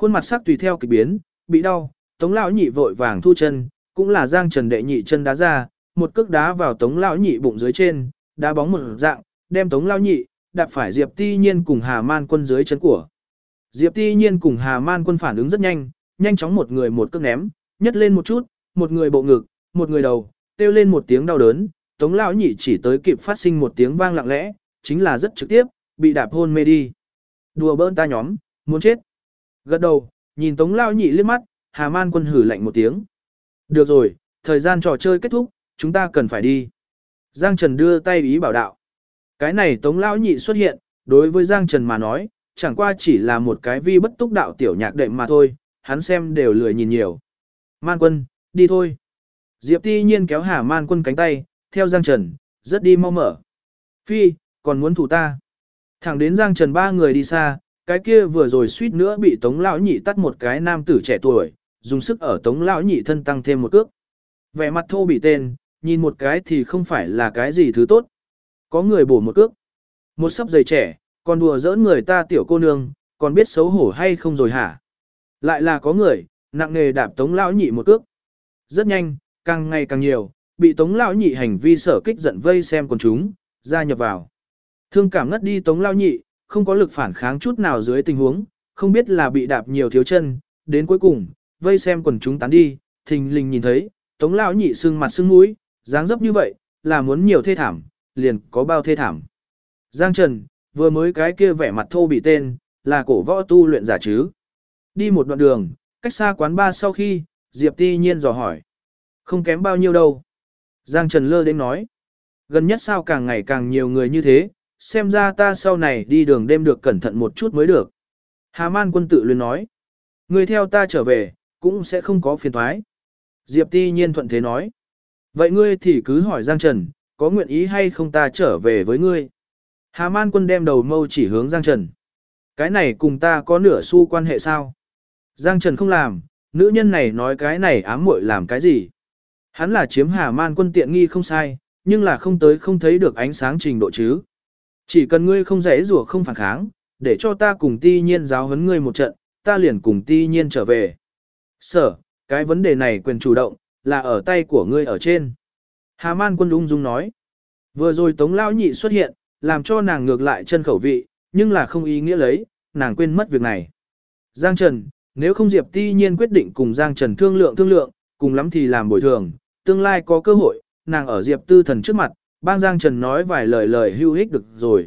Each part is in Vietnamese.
khuôn mặt sắc tùy theo kỳ biến, bị đau, Tống lão nhị vội vàng thu chân, cũng là Giang Trần đệ nhị chân đá ra, một cước đá vào Tống lão nhị bụng dưới trên, đá bóng một dạng, đem Tống lão nhị đạp phải Diệp Ti Nhiên cùng Hà Man Quân dưới chân của. Diệp Ti Nhiên cùng Hà Man Quân phản ứng rất nhanh, nhanh chóng một người một cước ném, nhấc lên một chút, một người bộ ngực, một người đầu, kêu lên một tiếng đau đớn, Tống lão nhị chỉ tới kịp phát sinh một tiếng vang lặng lẽ, chính là rất trực tiếp, bị đạp hôn mê đi. Đùa bỡn ta nhóm, muốn chết. Gật đầu, nhìn Tống lão nhị liếc mắt, Hà Man Quân hử lạnh một tiếng. Được rồi, thời gian trò chơi kết thúc, chúng ta cần phải đi. Giang Trần đưa tay ý bảo đạo. Cái này Tống lão nhị xuất hiện, đối với Giang Trần mà nói, chẳng qua chỉ là một cái vi bất túc đạo tiểu nhạc đệm mà thôi, hắn xem đều lười nhìn nhiều. Man Quân, đi thôi. Diệp Ti Nhiên kéo Hà Man Quân cánh tay, theo Giang Trần, rất đi mau mở. Phi, còn muốn thủ ta. Thẳng đến Giang Trần ba người đi xa, cái kia vừa rồi suýt nữa bị Tống lão nhị tắt một cái nam tử trẻ tuổi, dùng sức ở Tống lão nhị thân tăng thêm một cước. Vẻ mặt thô bị tên, nhìn một cái thì không phải là cái gì thứ tốt. Có người bổ một cước. Một sấp giày trẻ, còn đùa giỡn người ta tiểu cô nương, còn biết xấu hổ hay không rồi hả? Lại là có người, nặng nề đạp Tống lão nhị một cước. Rất nhanh, càng ngày càng nhiều, bị Tống lão nhị hành vi sở kích giận vây xem quần chúng, gia nhập vào. Thương cảm ngất đi Tống lão nhị, không có lực phản kháng chút nào dưới tình huống, không biết là bị đạp nhiều thiếu chân, đến cuối cùng, vây xem quần chúng tán đi, thình lình nhìn thấy, Tống lão nhị sưng mặt sưng mũi, dáng dấp như vậy, là muốn nhiều thê thảm, liền có bao thê thảm. Giang Trần, vừa mới cái kia vẻ mặt thô bị tên, là cổ võ tu luyện giả chứ. Đi một đoạn đường, cách xa quán bar sau khi, Diệp Ti Nhiên dò hỏi. Không kém bao nhiêu đâu. Giang Trần lơ đến nói. Gần nhất sao càng ngày càng nhiều người như thế, xem ra ta sau này đi đường đêm được cẩn thận một chút mới được. Hà Man Quân tự luyến nói. Người theo ta trở về, cũng sẽ không có phiền thoái. Diệp Ti Nhiên thuận thế nói. Vậy ngươi thì cứ hỏi Giang Trần, có nguyện ý hay không ta trở về với ngươi. Hà Man Quân đem đầu mâu chỉ hướng Giang Trần. Cái này cùng ta có nửa xu quan hệ sao? Giang Trần không làm, nữ nhân này nói cái này ám muội làm cái gì? Hắn là chiếm Hà Man Quân tiện nghi không sai, nhưng là không tới không thấy được ánh sáng trình độ chứ. Chỉ cần ngươi không dễ rủa không phản kháng, để cho ta cùng Ti Nhiên giáo huấn ngươi một trận, ta liền cùng Ti Nhiên trở về. Sở, cái vấn đề này quyền chủ động, là ở tay của ngươi ở trên. Hà Man Quân ung dung nói. Vừa rồi Tống lão nhị xuất hiện, làm cho nàng ngược lại chân khẩu vị, nhưng là không ý nghĩa lấy, nàng quên mất việc này. Giang Trần, nếu không Diệp Ti Nhiên quyết định cùng Giang Trần thương lượng, cùng lắm thì làm bồi thường, tương lai có cơ hội, nàng ở Diệp Tư Thần trước mặt, bang Giang Trần nói vài lời hữu ích được rồi.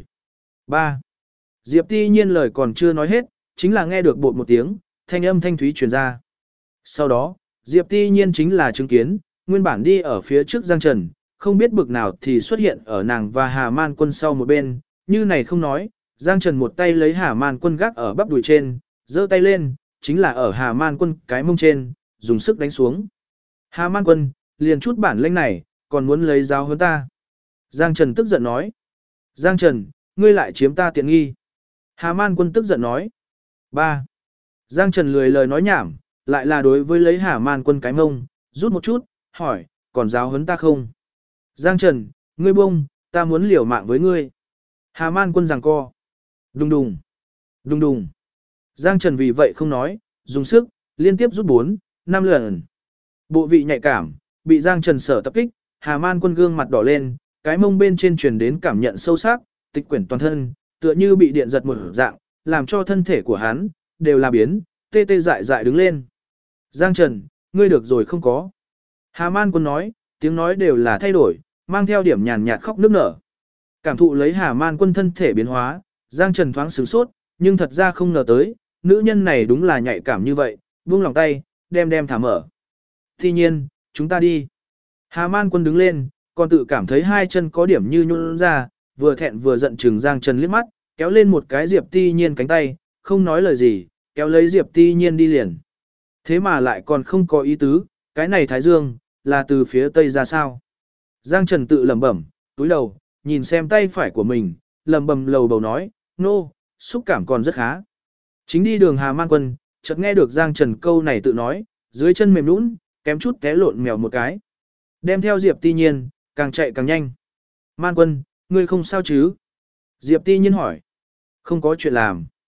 3. Diệp Ti Nhiên lời còn chưa nói hết, chính là nghe được bột một tiếng, thanh âm thanh thúy truyền ra. Sau đó, Diệp Ti Nhiên chính là chứng kiến, nguyên bản đi ở phía trước Giang Trần, không biết bực nào thì xuất hiện ở nàng và Hà Man Quân sau một bên, như này không nói, Giang Trần một tay lấy Hà Man Quân gác ở bắp đùi trên, giơ tay lên, chính là ở Hà Man Quân cái mông trên, dùng sức đánh xuống. Hà Man Quân, liền chút bản lĩnh này, còn muốn lấy giáo hơn ta. Giang Trần tức giận nói. Giang Trần, ngươi lại chiếm ta tiện nghi. Hà Man Quân tức giận nói. 3. Giang Trần lười lời nói nhảm, lại là đối với lấy Hà Man Quân cái mông, rút một chút, hỏi, còn giáo huấn ta không? Giang Trần, ngươi bông, ta muốn liều mạng với ngươi. Hà Man Quân giằng co. Đùng đùng, đùng đùng. Giang Trần vì vậy không nói, dùng sức, liên tiếp rút 4, 5 lần. Bộ vị nhạy cảm, bị Giang Trần sở tập kích, Hà Man Quân gương mặt đỏ lên, cái mông bên trên truyền đến cảm nhận sâu sắc, tịch quyển toàn thân, tựa như bị điện giật một dạng, làm cho thân thể của hắn đều là biến, tê tê dại dại đứng lên. Giang Trần, ngươi được rồi không có? Hà Man Quân nói, tiếng nói đều là thay đổi, mang theo điểm nhàn nhạt khóc nức nở. Cảm thụ lấy Hà Man Quân thân thể biến hóa, Giang Trần thoáng sửng sốt, nhưng thật ra không ngờ tới, nữ nhân này đúng là nhạy cảm như vậy, buông lòng tay, đem thả mở. Tuy nhiên, chúng ta đi. Hà Man Quân đứng lên, còn tự cảm thấy hai chân có điểm như nhũn ra, vừa thẹn vừa giận chừng Giang Trần liếc mắt, kéo lên một cái Diệp Ti Nhiên cánh tay, không nói lời gì, kéo lấy Diệp Ti Nhiên đi liền. Thế mà lại còn không có ý tứ, cái này Thái Dương, là từ phía Tây ra sao? Giang Trần tự lẩm bẩm, túi đầu, nhìn xem tay phải của mình, lẩm bẩm lầu bầu nói, nô, xúc cảm còn rất khá. Chính đi đường Hà Man Quân, chợt nghe được Giang Trần câu này tự nói, dưới chân mềm nhũn, kém chút té lộn mèo một cái. Đem theo Diệp Ti Nhiên, càng chạy càng nhanh. Man Quân, ngươi không sao chứ? Diệp Ti Nhiên hỏi. Không có chuyện làm.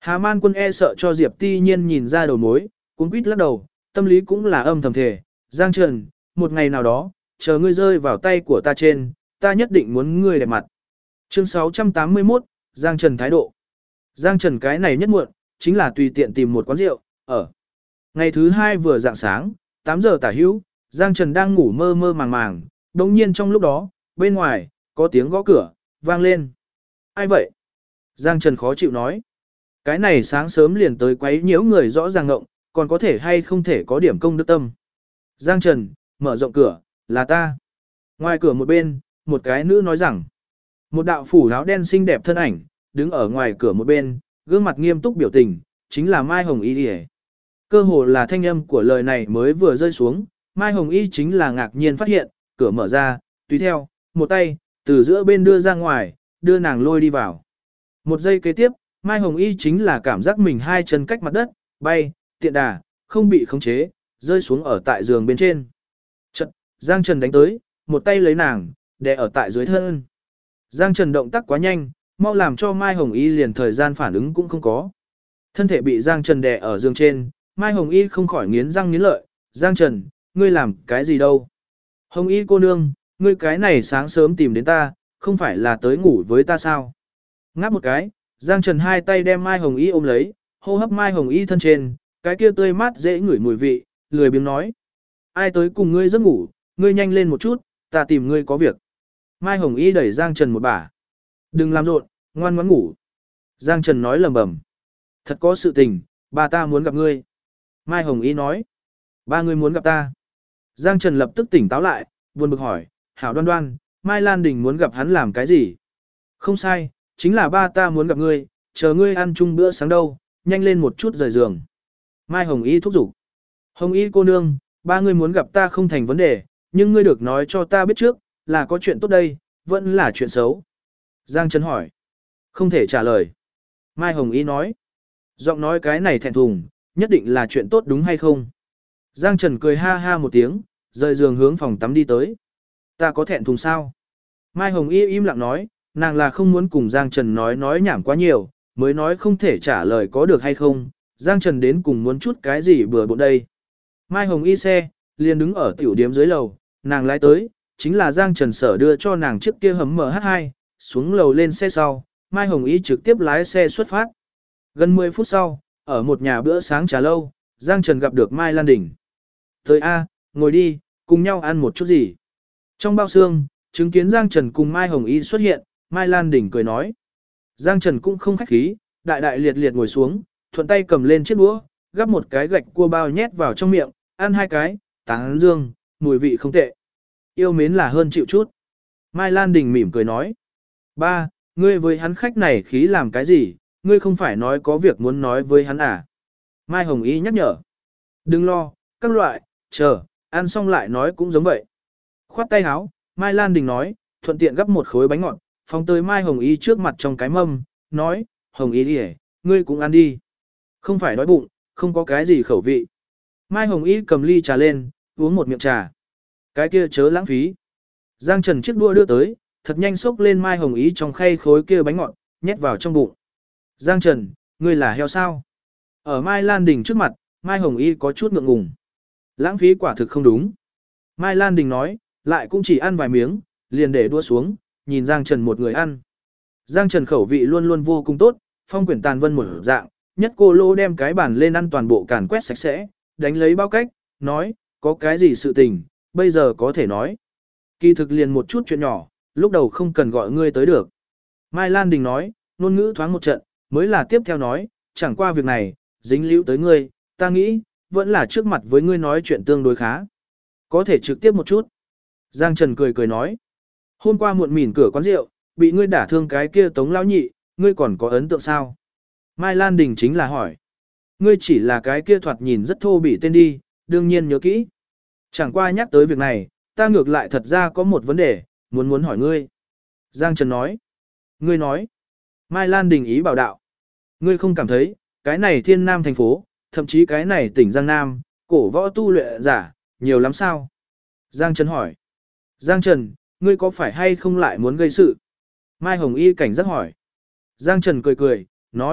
Hà Man Quân e sợ cho Diệp Ti Nhiên nhìn ra đầu mối, cuống quýt lắc đầu, tâm lý cũng là âm thầm thề, Giang Trần, một ngày nào đó, chờ ngươi rơi vào tay của ta trên, ta nhất định muốn ngươi đẹp mặt. Chương 681, Giang Trần thái độ. Giang Trần cái này nhất muộn, chính là tùy tiện tìm một quán rượu, ở. Ngày thứ hai vừa rạng sáng, 8 giờ tả hữu, Giang Trần đang ngủ mơ mơ màng màng, đồng nhiên trong lúc đó, bên ngoài, có tiếng gõ cửa, vang lên. Ai vậy? Giang Trần khó chịu nói. Cái này sáng sớm liền tới quấy nhiễu người rõ ràng ngộng, còn có thể hay không thể có điểm công đức tâm. Giang Trần, mở rộng cửa, là ta. Ngoài cửa một bên, một cái nữ nói rằng, một đạo phủ áo đen xinh đẹp thân ảnh, đứng ở ngoài cửa một bên, gương mặt nghiêm túc biểu tình, chính là Mai Hồng Y đi. Cơ hồ là thanh âm của lời này mới vừa rơi xuống, Mai Hồng Y chính là ngạc nhiên phát hiện, cửa mở ra, tùy theo, một tay, từ giữa bên đưa ra ngoài, đưa nàng lôi đi vào. Một giây kế tiếp, Mai Hồng Y chính là cảm giác mình hai chân cách mặt đất, bay, tiện đà, không bị khống chế, rơi xuống ở tại giường bên trên. Chật, Giang Trần đánh tới, một tay lấy nàng, đè ở tại dưới thân. Giang Trần động tác quá nhanh, mau làm cho Mai Hồng Y liền thời gian phản ứng cũng không có. Thân thể bị Giang Trần đè ở giường trên, Mai Hồng Y không khỏi nghiến răng nghiến lợi, Giang Trần, ngươi làm cái gì đâu? Hồng Y cô nương, ngươi cái này sáng sớm tìm đến ta, không phải là tới ngủ với ta sao? Ngáp một cái, Giang Trần hai tay đem Mai Hồng Y ôm lấy, hô hấp Mai Hồng Y thân trên, cái kia tươi mát dễ ngửi mùi vị, lười biếng nói. Ai tới cùng ngươi giấc ngủ, ngươi nhanh lên một chút, ta tìm ngươi có việc. Mai Hồng Y đẩy Giang Trần một bả. Đừng làm rộn, ngoan ngoãn ngủ. Giang Trần nói lầm bầm. Thật có sự tình, bà ta muốn gặp ngươi. Mai Hồng Y nói. Ba ngươi muốn gặp ta. Giang Trần lập tức tỉnh táo lại, buồn bực hỏi, Hảo Đoan Đoan, Mai Lan Đình muốn gặp hắn làm cái gì? Không sai, chính là ba ta muốn gặp ngươi, chờ ngươi ăn chung bữa sáng đâu, nhanh lên một chút rời giường. Mai Hồng Y thúc giục. Hồng Y cô nương, ba ngươi muốn gặp ta không thành vấn đề, nhưng ngươi được nói cho ta biết trước, là có chuyện tốt đây, vẫn là chuyện xấu. Giang Trần hỏi. Không thể trả lời. Mai Hồng Y nói. Giọng nói cái này thẹn thùng, nhất định là chuyện tốt đúng hay không? Giang Trần cười ha ha một tiếng, rời giường hướng phòng tắm đi tới. Ta có thẹn thùng sao? Mai Hồng Y im lặng nói, nàng là không muốn cùng Giang Trần nói nhảm quá nhiều, mới nói không thể trả lời có được hay không. Giang Trần đến cùng muốn chút cái gì bừa bộn đây. Mai Hồng Y xe, liền đứng ở tiểu điếm dưới lầu, nàng lái tới, chính là Giang Trần sở đưa cho nàng chiếc kia hấm MH2, xuống lầu lên xe sau, Mai Hồng Y trực tiếp lái xe xuất phát. Gần 10 phút sau, ở một nhà bữa sáng trà lâu, Giang Trần gặp được Mai Lan Đình. Tới A, ngồi đi, cùng nhau ăn một chút gì. Trong bao xương, chứng kiến Giang Trần cùng Mai Hồng Y xuất hiện, Mai Lan Đình cười nói. Giang Trần cũng không khách khí, đại đại liệt liệt ngồi xuống, thuận tay cầm lên chiếc đũa, gắp một cái gạch cua bao nhét vào trong miệng, ăn hai cái, tán dương, mùi vị không tệ. Yêu mến là hơn chịu chút. Mai Lan Đình mỉm cười nói. Ba, ngươi với hắn khách này khí làm cái gì, ngươi không phải nói có việc muốn nói với hắn à? Mai Hồng Y nhắc nhở. Đừng lo, các loại, chờ, ăn xong lại nói cũng giống vậy. Khoát tay áo, Mai Lan Đình nói, thuận tiện gấp một khối bánh ngọt, phóng tới Mai Hồng Y trước mặt trong cái mâm, nói, Hồng Y đi ngươi cũng ăn đi. Không phải đói bụng, không có cái gì khẩu vị. Mai Hồng Y cầm ly trà lên, uống một miệng trà. Cái kia chớ lãng phí. Giang Trần chiếc đũa đưa tới, thật nhanh xốc lên Mai Hồng Y trong khay khối kia bánh ngọt, nhét vào trong bụng. Giang Trần, ngươi là heo sao? Ở Mai Lan Đình trước mặt, Mai Hồng Y có chút ngượng ngùng. Lãng phí quả thực không đúng. Mai Lan Đình nói, lại cũng chỉ ăn vài miếng, liền để đua xuống, nhìn Giang Trần một người ăn. Giang Trần khẩu vị luôn luôn vô cùng tốt, phong quyển tàn vân một dạng, nhất cô lô đem cái bàn lên ăn toàn bộ càn quét sạch sẽ, đánh lấy bao cách, nói, có cái gì sự tình, bây giờ có thể nói. Kỳ thực liền một chút chuyện nhỏ, lúc đầu không cần gọi ngươi tới được. Mai Lan Đình nói, ngôn ngữ thoáng một trận, mới là tiếp theo nói, chẳng qua việc này, dính líu tới ngươi, ta nghĩ, vẫn là trước mặt với ngươi nói chuyện tương đối khá. Có thể trực tiếp một chút. Giang Trần cười cười nói, hôm qua muộn mỉn cửa quán rượu, bị ngươi đả thương cái kia Tống lão nhị, ngươi còn có ấn tượng sao? Mai Lan Đình chính là hỏi, ngươi chỉ là cái kia thoạt nhìn rất thô bỉ tên đi, đương nhiên nhớ kỹ. Chẳng qua nhắc tới việc này, ta ngược lại thật ra có một vấn đề, muốn hỏi ngươi. Giang Trần nói, ngươi nói. Mai Lan Đình ý bảo đạo, ngươi không cảm thấy, cái này Thiên Nam thành phố, thậm chí cái này tỉnh Giang Nam, cổ võ tu luyện giả, nhiều lắm sao? Giang Trần hỏi, Giang Trần, ngươi có phải hay không lại muốn gây sự? Mai Hồng Y cảnh giác hỏi. Giang Trần cười cười, nói,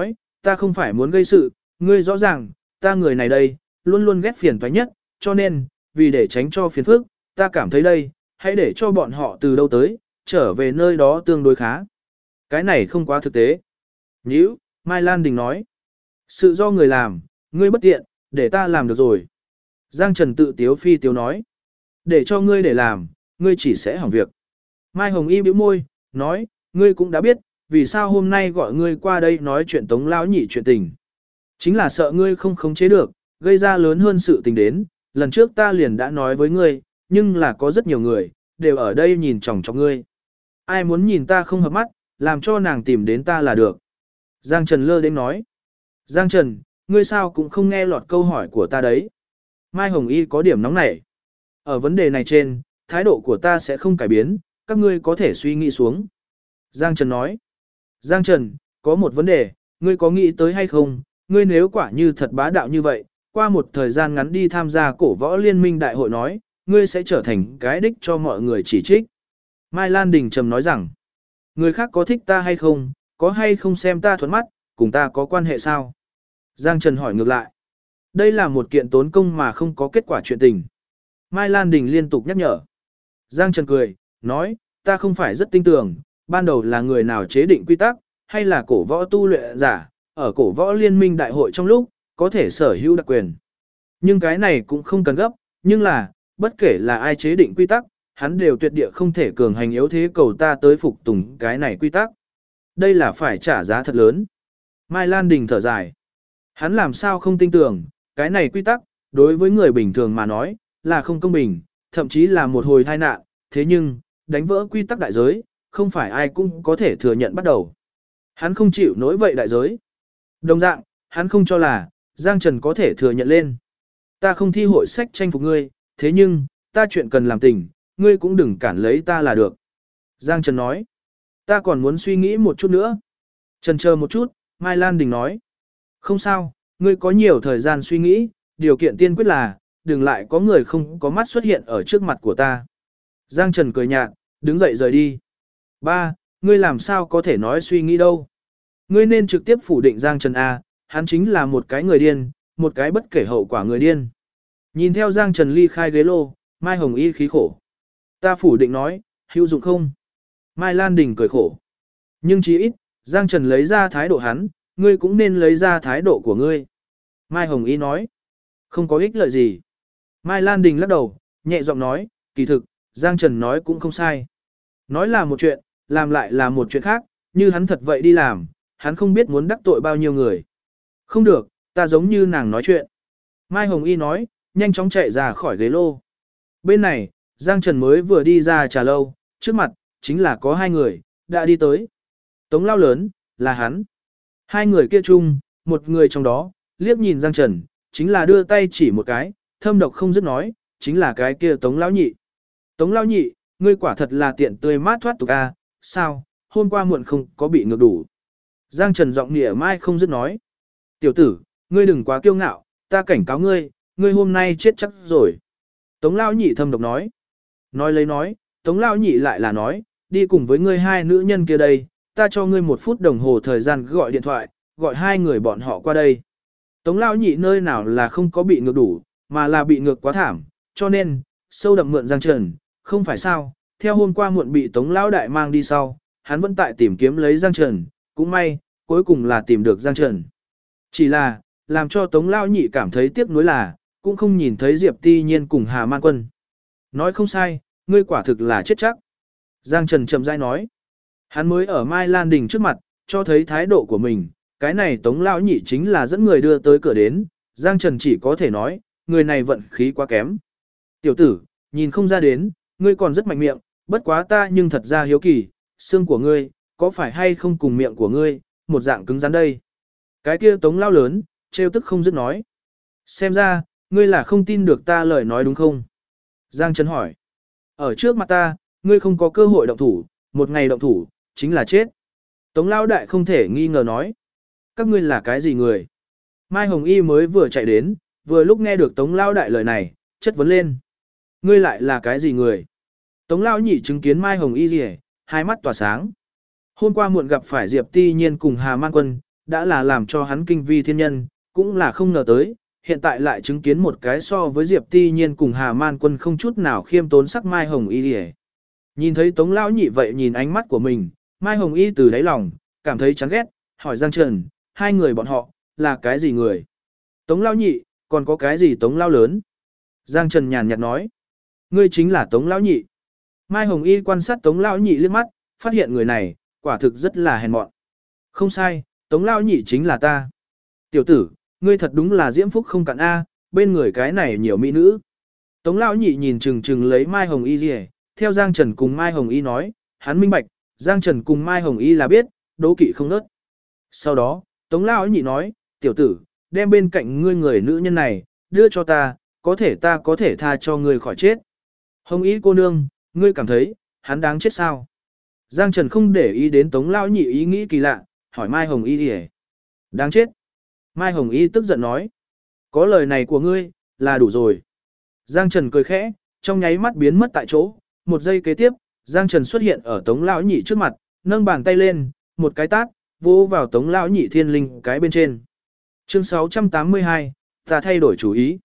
ta không phải muốn gây sự, ngươi rõ ràng, ta người này đây, luôn luôn ghét phiền toái nhất, cho nên, vì để tránh cho phiền phức, ta cảm thấy đây, hãy để cho bọn họ từ đâu tới, trở về nơi đó tương đối khá. Cái này không quá thực tế. Nhữ, Mai Lan Đình nói. Sự do người làm, ngươi bất tiện, để ta làm được rồi. Giang Trần tự tiếu phi tiếu nói. Để cho ngươi để làm, ngươi chỉ sẽ hỏng việc. Mai Hồng Y bĩu môi, nói, ngươi cũng đã biết, vì sao hôm nay gọi ngươi qua đây nói chuyện Tống lão nhị chuyện tình. Chính là sợ ngươi không khống chế được, gây ra lớn hơn sự tình đến, lần trước ta liền đã nói với ngươi, nhưng là có rất nhiều người, đều ở đây nhìn chòng chọc ngươi. Ai muốn nhìn ta không hợp mắt, làm cho nàng tìm đến ta là được. Giang Trần lơ đến nói. Giang Trần, ngươi sao cũng không nghe lọt câu hỏi của ta đấy. Mai Hồng Y có điểm nóng nảy. Ở vấn đề này trên, thái độ của ta sẽ không cải biến, các ngươi có thể suy nghĩ xuống. Giang Trần nói. Giang Trần, có một vấn đề, ngươi có nghĩ tới hay không, ngươi nếu quả như thật bá đạo như vậy, qua một thời gian ngắn đi tham gia cổ võ liên minh đại hội nói, ngươi sẽ trở thành cái đích cho mọi người chỉ trích. Mai Lan Đình trầm nói rằng, người khác có thích ta hay không, có hay không xem ta thuận mắt, cùng ta có quan hệ sao? Giang Trần hỏi ngược lại. Đây là một kiện tốn công mà không có kết quả chuyện tình. Mai Lan Đình liên tục nhắc nhở. Giang Trần cười, nói, ta không phải rất tin tưởng, ban đầu là người nào chế định quy tắc, hay là cổ võ tu luyện giả, ở cổ võ liên minh đại hội trong lúc, có thể sở hữu đặc quyền. Nhưng cái này cũng không cần gấp, nhưng là, bất kể là ai chế định quy tắc, hắn đều tuyệt địa không thể cường hành yếu thế cầu ta tới phục tùng cái này quy tắc. Đây là phải trả giá thật lớn. Mai Lan Đình thở dài. Hắn làm sao không tin tưởng, cái này quy tắc, đối với người bình thường mà nói, là không công bình, thậm chí là một hồi tai nạn, thế nhưng, đánh vỡ quy tắc đại giới, không phải ai cũng có thể thừa nhận bắt đầu. Hắn không chịu nổi vậy đại giới. Đồng dạng, hắn không cho là, Giang Trần có thể thừa nhận lên. Ta không thi hội sách tranh phục ngươi, thế nhưng, ta chuyện cần làm tình, ngươi cũng đừng cản lấy ta là được. Giang Trần nói, ta còn muốn suy nghĩ một chút nữa. Trần chờ một chút, Mai Lan Đình nói, không sao, ngươi có nhiều thời gian suy nghĩ, điều kiện tiên quyết là, đừng lại có người không có mắt xuất hiện ở trước mặt của ta. Giang Trần cười nhạt, đứng dậy rời đi. Ba, ngươi làm sao có thể nói suy nghĩ đâu. Ngươi nên trực tiếp phủ định Giang Trần A, hắn chính là một cái người điên, một cái bất kể hậu quả người điên. Nhìn theo Giang Trần ly khai ghế lô, Mai Hồng Y khí khổ. Ta phủ định nói, hữu dụng không? Mai Lan Đình cười khổ. Nhưng chí ít, Giang Trần lấy ra thái độ hắn, ngươi cũng nên lấy ra thái độ của ngươi. Mai Hồng Y nói, không có ích lợi gì. Mai Lan Đình lắc đầu, nhẹ giọng nói, kỳ thực, Giang Trần nói cũng không sai. Nói là một chuyện, làm lại là một chuyện khác, như hắn thật vậy đi làm, hắn không biết muốn đắc tội bao nhiêu người. Không được, ta giống như nàng nói chuyện. Mai Hồng Y nói, nhanh chóng chạy ra khỏi ghế lô. Bên này, Giang Trần mới vừa đi ra trà lâu, trước mặt, chính là có hai người, đã đi tới. Tống Lao lớn, là hắn. Hai người kia chung, một người trong đó, liếc nhìn Giang Trần, chính là đưa tay chỉ một cái, thâm độc không dứt nói, chính là cái kia Tống Lão Nhị. Tống Lão Nhị, ngươi quả thật là tiện tươi mát thoát tục a, sao, hôm qua muộn không có bị ngược đủ. Giang Trần giọng nịa mai không dứt nói. Tiểu tử, ngươi đừng quá kiêu ngạo, ta cảnh cáo ngươi, ngươi hôm nay chết chắc rồi. Tống Lão Nhị thâm độc nói. Nói lấy nói, Tống Lão Nhị lại là nói, đi cùng với ngươi hai nữ nhân kia đây, ta cho ngươi 1 phút đồng hồ thời gian gọi điện thoại, gọi hai người bọn họ qua đây. Tống Lão Nhị nơi nào là không có bị ngược đủ, mà là bị ngược quá thảm, cho nên, sâu đậm mượn Giang Trần, không phải sao, theo hôm qua muộn bị Tống Lão Đại mang đi sau, hắn vẫn tại tìm kiếm lấy Giang Trần, cũng may, cuối cùng là tìm được Giang Trần. Chỉ là, làm cho Tống Lão Nhị cảm thấy tiếc nuối là, cũng không nhìn thấy Diệp Ti Nhiên cùng Hà Man Quân. Nói không sai, ngươi quả thực là chết chắc. Giang Trần chậm rãi nói. Hắn mới ở Mai Lan Đình trước mặt, cho thấy thái độ của mình, cái này Tống Lão Nhị chính là dẫn người đưa tới cửa đến, Giang Trần chỉ có thể nói, người này vận khí quá kém. Tiểu tử, nhìn không ra đến, ngươi còn rất mạnh miệng, bất quá ta nhưng thật ra hiếu kỳ, xương của ngươi, có phải hay không cùng miệng của ngươi, một dạng cứng rắn đây. Cái kia Tống Lão lớn, trêu tức không dứt nói. Xem ra, ngươi là không tin được ta lời nói đúng không? Giang Trần hỏi. Ở trước mặt ta, ngươi không có cơ hội động thủ, một ngày động thủ, chính là chết. Tống Lão Đại không thể nghi ngờ nói. Các ngươi là cái gì người? Mai Hồng Y mới vừa chạy đến, vừa lúc nghe được Tống Lão Đại lời này, chất vấn lên. Ngươi lại là cái gì người? Tống Lão Nhị chứng kiến Mai Hồng Y gì, hai mắt tỏa sáng. Hôm qua muộn gặp phải Diệp Ti Nhiên cùng Hà Man Quân, đã là làm cho hắn kinh vi thiên nhân, cũng là không ngờ tới, hiện tại lại chứng kiến một cái so với Diệp Ti Nhiên cùng Hà Man Quân không chút nào khiêm tốn sắc Mai Hồng Y đi. Nhìn thấy Tống lão nhị vậy nhìn ánh mắt của mình, Mai Hồng Y từ đáy lòng cảm thấy chán ghét, hỏi Giang Trần, hai người bọn họ là cái gì người? Tống lão nhị, còn có cái gì Tống lão lớn? Giang Trần nhàn nhạt nói, ngươi chính là Tống lão nhị. Mai Hồng Y quan sát Tống lão nhị liếc mắt, phát hiện người này quả thực rất là hèn mọn. Không sai, Tống lão nhị chính là ta. Tiểu tử, ngươi thật đúng là diễm phúc không cạn a, bên người cái này nhiều mỹ nữ. Tống lão nhị nhìn chừng chừng lấy Mai Hồng Y gì, theo Giang Trần cùng Mai Hồng Y nói, hắn minh bạch, Giang Trần cùng Mai Hồng Y là biết, đố kỵ không nớt. Sau đó, Tống lão nhị nói, tiểu tử, đem bên cạnh ngươi người nữ nhân này, đưa cho ta có thể tha cho ngươi khỏi chết. Hồng Y cô nương, ngươi cảm thấy, hắn đáng chết sao? Giang Trần không để ý đến Tống lão nhị ý nghĩ kỳ lạ, hỏi Mai Hồng Y đi. Đáng chết. Mai Hồng Y tức giận nói, có lời này của ngươi, là đủ rồi. Giang Trần cười khẽ, trong nháy mắt biến mất tại chỗ, một giây kế tiếp, Giang Trần xuất hiện ở Tống lão nhị trước mặt, nâng bàn tay lên, một cái tát, vỗ vào Tống lão nhị thiên linh cái bên trên. Chương 682, ta thay đổi chủ ý.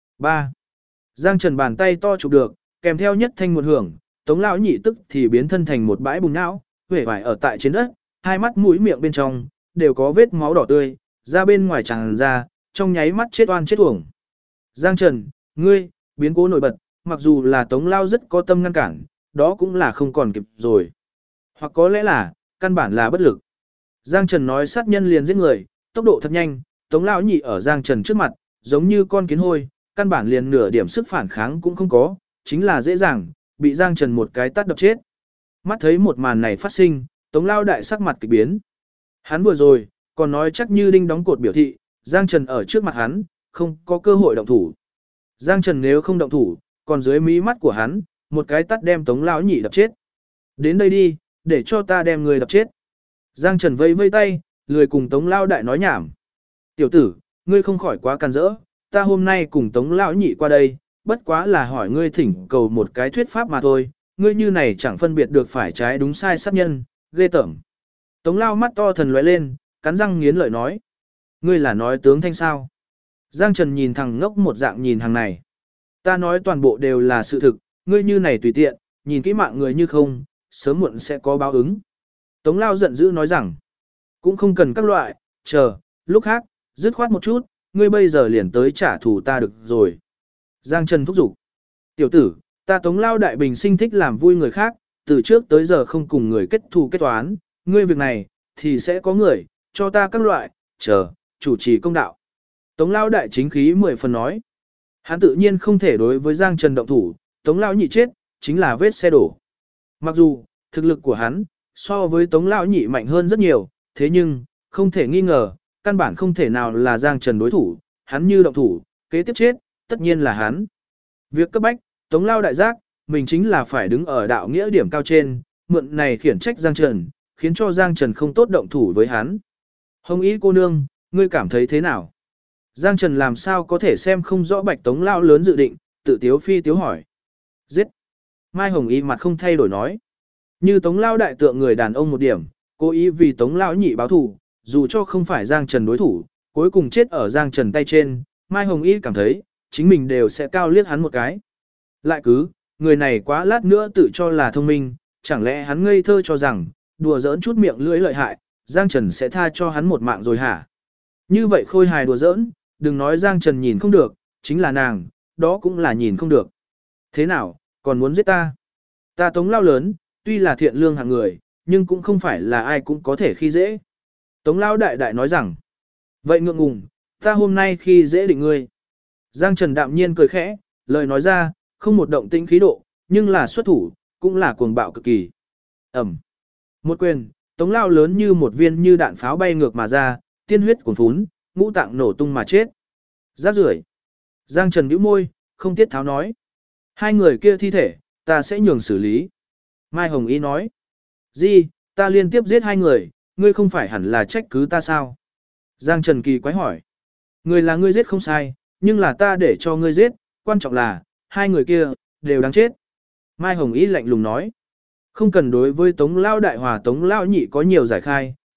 3. Giang Trần bàn tay to chụp được, kèm theo nhất thanh một hưởng, Tống lão nhị tức thì biến thân thành một bãi bùn não, huệ vải ở tại trên đất, hai mắt mũi miệng bên trong đều có vết máu đỏ tươi, ra bên ngoài tràn ra, trong nháy mắt chết oan chết uổng. Giang Trần, ngươi, biến cố nổi bật, mặc dù là Tống Lao rất có tâm ngăn cản, đó cũng là không còn kịp rồi. Hoặc có lẽ là, căn bản là bất lực. Giang Trần nói sát nhân liền giết người, tốc độ thật nhanh, Tống Lão nhị ở Giang Trần trước mặt, giống như con kiến hôi, căn bản liền nửa điểm sức phản kháng cũng không có, chính là dễ dàng, bị Giang Trần một cái tát đập chết. Mắt thấy một màn này phát sinh, Tống Lao đại sắc mặt kịch biến. Hắn vừa rồi, còn nói chắc như đinh đóng cột biểu thị, Giang Trần ở trước mặt hắn, không có cơ hội động thủ. Giang Trần nếu không động thủ, còn dưới mí mắt của hắn, một cái tát đem Tống Lão nhị đập chết. Đến đây đi, để cho ta đem người đập chết. Giang Trần vây vây tay, lười cùng Tống Lão đại nói nhảm. Tiểu tử, ngươi không khỏi quá can dỡ, ta hôm nay cùng Tống Lão nhị qua đây, bất quá là hỏi ngươi thỉnh cầu một cái thuyết pháp mà thôi, ngươi như này chẳng phân biệt được phải trái đúng sai sát nhân, ghê tởm. Tống Lao mắt to thần lóe lên, cắn răng nghiến lợi nói. Ngươi là nói tướng thanh sao? Giang Trần nhìn thằng ngốc một dạng nhìn hàng này. Ta nói toàn bộ đều là sự thực, ngươi như này tùy tiện, nhìn kỹ mạng người như không, sớm muộn sẽ có báo ứng. Tống Lao giận dữ nói rằng, cũng không cần các loại, chờ, lúc khác, dứt khoát một chút, ngươi bây giờ liền tới trả thù ta được rồi. Giang Trần thúc giục. Tiểu tử, ta Tống Lao đại bình sinh thích làm vui người khác, từ trước tới giờ không cùng người kết thù kết toán, ngươi việc này, thì sẽ có người, cho ta các loại, chờ, chủ trì công đạo. Tống Lao đại chính khí 10 phần nói. Hắn tự nhiên không thể đối với Giang Trần động thủ, Tống Lao nhị chết, chính là vết xe đổ. Mặc dù, thực lực của hắn, so với Tống Lao nhị mạnh hơn rất nhiều, thế nhưng, không thể nghi ngờ, căn bản không thể nào là Giang Trần đối thủ, hắn như động thủ, kế tiếp chết, tất nhiên là hắn. Việc cấp bách, Tống Lao đại giác, mình chính là phải đứng ở đạo nghĩa điểm cao trên, mượn này khiển trách Giang Trần, khiến cho Giang Trần không tốt động thủ với hắn. Hồng Y cô nương, ngươi cảm thấy thế nào? Giang Trần làm sao có thể xem không rõ Bạch Tống Lao lớn dự định, tự tiếu phi tiếu hỏi. Giết! Mai Hồng Y mặt không thay đổi nói. Như Tống Lao đại tượng người đàn ông một điểm, cố ý vì Tống Lao nhị báo thù, dù cho không phải Giang Trần đối thủ, cuối cùng chết ở Giang Trần tay trên, Mai Hồng Y cảm thấy, chính mình đều sẽ cao liếc hắn một cái. Lại cứ, người này quá lát nữa tự cho là thông minh, chẳng lẽ hắn ngây thơ cho rằng, đùa giỡn chút miệng lưỡi lợi hại, Giang Trần sẽ tha cho hắn một mạng rồi hả? Như vậy khôi hài đùa giỡn, đừng nói Giang Trần nhìn không được, chính là nàng, đó cũng là nhìn không được. Thế nào, còn muốn giết ta? Ta Tống Lao lớn, tuy là thiện lương hạng người, nhưng cũng không phải là ai cũng có thể khi dễ. Tống Lao đại đại nói rằng, vậy ngượng ngùng, ta hôm nay khi dễ định ngươi. Giang Trần đạm nhiên cười khẽ, lời nói ra, không một động tĩnh khí độ, nhưng là xuất thủ, cũng là cuồng bạo cực kỳ. Ẩm. Một quyền, Tống Lao lớn như một viên như đạn pháo bay ngược mà ra, tiên huyết cuồn phún, ngũ tạng nổ tung mà chết. Rác rưởi. Giang Trần nhíu môi, không tiết tháo nói. Hai người kia thi thể, ta sẽ nhường xử lý. Mai Hồng Y nói. Gì, ta liên tiếp giết hai người, ngươi không phải hẳn là trách cứ ta sao? Giang Trần kỳ quái hỏi. Người là ngươi giết không sai, nhưng là ta để cho ngươi giết, quan trọng là, hai người kia, đều đáng chết. Mai Hồng Y lạnh lùng nói. Không cần đối với Tống Lao đại hòa Tống Lao nhị có nhiều giải khai,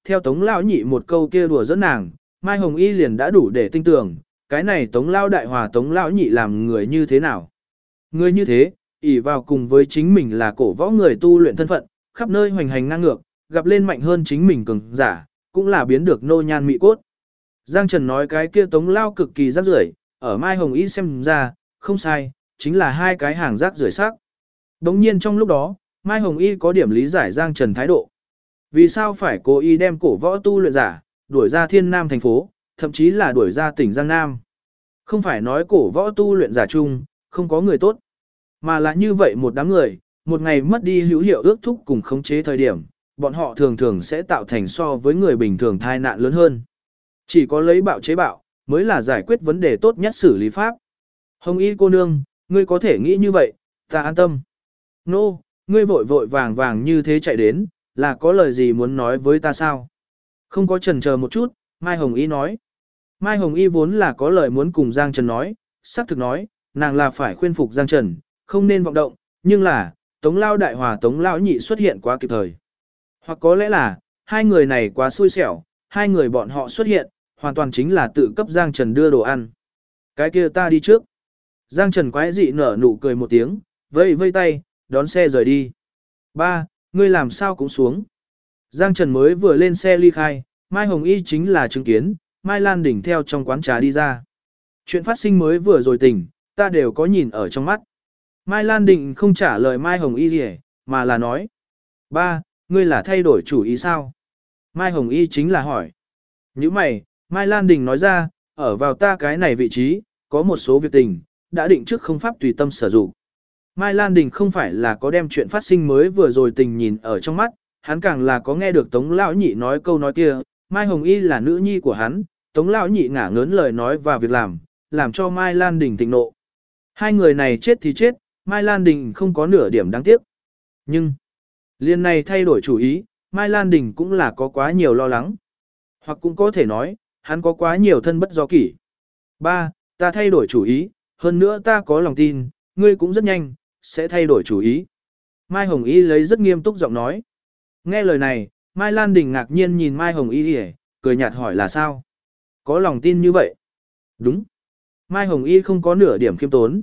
theo Tống Lão Nhị một câu kia đùa giỡn nàng, Mai Hồng Y liền đã đủ để tin tưởng, cái này Tống Lão Đại Hòa Tống Lão Nhị làm người như thế nào. Người như thế, ỷ vào cùng với chính mình là cổ võ người tu luyện thân phận, khắp nơi hoành hành ngang ngược, gặp lên mạnh hơn chính mình cường giả, cũng là biến được nô nhan mị cốt. Giang Trần nói cái kia Tống Lao cực kỳ rác rưởi, ở Mai Hồng Y xem ra, không sai, chính là hai cái hàng rác rưởi xác. Đống nhiên trong lúc đó, Mai Hồng Y có điểm lý giải Giang Trần thái độ. Vì sao phải cố ý đem cổ võ tu luyện giả, đuổi ra Thiên Nam thành phố, thậm chí là đuổi ra tỉnh Giang Nam. Không phải nói cổ võ tu luyện giả chung, không có người tốt. Mà là như vậy một đám người, một ngày mất đi hữu hiệu ước thúc cùng khống chế thời điểm, bọn họ thường thường sẽ tạo thành so với người bình thường tai nạn lớn hơn. Chỉ có lấy bạo chế bạo, mới là giải quyết vấn đề tốt nhất xử lý pháp. Hồng Y cô nương, ngươi có thể nghĩ như vậy, ta an tâm. Nô, ngươi vội vội vàng vàng như thế chạy đến, là có lời gì muốn nói với ta sao? Không có chần chờ một chút, Mai Hồng Y nói. Mai Hồng Y vốn là có lời muốn cùng Giang Trần nói, xác thực nói, nàng là phải khuyên phục Giang Trần, không nên vọng động, nhưng là, Tống Lao Đại Hòa Tống Lão Nhị xuất hiện quá kịp thời. Hoặc có lẽ là, hai người này quá xui xẻo, hai người bọn họ xuất hiện, hoàn toàn chính là tự cấp Giang Trần đưa đồ ăn. Cái kia ta đi trước. Giang Trần quái dị nở nụ cười một tiếng, vây vây tay, đón xe rời đi. Ba, ngươi làm sao cũng xuống. Giang Trần mới vừa lên xe ly khai, Mai Hồng Y chính là chứng kiến, Mai Lan Đỉnh theo trong quán trà đi ra. Chuyện phát sinh mới vừa rồi tỉnh, ta đều có nhìn ở trong mắt. Mai Lan Định không trả lời Mai Hồng Y gì, mà là nói. Ba, ngươi là thay đổi chủ ý sao? Mai Hồng Y chính là hỏi. Như mày, Mai Lan Đình nói ra, ở vào ta cái này vị trí, có một số việc tình, đã định trước không pháp tùy tâm sử dụng. Mai Lan Đình không phải là có đem chuyện phát sinh mới vừa rồi tình nhìn ở trong mắt, hắn càng là có nghe được Tống Lão Nhị nói câu nói kia, Mai Hồng Y là nữ nhi của hắn, Tống Lão Nhị ngả ngớn lời nói và việc làm cho Mai Lan Đình thịnh nộ. Hai người này chết thì chết, Mai Lan Đình không có nửa điểm đáng tiếc. Nhưng, liên này thay đổi chủ ý, Mai Lan Đình cũng là có quá nhiều lo lắng. Hoặc cũng có thể nói, hắn có quá nhiều thân bất do kỷ. Ba, ta thay đổi chủ ý, hơn nữa ta có lòng tin, ngươi cũng rất nhanh, sẽ thay đổi chủ ý. Mai Hồng Y lấy rất nghiêm túc giọng nói. Nghe lời này, Mai Lan Đình ngạc nhiên nhìn Mai Hồng Y cười nhạt hỏi là sao? Có lòng tin như vậy? Đúng. Mai Hồng Y không có nửa điểm khiêm tốn.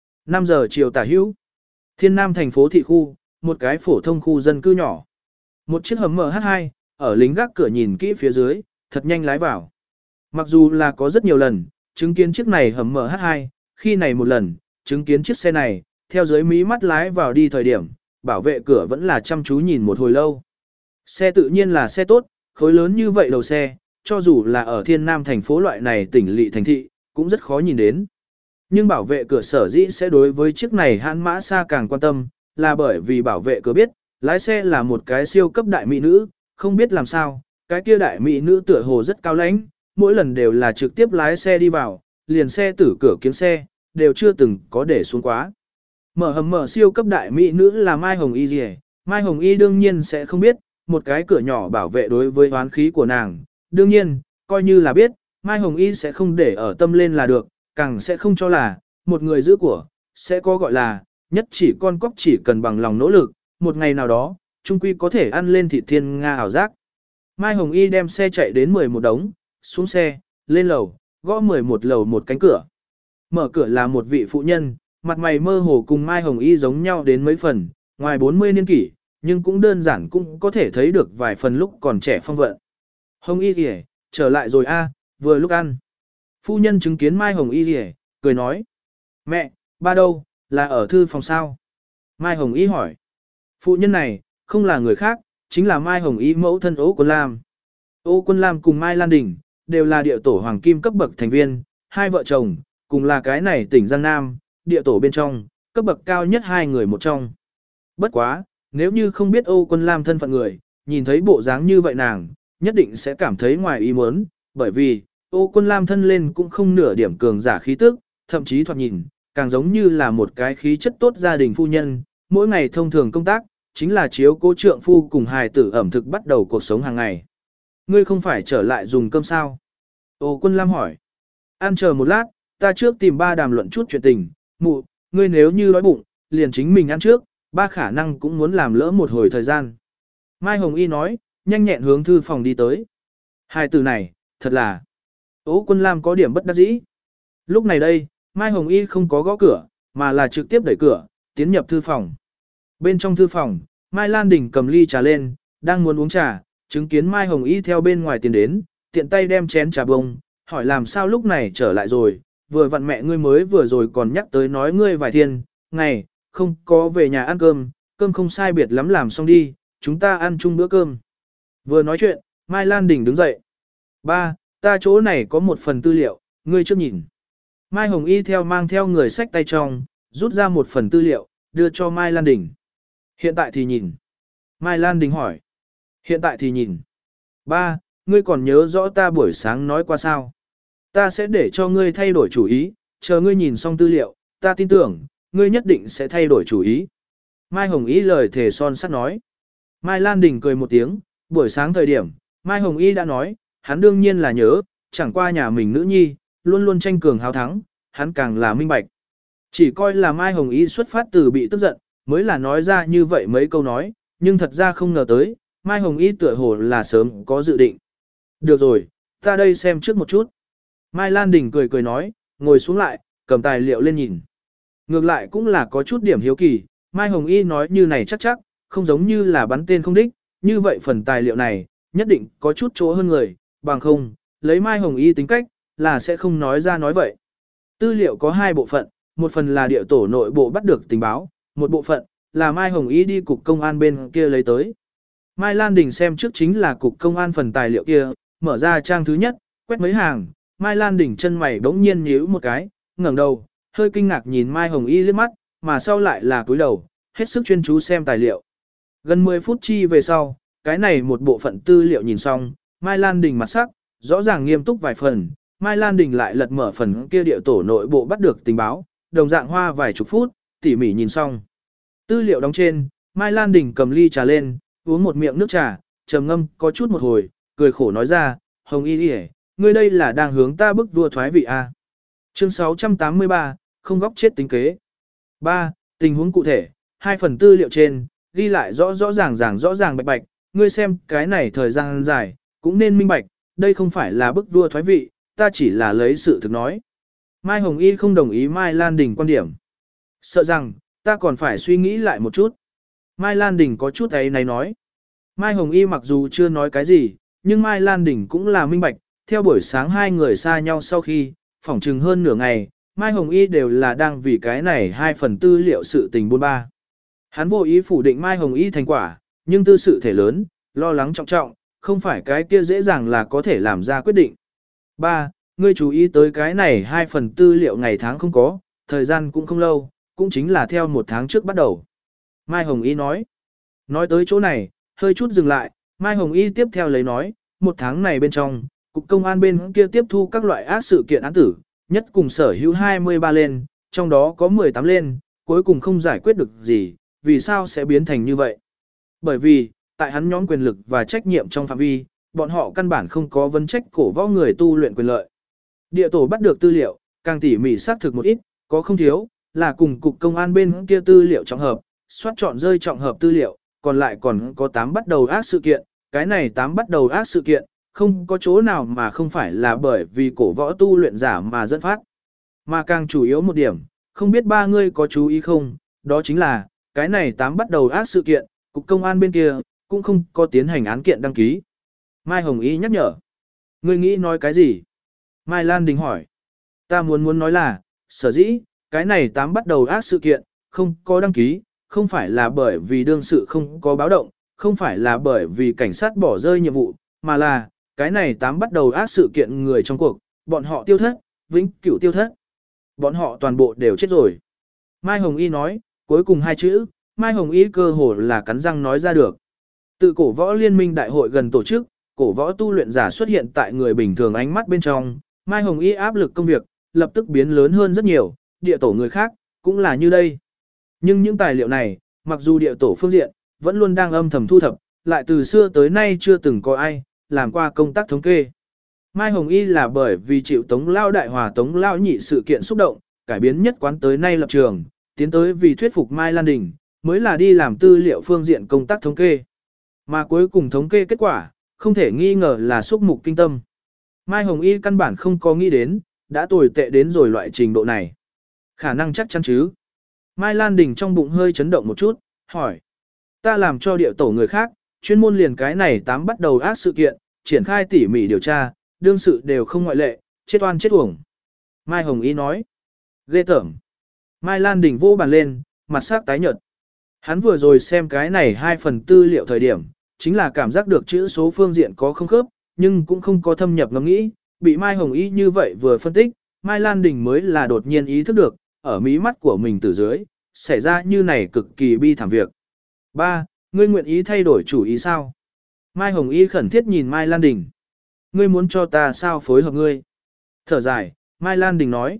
5 giờ chiều tả hữu. Thiên Nam thành phố thị khu, một cái phổ thông khu dân cư nhỏ. Một chiếc hầm MH2, ở lính gác cửa nhìn kỹ phía dưới, thật nhanh lái vào. Mặc dù là có rất nhiều lần, chứng kiến chiếc này hầm MH2, khi này một lần, chứng kiến chiếc xe này, theo dưới mí mắt lái vào đi thời điểm, bảo vệ cửa vẫn là chăm chú nhìn một hồi lâu. Xe tự nhiên là xe tốt, khối lớn như vậy đầu xe, cho dù là ở Thiên Nam thành phố loại này tỉnh lỵ thành thị, cũng rất khó nhìn đến. Nhưng bảo vệ cửa sở dĩ sẽ đối với chiếc này hãn mã xa càng quan tâm, là bởi vì bảo vệ cửa biết, lái xe là một cái siêu cấp đại mỹ nữ, không biết làm sao, cái kia đại mỹ nữ tựa hồ rất cao lãnh, mỗi lần đều là trực tiếp lái xe đi vào, liền xe tử cửa kiếng xe, đều chưa từng có để xuống quá. Mở siêu cấp đại mỹ nữ là Mai Hồng Y gì? Mai Hồng Y đương nhiên sẽ không biết, một cái cửa nhỏ bảo vệ đối với oán khí của nàng, đương nhiên, coi như là biết, Mai Hồng Y sẽ không để ở tâm lên là được, càng sẽ không cho là, một người giữ của, sẽ có gọi là, nhất chỉ con cóc chỉ cần bằng lòng nỗ lực, một ngày nào đó, trung quy có thể ăn lên thịt thiên nga ảo giác. Mai Hồng Y đem xe chạy đến 11 đống, xuống xe, lên lầu, gõ 11 lầu một cánh cửa. Mở cửa là một vị phụ nhân, mặt mày mơ hồ cùng Mai Hồng Y giống nhau đến mấy phần, ngoài 40 niên kỷ, nhưng cũng đơn giản cũng có thể thấy được vài phần lúc còn trẻ phong vận. Hồng Y kìa, trở lại rồi a, vừa lúc ăn. Phu nhân chứng kiến Mai Hồng Y kìa, cười nói. Mẹ, ba đâu, là ở thư phòng sao? Mai Hồng Y hỏi. Phụ nhân này, không là người khác, chính là Mai Hồng Y mẫu thân Ô Quân Lam. Ô Quân Lam cùng Mai Lan Đình, đều là địa tổ hoàng kim cấp bậc thành viên, hai vợ chồng, cùng là cái này tỉnh Giang Nam, địa tổ bên trong, cấp bậc cao nhất hai người một trong. Bất quá, nếu như không biết Ô Quân Lam thân phận người, nhìn thấy bộ dáng như vậy nàng, nhất định sẽ cảm thấy ngoài ý muốn, bởi vì, Ô Quân Lam thân lên cũng không nửa điểm cường giả khí tức, thậm chí thoạt nhìn, càng giống như là một cái khí chất tốt gia đình phu nhân, mỗi ngày thông thường công tác, chính là chiếu cố trượng phu cùng hài tử ẩm thực bắt đầu cuộc sống hàng ngày. Ngươi không phải trở lại dùng cơm sao? Ô Quân Lam hỏi. Ăn chờ một lát, ta trước tìm ba đàm luận chút chuyện tình, mụ, ngươi nếu như đói bụng, liền chính mình ăn trước, ba khả năng cũng muốn làm lỡ một hồi thời gian. Mai Hồng Y nói, nhanh nhẹn hướng thư phòng đi tới. Hai từ này, thật là. Ô Quân Lam có điểm bất đắc dĩ. Lúc này đây, Mai Hồng Y không có gõ cửa, mà là trực tiếp đẩy cửa, tiến nhập thư phòng. Bên trong thư phòng, Mai Lan Đình cầm ly trà lên, đang muốn uống trà, chứng kiến Mai Hồng Y theo bên ngoài tiến đến, tiện tay đem chén trà bông, hỏi làm sao lúc này trở lại rồi, vừa vặn mẹ ngươi mới vừa rồi còn nhắc tới nói ngươi vài thiên, ngày, không có về nhà ăn cơm, cơm không sai biệt lắm làm xong đi, chúng ta ăn chung bữa cơm. Vừa nói chuyện, Mai Lan Đình đứng dậy. Ba, ta chỗ này có một phần tư liệu, ngươi trước nhìn. Mai Hồng Y mang theo người sách tay trong, rút ra một phần tư liệu, đưa cho Mai Lan Đình. Hiện tại thì nhìn. Mai Lan Đình hỏi. Hiện tại thì nhìn. Ba, ngươi còn nhớ rõ ta buổi sáng nói qua sao? Ta sẽ để cho ngươi thay đổi chủ ý, chờ ngươi nhìn xong tư liệu, ta tin tưởng, ngươi nhất định sẽ thay đổi chủ ý. Mai Hồng Y lời thề son sắt nói. Mai Lan Đình cười một tiếng, buổi sáng thời điểm, Mai Hồng Y đã nói, hắn đương nhiên là nhớ, chẳng qua nhà mình nữ nhi, luôn luôn tranh cường hào thắng, hắn càng là minh bạch. Chỉ coi là Mai Hồng Y xuất phát từ bị tức giận, mới là nói ra như vậy mấy câu nói, nhưng thật ra không ngờ tới, Mai Hồng Y tựa hồ là sớm có dự định. Được rồi, ta đây xem trước một chút. Mai Lan Đình cười cười nói, ngồi xuống lại, cầm tài liệu lên nhìn. Ngược lại cũng là có chút điểm hiếu kỳ, Mai Hồng Y nói như này chắc chắc, không giống như là bắn tên không đích, như vậy phần tài liệu này, nhất định có chút chỗ hơn người, bằng không, lấy Mai Hồng Y tính cách, là sẽ không nói ra nói vậy. Tư liệu có hai bộ phận, một phần là địa tổ nội bộ bắt được tình báo, một bộ phận là Mai Hồng Y đi cục công an bên kia lấy tới. Mai Lan Đình xem trước chính là cục công an phần tài liệu kia, mở ra trang thứ nhất, quét mấy hàng, Mai Lan Đình chân mày bỗng nhiên nhíu một cái, ngẩng đầu, hơi kinh ngạc nhìn Mai Hồng Y liếc mắt, mà sau lại là cúi đầu, hết sức chuyên chú xem tài liệu. Gần 10 phút chi về sau, cái này một bộ phận tư liệu nhìn xong, Mai Lan Đình mặt sắc, rõ ràng nghiêm túc vài phần, Mai Lan Đình lại lật mở phần kia địa tổ nội bộ bắt được tình báo, đồng dạng hoa vài chục phút, tỉ mỉ nhìn xong. Tư liệu đóng trên, Mai Lan Đình cầm ly trà lên, uống một miệng nước trà, trầm ngâm có chút một hồi, cười khổ nói ra, Hồng Y đi, ngươi đây là đang hướng ta bức vua thoái vị à. Chương 683, không góc chết tính kế. 3. Tình huống cụ thể, hai phần tư liệu trên, ghi lại rõ ràng bạch bạch, ngươi xem cái này thời gian dài, cũng nên minh bạch, đây không phải là bức vua thoái vị, ta chỉ là lấy sự thực nói. Mai Hồng Y không đồng ý Mai Lan Đình quan điểm. Sợ rằng, ta còn phải suy nghĩ lại một chút. Mai Lan Đình có chút ấy này nói. Mai Hồng Y mặc dù chưa nói cái gì, nhưng Mai Lan Đình cũng là minh bạch, theo buổi sáng hai người xa nhau sau khi, phỏng chừng hơn nửa ngày, Mai Hồng Y đều là đang vì cái này hai phần tư liệu sự tình buôn ba. Hắn vô ý phủ định Mai Hồng Y thành quả, nhưng tư sự thể lớn, lo lắng trọng trọng, không phải cái kia dễ dàng là có thể làm ra quyết định. 3. Ngươi chú ý tới cái này hai phần tư liệu ngày tháng không có, thời gian cũng không lâu, cũng chính là theo một tháng trước bắt đầu. Mai Hồng Y nói. Nói tới chỗ này, hơi chút dừng lại, Mai Hồng Y tiếp theo lấy nói, một tháng này bên trong, cục công an bên kia tiếp thu các loại ác sự kiện án tử, nhất cùng sở hữu 23 lên, trong đó có 18 lên, cuối cùng không giải quyết được gì, vì sao sẽ biến thành như vậy? Bởi vì, tại hắn nhóm quyền lực và trách nhiệm trong phạm vi, bọn họ căn bản không có vấn trách cổ võ người tu luyện quyền lợi. Địa tổ bắt được tư liệu, càng tỉ mỉ xác thực một ít, có không thiếu, là cùng cục công an bên kia tư liệu trọng hợp, soát chọn rơi trọng hợp tư liệu, còn lại còn có 8 bắt đầu ác sự kiện, cái này 8 bắt đầu ác sự kiện, không có chỗ nào mà không phải là bởi vì cổ võ tu luyện giả mà dẫn phát. Mà càng chủ yếu một điểm, không biết ba ngươi có chú ý không, đó chính là, cái này 8 bắt đầu ác sự kiện, cục công an bên kia, cũng không có tiến hành án kiện đăng ký. Mai Hồng Y nhắc nhở. Ngươi nghĩ nói cái gì? Mai Lan Đình hỏi. Ta muốn nói là, sở dĩ, cái này 8 bắt đầu ác sự kiện, không có đăng ký, không phải là bởi vì đương sự không có báo động, không phải là bởi vì cảnh sát bỏ rơi nhiệm vụ, mà là, cái này 8 bắt đầu ác sự kiện người trong cuộc, bọn họ tiêu thất, vĩnh cửu tiêu thất. Bọn họ toàn bộ đều chết rồi. Mai Hồng Y nói, cuối cùng hai chữ, Mai Hồng Y cơ hồ là cắn răng nói ra được. Tự cổ võ liên minh đại hội gần tổ chức, cổ võ tu luyện giả xuất hiện tại người bình thường ánh mắt bên trong, Mai Hồng Y áp lực công việc, lập tức biến lớn hơn rất nhiều, địa tổ người khác, cũng là như đây. Nhưng những tài liệu này, mặc dù địa tổ phương diện, vẫn luôn đang âm thầm thu thập, lại từ xưa tới nay chưa từng có ai, làm qua công tác thống kê. Mai Hồng Y là bởi vì chịu Tống Lao Đại Hòa Tống Lao Nhị sự kiện xúc động, cải biến nhất quán tới nay lập trường, tiến tới vì thuyết phục Mai Lan Đình, mới là đi làm tư liệu phương diện công tác thống kê. Mà cuối cùng thống kê kết quả, không thể nghi ngờ là xúc mục kinh tâm. Mai Hồng Y căn bản không có nghĩ đến, đã tồi tệ đến rồi loại trình độ này. Khả năng chắc chắn chứ. Mai Lan Đình trong bụng hơi chấn động một chút, hỏi. Ta làm cho địa tổ người khác, chuyên môn liền cái này tám bắt đầu ác sự kiện, triển khai tỉ mỉ điều tra, đương sự đều không ngoại lệ, chết oan chết uổng. Mai Hồng Y nói. Ghê tởm. Mai Lan Đình vô bàn lên, mặt sắc tái nhợt. Hắn vừa rồi xem cái này 2/4 tư liệu thời điểm, chính là cảm giác được chữ số phương diện có không khớp, nhưng cũng không có thâm nhập ngẫm nghĩ, bị Mai Hồng Y như vậy vừa phân tích, Mai Lan Đình mới là đột nhiên ý thức được, ở mí mắt của mình từ dưới, xảy ra như này cực kỳ bi thảm việc. 3. Ngươi nguyện ý thay đổi chủ ý sao? Mai Hồng Y khẩn thiết nhìn Mai Lan Đình. Ngươi muốn cho ta sao phối hợp ngươi? Thở dài, Mai Lan Đình nói.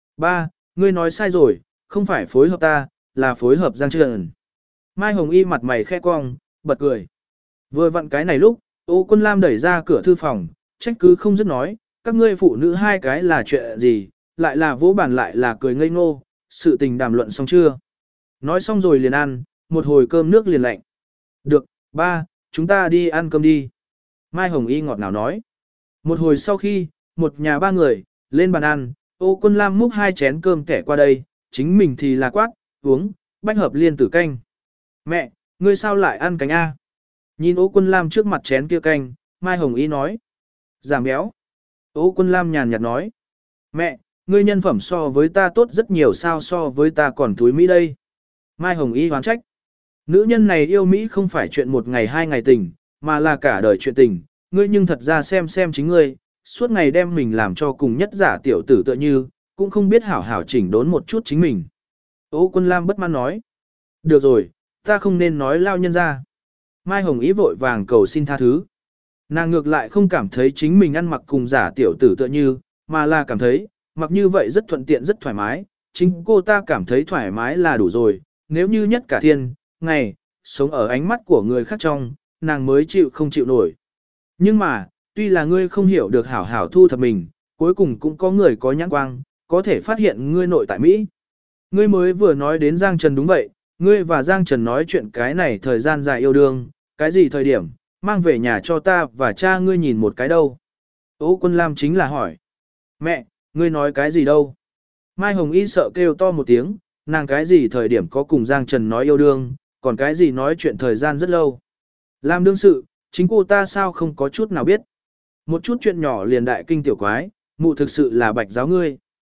3. Ngươi nói sai rồi, không phải phối hợp ta, là phối hợp Giang Trần. Mai Hồng Y mặt mày khẽ cong, bật cười. Vừa vặn cái này lúc, Ô Quân Lam đẩy ra cửa thư phòng, trách cứ không dứt nói, các ngươi phụ nữ hai cái là chuyện gì, lại là vỗ bàn lại là cười ngây ngô, sự tình đàm luận xong chưa? Nói xong rồi liền ăn, một hồi cơm nước liền lạnh. Được, ba, chúng ta đi ăn cơm đi. Mai Hồng Y ngọt ngào nói. Một hồi sau khi, một nhà ba người, lên bàn ăn, Ô Quân Lam múc 2 chén cơm kẻ qua đây, chính mình thì là quát, uống, bách hợp liên tử canh. Mẹ, ngươi sao lại ăn canh A? Nhìn Ô Quân Lam trước mặt chén kia canh, Mai Hồng Y nói. Giảm béo. Ô Quân Lam nhàn nhạt nói. Mẹ, ngươi nhân phẩm so với ta tốt rất nhiều sao so với ta còn thúi Mỹ đây. Mai Hồng Y hoán trách. Nữ nhân này yêu Mỹ không phải chuyện một ngày 2 ngày tình, mà là cả đời chuyện tình. Ngươi nhưng thật ra xem chính ngươi, suốt ngày đem mình làm cho cùng nhất giả tiểu tử tựa như, cũng không biết hảo hảo chỉnh đốn một chút chính mình. Ô Quân Lam bất mãn nói. Được rồi, ta không nên nói lao nhân ra. Mai Hồng Y vội vàng cầu xin tha thứ. Nàng ngược lại không cảm thấy chính mình ăn mặc cùng giả tiểu tử tựa như, mà là cảm thấy, mặc như vậy rất thuận tiện rất thoải mái, chính cô ta cảm thấy thoải mái là đủ rồi, nếu như nhất cả thiên, ngày, sống ở ánh mắt của người khác trong, nàng mới chịu không chịu nổi. Nhưng mà, tuy là ngươi không hiểu được hảo hảo thu thập mình, cuối cùng cũng có người có nhãn quang, có thể phát hiện ngươi nội tại Mỹ. Ngươi mới vừa nói đến Giang Trần đúng vậy, ngươi và Giang Trần nói chuyện cái này thời gian dài yêu đương, cái gì thời điểm, mang về nhà cho ta và cha ngươi nhìn một cái đâu. Ô Quân Lam chính là hỏi. Mẹ, ngươi nói cái gì đâu? Mai Hồng Y sợ kêu to một tiếng, nàng cái gì thời điểm có cùng Giang Trần nói yêu đương, còn cái gì nói chuyện thời gian rất lâu. Làm đương sự, chính cô ta sao không có chút nào biết. Một chút chuyện nhỏ liền đại kinh tiểu quái, mụ thực sự là bạch giáo ngươi.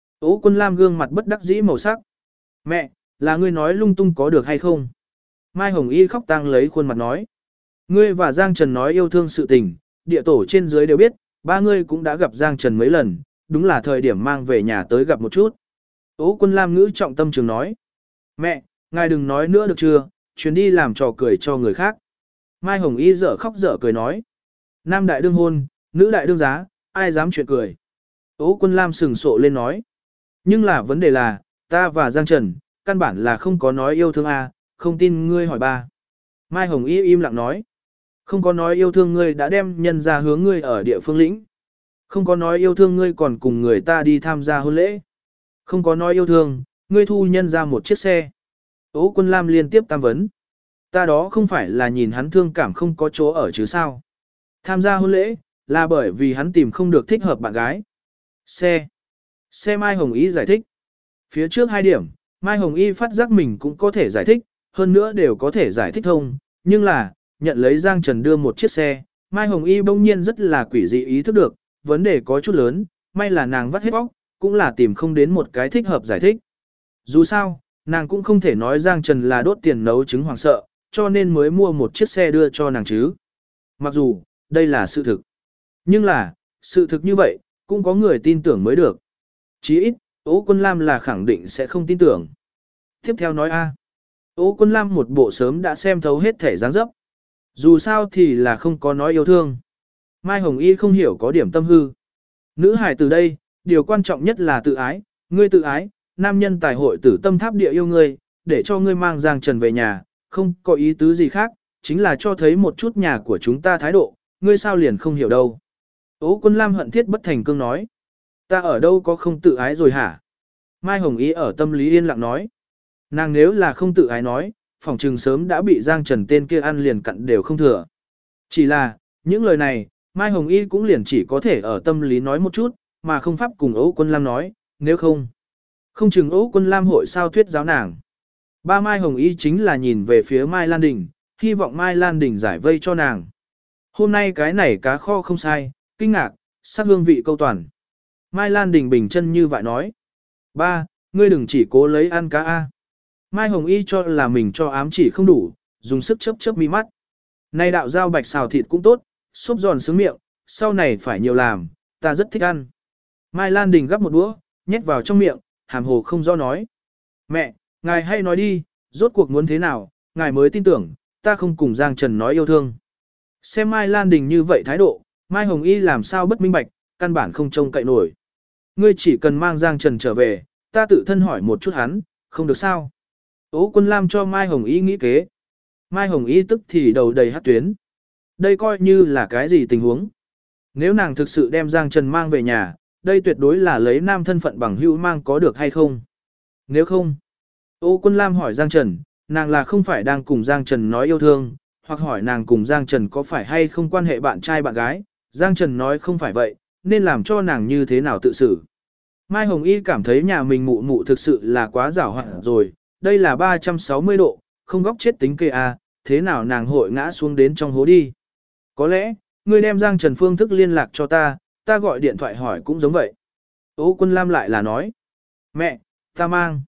Ô Quân Lam gương mặt bất đắc dĩ màu sắc. Mẹ, là ngươi nói lung tung có được hay không? Mai Hồng Y khóc tang lấy khuôn mặt nói. Ngươi và Giang Trần nói yêu thương sự tình, địa tổ trên dưới đều biết, ba ngươi cũng đã gặp Giang Trần mấy lần, đúng là thời điểm mang về nhà tới gặp một chút. Ô Quân Lam ngữ trọng tâm trường nói. Mẹ, ngài đừng nói nữa được chưa, chuyến đi làm trò cười cho người khác. Mai Hồng Y dở khóc dở cười nói. Nam đại đương hôn, nữ đại đương giá, ai dám chuyện cười. Ô Quân Lam sừng sộ lên nói. Nhưng là vấn đề là, ta và Giang Trần, căn bản là không có nói yêu thương a, không tin ngươi hỏi ba. Mai Hồng Y im lặng nói. Không có nói yêu thương ngươi đã đem nhân ra hướng ngươi ở địa phương lĩnh. Không có nói yêu thương ngươi còn cùng người ta đi tham gia hôn lễ. Không có nói yêu thương, ngươi thu nhân ra một chiếc xe. Ô Quân Lam liên tiếp tam vấn. Ta đó không phải là nhìn hắn thương cảm không có chỗ ở chứ sao. Tham gia hôn lễ, là bởi vì hắn tìm không được thích hợp bạn gái. Xe Mai Hồng Y giải thích. Phía trước 2 điểm, Mai Hồng Y phát giác mình cũng có thể giải thích, hơn nữa đều có thể giải thích thông, nhưng là, nhận lấy Giang Trần đưa một chiếc xe, Mai Hồng Y bỗng nhiên rất là quỷ dị ý thức được, vấn đề có chút lớn, may là nàng vắt hết bóc, cũng là tìm không đến một cái thích hợp giải thích. Dù sao, nàng cũng không thể nói Giang Trần là đốt tiền nấu trứng hoàng sợ, cho nên mới mua một chiếc xe đưa cho nàng chứ. Mặc dù, đây là sự thực. Nhưng là, sự thực như vậy, cũng có người tin tưởng mới được. Chí ít, Ô Quân Lam là khẳng định sẽ không tin tưởng. Tiếp theo nói a. Ô Quân Lam một bộ sớm đã xem thấu hết thể dáng dấp. Dù sao thì là không có nói yêu thương. Mai Hồng Y không hiểu có điểm tâm hư. Nữ hài từ đây, điều quan trọng nhất là tự ái. Ngươi tự ái, nam nhân tài hội tử tâm tháp địa yêu ngươi, để cho ngươi mang Giang Trần về nhà, không có ý tứ gì khác, chính là cho thấy một chút nhà của chúng ta thái độ, ngươi sao liền không hiểu đâu. Ô Quân Lam hận thiết bất thành cương nói. Ta ở đâu có không tự ái rồi hả? Mai Hồng Y ở tâm lý yên lặng nói. Nàng nếu là không tự ái nói, phòng trừng sớm đã bị Giang Trần tên kia ăn liền cặn đều không thừa. Chỉ là, những lời này, Mai Hồng Y cũng liền chỉ có thể ở tâm lý nói một chút, mà không pháp cùng Âu Quân Lam nói, nếu không chừng Âu Quân Lam hội sao thuyết giáo nàng. Ba Mai Hồng Y chính là nhìn về phía Mai Lan Đình, hy vọng Mai Lan Đình giải vây cho nàng. Hôm nay cái này cá kho không sai, kinh ngạc, sắc hương vị câu toàn. Mai Lan Đình bình chân như vậy nói. Ba, ngươi đừng chỉ cố lấy ăn cá A. Mai Hồng Y cho là mình cho ám chỉ không đủ, dùng sức chớp chớp mi mắt. Này đạo rau bạch xào thịt cũng tốt, xốp giòn sướng miệng, sau này phải nhiều làm, ta rất thích ăn. Mai Lan Đình gắp một đũa, nhét vào trong miệng, hàm hồ không rõ nói. Mẹ, ngài hay nói đi, rốt cuộc muốn thế nào, ngài mới tin tưởng, ta không cùng Giang Trần nói yêu thương. Xem Mai Lan Đình như vậy thái độ, Mai Hồng Y làm sao bất minh bạch, căn bản không trông cậy nổi. Ngươi chỉ cần mang Giang Trần trở về, ta tự thân hỏi một chút hắn, không được sao. Ô Quân Lam cho Mai Hồng Y nghĩ kế. Mai Hồng Y tức thì đầu đầy hát tuyến. Đây coi như là cái gì tình huống. Nếu nàng thực sự đem Giang Trần mang về nhà, đây tuyệt đối là lấy nam thân phận bằng hữu mang có được hay không. Nếu không, Ô Quân Lam hỏi Giang Trần, nàng là không phải đang cùng Giang Trần nói yêu thương, hoặc hỏi nàng cùng Giang Trần có phải hay không quan hệ bạn trai bạn gái. Giang Trần nói không phải vậy, nên làm cho nàng như thế nào tự xử. Mai Hồng Y cảm thấy nhà mình mụ mụ thực sự là quá giảo hoạt rồi, đây là 360 độ, không góc chết tính kê a, thế nào nàng hội ngã xuống đến trong hố đi. Có lẽ, ngươi đem Giang Trần phương thức liên lạc cho ta, ta gọi điện thoại hỏi cũng giống vậy. Ô Quân Lam lại là nói, mẹ, ta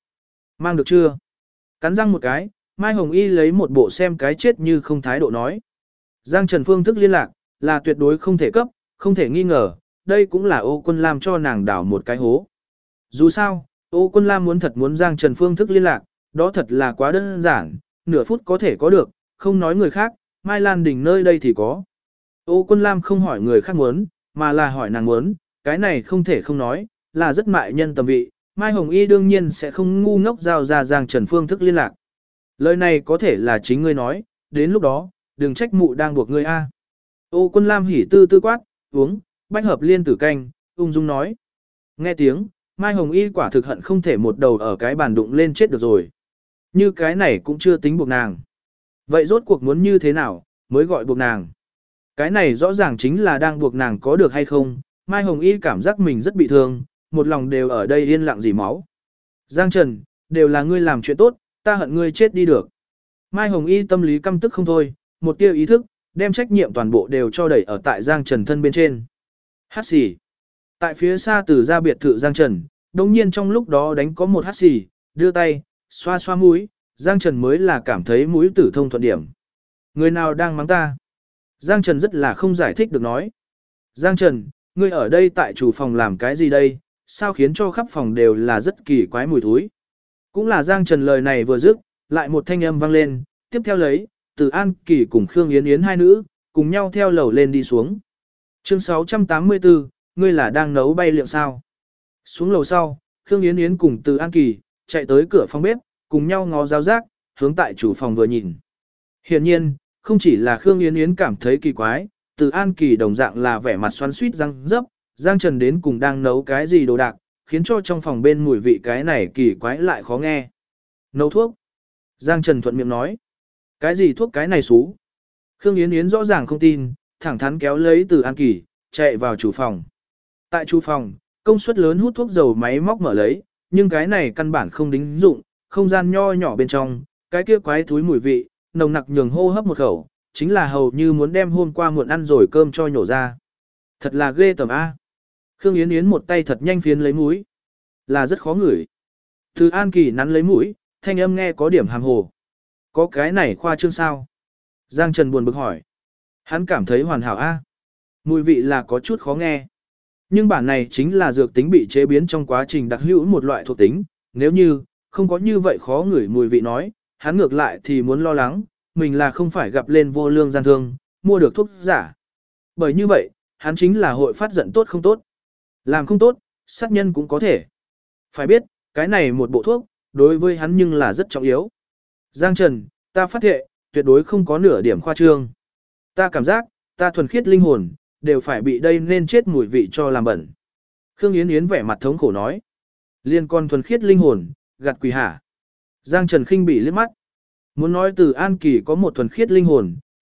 mang được chưa? Cắn răng một cái, Mai Hồng Y lấy một bộ xem cái chết như không thái độ nói. Giang Trần phương thức liên lạc, là tuyệt đối không thể cấp, không thể nghi ngờ, đây cũng là Ô Quân Lam cho nàng đảo một cái hố. Dù sao, Ô Quân Lam muốn Giang Trần phương thức liên lạc, đó thật là quá đơn giản, nửa phút có thể có được, không nói người khác, Mai Lan Đình nơi đây thì có. Ô Quân Lam không hỏi người khác muốn, mà là hỏi nàng muốn, cái này không thể không nói, là rất mại nhân tầm vị, Mai Hồng Y đương nhiên sẽ không ngu ngốc giao ra Giang Trần phương thức liên lạc. Lời này có thể là chính ngươi nói, đến lúc đó, đừng trách mụ đang buộc ngươi a. Ô Quân Lam hỉ tư tư quát, uống, bách hợp liên tử canh, ung dung nói. Nghe tiếng, Mai Hồng Y quả thực hận không thể một đầu ở cái bàn đụng lên chết được rồi. Như cái này cũng chưa tính buộc nàng. Vậy rốt cuộc muốn như thế nào, mới gọi buộc nàng? Cái này rõ ràng chính là đang buộc nàng có được hay không, Mai Hồng Y cảm giác mình rất bị thương, một lòng đều ở đây yên lặng dỉ máu. Giang Trần, đều là ngươi làm chuyện tốt, ta hận ngươi chết đi được. Mai Hồng Y tâm lý căm tức không thôi, một tia ý thức, đem trách nhiệm toàn bộ đều cho đẩy ở tại Giang Trần thân bên trên. Hát xì. Tại phía xa từ ra biệt thự Giang Trần, đồng nhiên trong lúc đó đánh có một hát xì, đưa tay, xoa xoa mũi, Giang Trần mới là cảm thấy mũi tử thông thuận điểm. Người nào đang mắng ta? Giang Trần rất là không giải thích được nói. Giang Trần, ngươi ở đây tại chủ phòng làm cái gì đây? Sao khiến cho khắp phòng đều là rất kỳ quái mùi thúi? Cũng là Giang Trần lời này vừa dứt, lại một thanh âm vang lên, tiếp theo lấy, Từ An Kỳ cùng Khương Yến Yến hai nữ, cùng nhau theo lầu lên đi xuống. Chương 684, ngươi là đang nấu bay liệu sao? Xuống lầu sau, Khương Yến Yến cùng Từ An Kỳ, chạy tới cửa phòng bếp, cùng nhau ngó giáo giác, hướng tại chủ phòng vừa nhìn. Hiển nhiên, không chỉ là Khương Yến Yến cảm thấy kỳ quái, Từ An Kỳ đồng dạng là vẻ mặt xoắn xuýt răng dấp, Giang Trần đến cùng đang nấu cái gì đồ đạc, khiến cho trong phòng bên mùi vị cái này kỳ quái lại khó nghe. Nấu thuốc. Giang Trần thuận miệng nói. Cái gì thuốc cái này xú? Khương Yến Yến rõ ràng không tin, thẳng thắn kéo lấy Từ An Kỳ, chạy vào chủ phòng. Tại chủ phòng, công suất lớn hút thuốc dầu máy móc mở lấy, nhưng cái này căn bản không đính dụng, không gian nho nhỏ bên trong, cái kia quái thúi mùi vị, nồng nặc nhường hô hấp một khẩu, chính là hầu như muốn đem hôm qua muộn ăn rồi cơm cho nhổ ra. Thật là ghê tởm a. Khương Yến Yến một tay thật nhanh phiến lấy mũi, là rất khó ngửi. Từ An Kỳ nắn lấy mũi, thanh âm nghe có điểm hàm hồ. Có cái này khoa trương sao? Giang Trần buồn bực hỏi. Hắn cảm thấy hoàn hảo a. Mùi vị là có chút khó nghe. Nhưng bản này chính là dược tính bị chế biến trong quá trình đặc hữu một loại thuộc tính, nếu như không có như vậy khó ngửi mùi vị nói, hắn ngược lại thì muốn lo lắng, mình là không phải gặp lên vô lương gian thương, mua được thuốc giả. Bởi như vậy, hắn chính là hội phát giận tốt không tốt. Làm không tốt, sát nhân cũng có thể. Phải biết, cái này một bộ thuốc, đối với hắn nhưng là rất trọng yếu. Giang Trần, ta phát hiện, tuyệt đối không có nửa điểm khoa trương. Ta cảm giác, ta thuần khiết linh hồn, đều phải bị đây nên chết mùi vị cho làm bẩn. Khương Yến Yến vẻ mặt thống khổ nói. Liên con thuần khiết linh hồn, gạt quỷ hả. Giang Trần khinh bỉ liếc mắt. Muốn nói Từ An Kỳ có một thuần khiết linh hồn,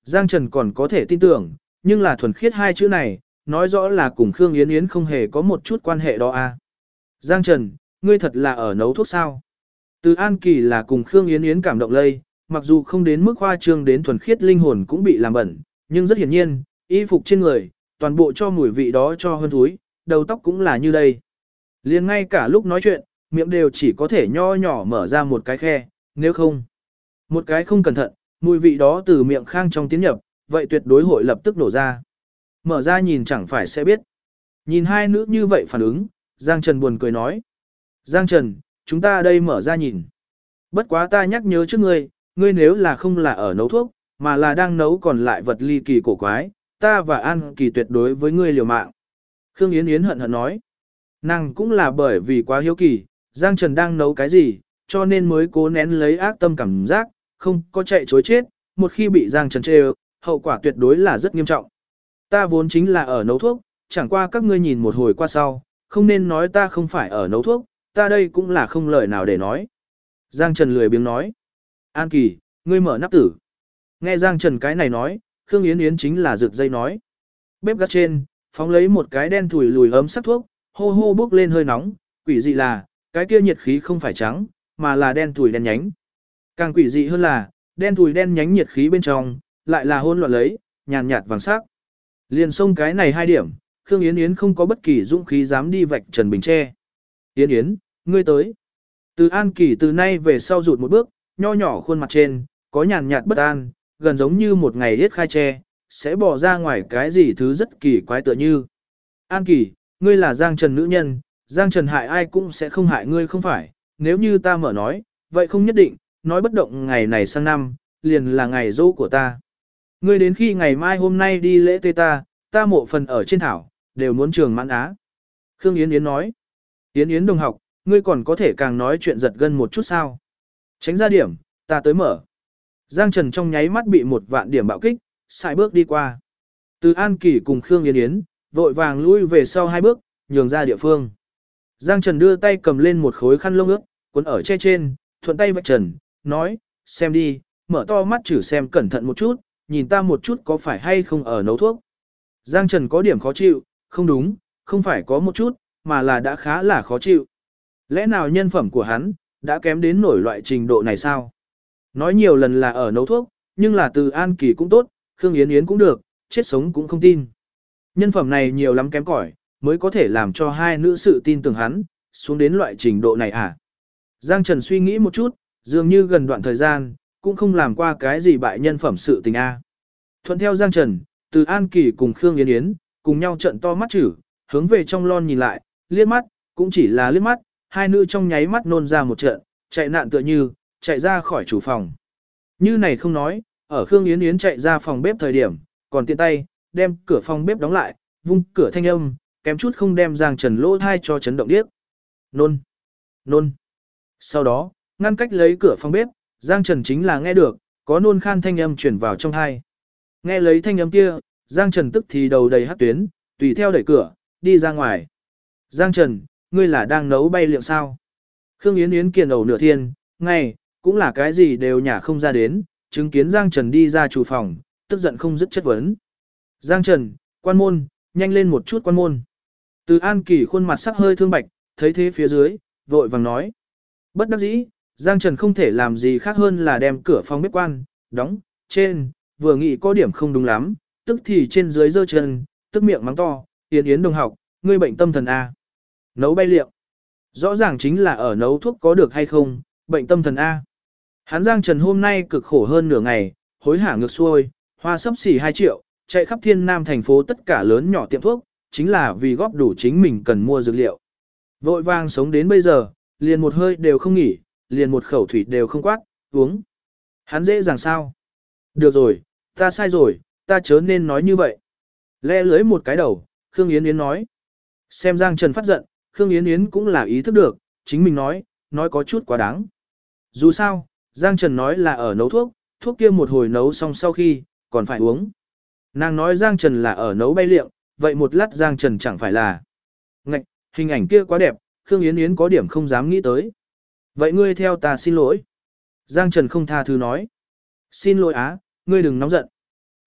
Giang Trần còn có thể tin tưởng, nhưng là thuần khiết hai chữ này, nói rõ là cùng Khương Yến Yến không hề có một chút quan hệ đó à. Giang Trần, ngươi thật là ở nấu thuốc sao? Từ An Kỳ là cùng Khương Yến Yến cảm động lây, mặc dù không đến mức khoa trương đến thuần khiết linh hồn cũng bị làm bẩn, nhưng rất hiển nhiên, y phục trên người, toàn bộ cho mùi vị đó cho hơn thúi, đầu tóc cũng là như đây. Liền ngay cả lúc nói chuyện, miệng đều chỉ có thể nho nhỏ mở ra một cái khe, nếu không, một cái không cẩn thận, mùi vị đó từ miệng khang trong tiến nhập, vậy tuyệt đối hội lập tức nổ ra. Mở ra nhìn chẳng phải sẽ biết. Nhìn hai nữ như vậy phản ứng, Giang Trần buồn cười nói. Giang Trần, chúng ta đây mở ra nhìn. Bất quá ta nhắc nhớ trước ngươi, ngươi nếu là không là ở nấu thuốc, mà là đang nấu còn lại vật ly kỳ cổ quái, ta và An Kỳ tuyệt đối với ngươi liều mạng. Khương Yến Yến hận hận nói. Nàng cũng là bởi vì quá hiếu kỳ, Giang Trần đang nấu cái gì, cho nên mới cố nén lấy ác tâm cảm giác, không có chạy chối chết, một khi bị Giang Trần trêu, hậu quả tuyệt đối là rất nghiêm trọng. Ta vốn chính là ở nấu thuốc, chẳng qua các ngươi nhìn một hồi qua sau, không nên nói ta không phải ở nấu thuốc, ta đây cũng là không lời nào để nói. Giang Trần lười biếng nói. An Kỳ, ngươi mở nắp tử. Nghe Giang Trần cái này nói, Khương Yến Yến chính là rực dây nói. Bếp gắt trên, phóng lấy một cái đen thủi lùi ấm sắc thuốc, hô hô bốc lên hơi nóng, quỷ dị là, cái kia nhiệt khí không phải trắng, mà là đen thủi đen nhánh. Càng quỷ dị hơn là, đen thủi đen nhánh nhiệt khí bên trong, lại là hỗn loạn lấy, nhàn nhạt vàng sắc. Liền xông cái này hai điểm, Khương Yến Yến không có bất kỳ dũng khí dám đi vạch trần bình tre. Yến Yến, ngươi tới. Từ An Kỳ từ nay về sau rụt một bước, nho nhỏ khuôn mặt trên, có nhàn nhạt bất an, gần giống như một ngày hết khai tre, sẽ bỏ ra ngoài cái gì thứ rất kỳ quái tựa như. An Kỳ, ngươi là Giang Trần nữ nhân, Giang Trần hại ai cũng sẽ không hại ngươi không phải, nếu như ta mở nói, vậy không nhất định, nói bất động ngày này sang năm, liền là ngày dỗ của ta. Ngươi đến khi ngày mai hôm nay đi lễ tê ta mộ phần ở trên thảo, đều muốn trường mãn á. Khương Yến Yến nói, Yến Yến đồng học, ngươi còn có thể càng nói chuyện giật gân một chút sao. Tránh ra điểm, ta tới mở. Giang Trần trong nháy mắt bị một vạn điểm bạo kích, xài bước đi qua. Từ An Kỳ cùng Khương Yến Yến, vội vàng lui về sau hai bước, nhường ra địa phương. Giang Trần đưa tay cầm lên một khối khăn lông ướt, cuốn ở che trên, thuận tay vạch trần, nói, xem đi, mở to mắt chử xem cẩn thận một chút, nhìn ta một chút có phải hay không ở nấu thuốc. Giang Trần có điểm khó chịu, không đúng, không phải có một chút, mà là đã khá là khó chịu. Lẽ nào nhân phẩm của hắn, đã kém đến nổi loại trình độ này sao? Nói nhiều lần là ở nấu thuốc, nhưng là từ An Kỳ cũng tốt, Khương Yến Yến cũng được, chết sống cũng không tin. Nhân phẩm này nhiều lắm kém cỏi, mới có thể làm cho hai nữ sự tin tưởng hắn, xuống đến loại trình độ này à? Giang Trần suy nghĩ một chút, dường như gần đoạn thời gian, cũng không làm qua cái gì bại nhân phẩm sự tình a. Thuận theo Giang Trần, từ An Kỳ cùng Khương Yến Yến, cùng nhau trận to mắt chử, hướng về trong lon nhìn lại, liếc mắt, cũng chỉ là liếc mắt, hai nữ trong nháy mắt nôn ra một trận, chạy nạn tựa như, chạy ra khỏi chủ phòng. Như này không nói, ở Khương Yến Yến chạy ra phòng bếp thời điểm, còn tiện tay, đem cửa phòng bếp đóng lại, vung cửa thanh âm, kém chút không đem Giang Trần lỗ thai cho chấn động điếc. Nôn, nôn. Sau đó, ngăn cách lấy cửa phòng bếp, Giang Trần chính là nghe được, có nôn khan thanh âm chuyển vào trong thai. Nghe lấy thanh âm kia, Giang Trần tức thì đầu đầy hắc tuyến, tùy theo đẩy cửa, đi ra ngoài. Giang Trần, ngươi là đang nấu bay liệu sao? Khương Yến Yến kiền ẩu nửa thiên, ngay, cũng là cái gì đều nhả không ra đến, chứng kiến Giang Trần đi ra chủ phòng, tức giận không dứt chất vấn. Giang Trần, quan môn, nhanh lên một chút quan môn. Từ An Kỳ khuôn mặt sắc hơi thương bạch, thấy thế phía dưới, vội vàng nói. Bất đắc dĩ, Giang Trần không thể làm gì khác hơn là đem cửa phòng bếp quan, đóng, trên, vừa nghĩ có điểm không đúng lắm, tức thì trên dưới giơ chân, tức miệng mắng to, Yến Yến đồng học, ngươi bệnh tâm thần A. Nấu bay liệu. Rõ ràng chính là ở nấu thuốc có được hay không, bệnh tâm thần A. Hắn Giang Trần hôm nay cực khổ hơn nửa ngày, hối hả ngược xuôi, hoa sấp xỉ 2 triệu, chạy khắp thiên nam thành phố tất cả lớn nhỏ tiệm thuốc, chính là vì góp đủ chính mình cần mua dược liệu. Vội vàng sống đến bây giờ, liền một hơi đều không nghỉ, liền một khẩu thủy đều không quát, uống. Hắn dễ dàng sao? Được rồi, ta sai rồi, ta chớ nên nói như vậy. Le lưới một cái đầu, Khương Yến Yến nói. Xem Giang Trần phát giận, Khương Yến Yến cũng là ý thức được, chính mình nói có chút quá đáng. Dù sao, Giang Trần nói là ở nấu thuốc, thuốc kia một hồi nấu xong sau khi, còn phải uống. Nàng nói Giang Trần là ở nấu bay liệng, vậy một lát Giang Trần chẳng phải là. Ngạch, hình ảnh kia quá đẹp, Khương Yến Yến có điểm không dám nghĩ tới. Vậy ngươi theo ta xin lỗi. Giang Trần không tha thứ nói. Xin lỗi á, ngươi đừng nóng giận.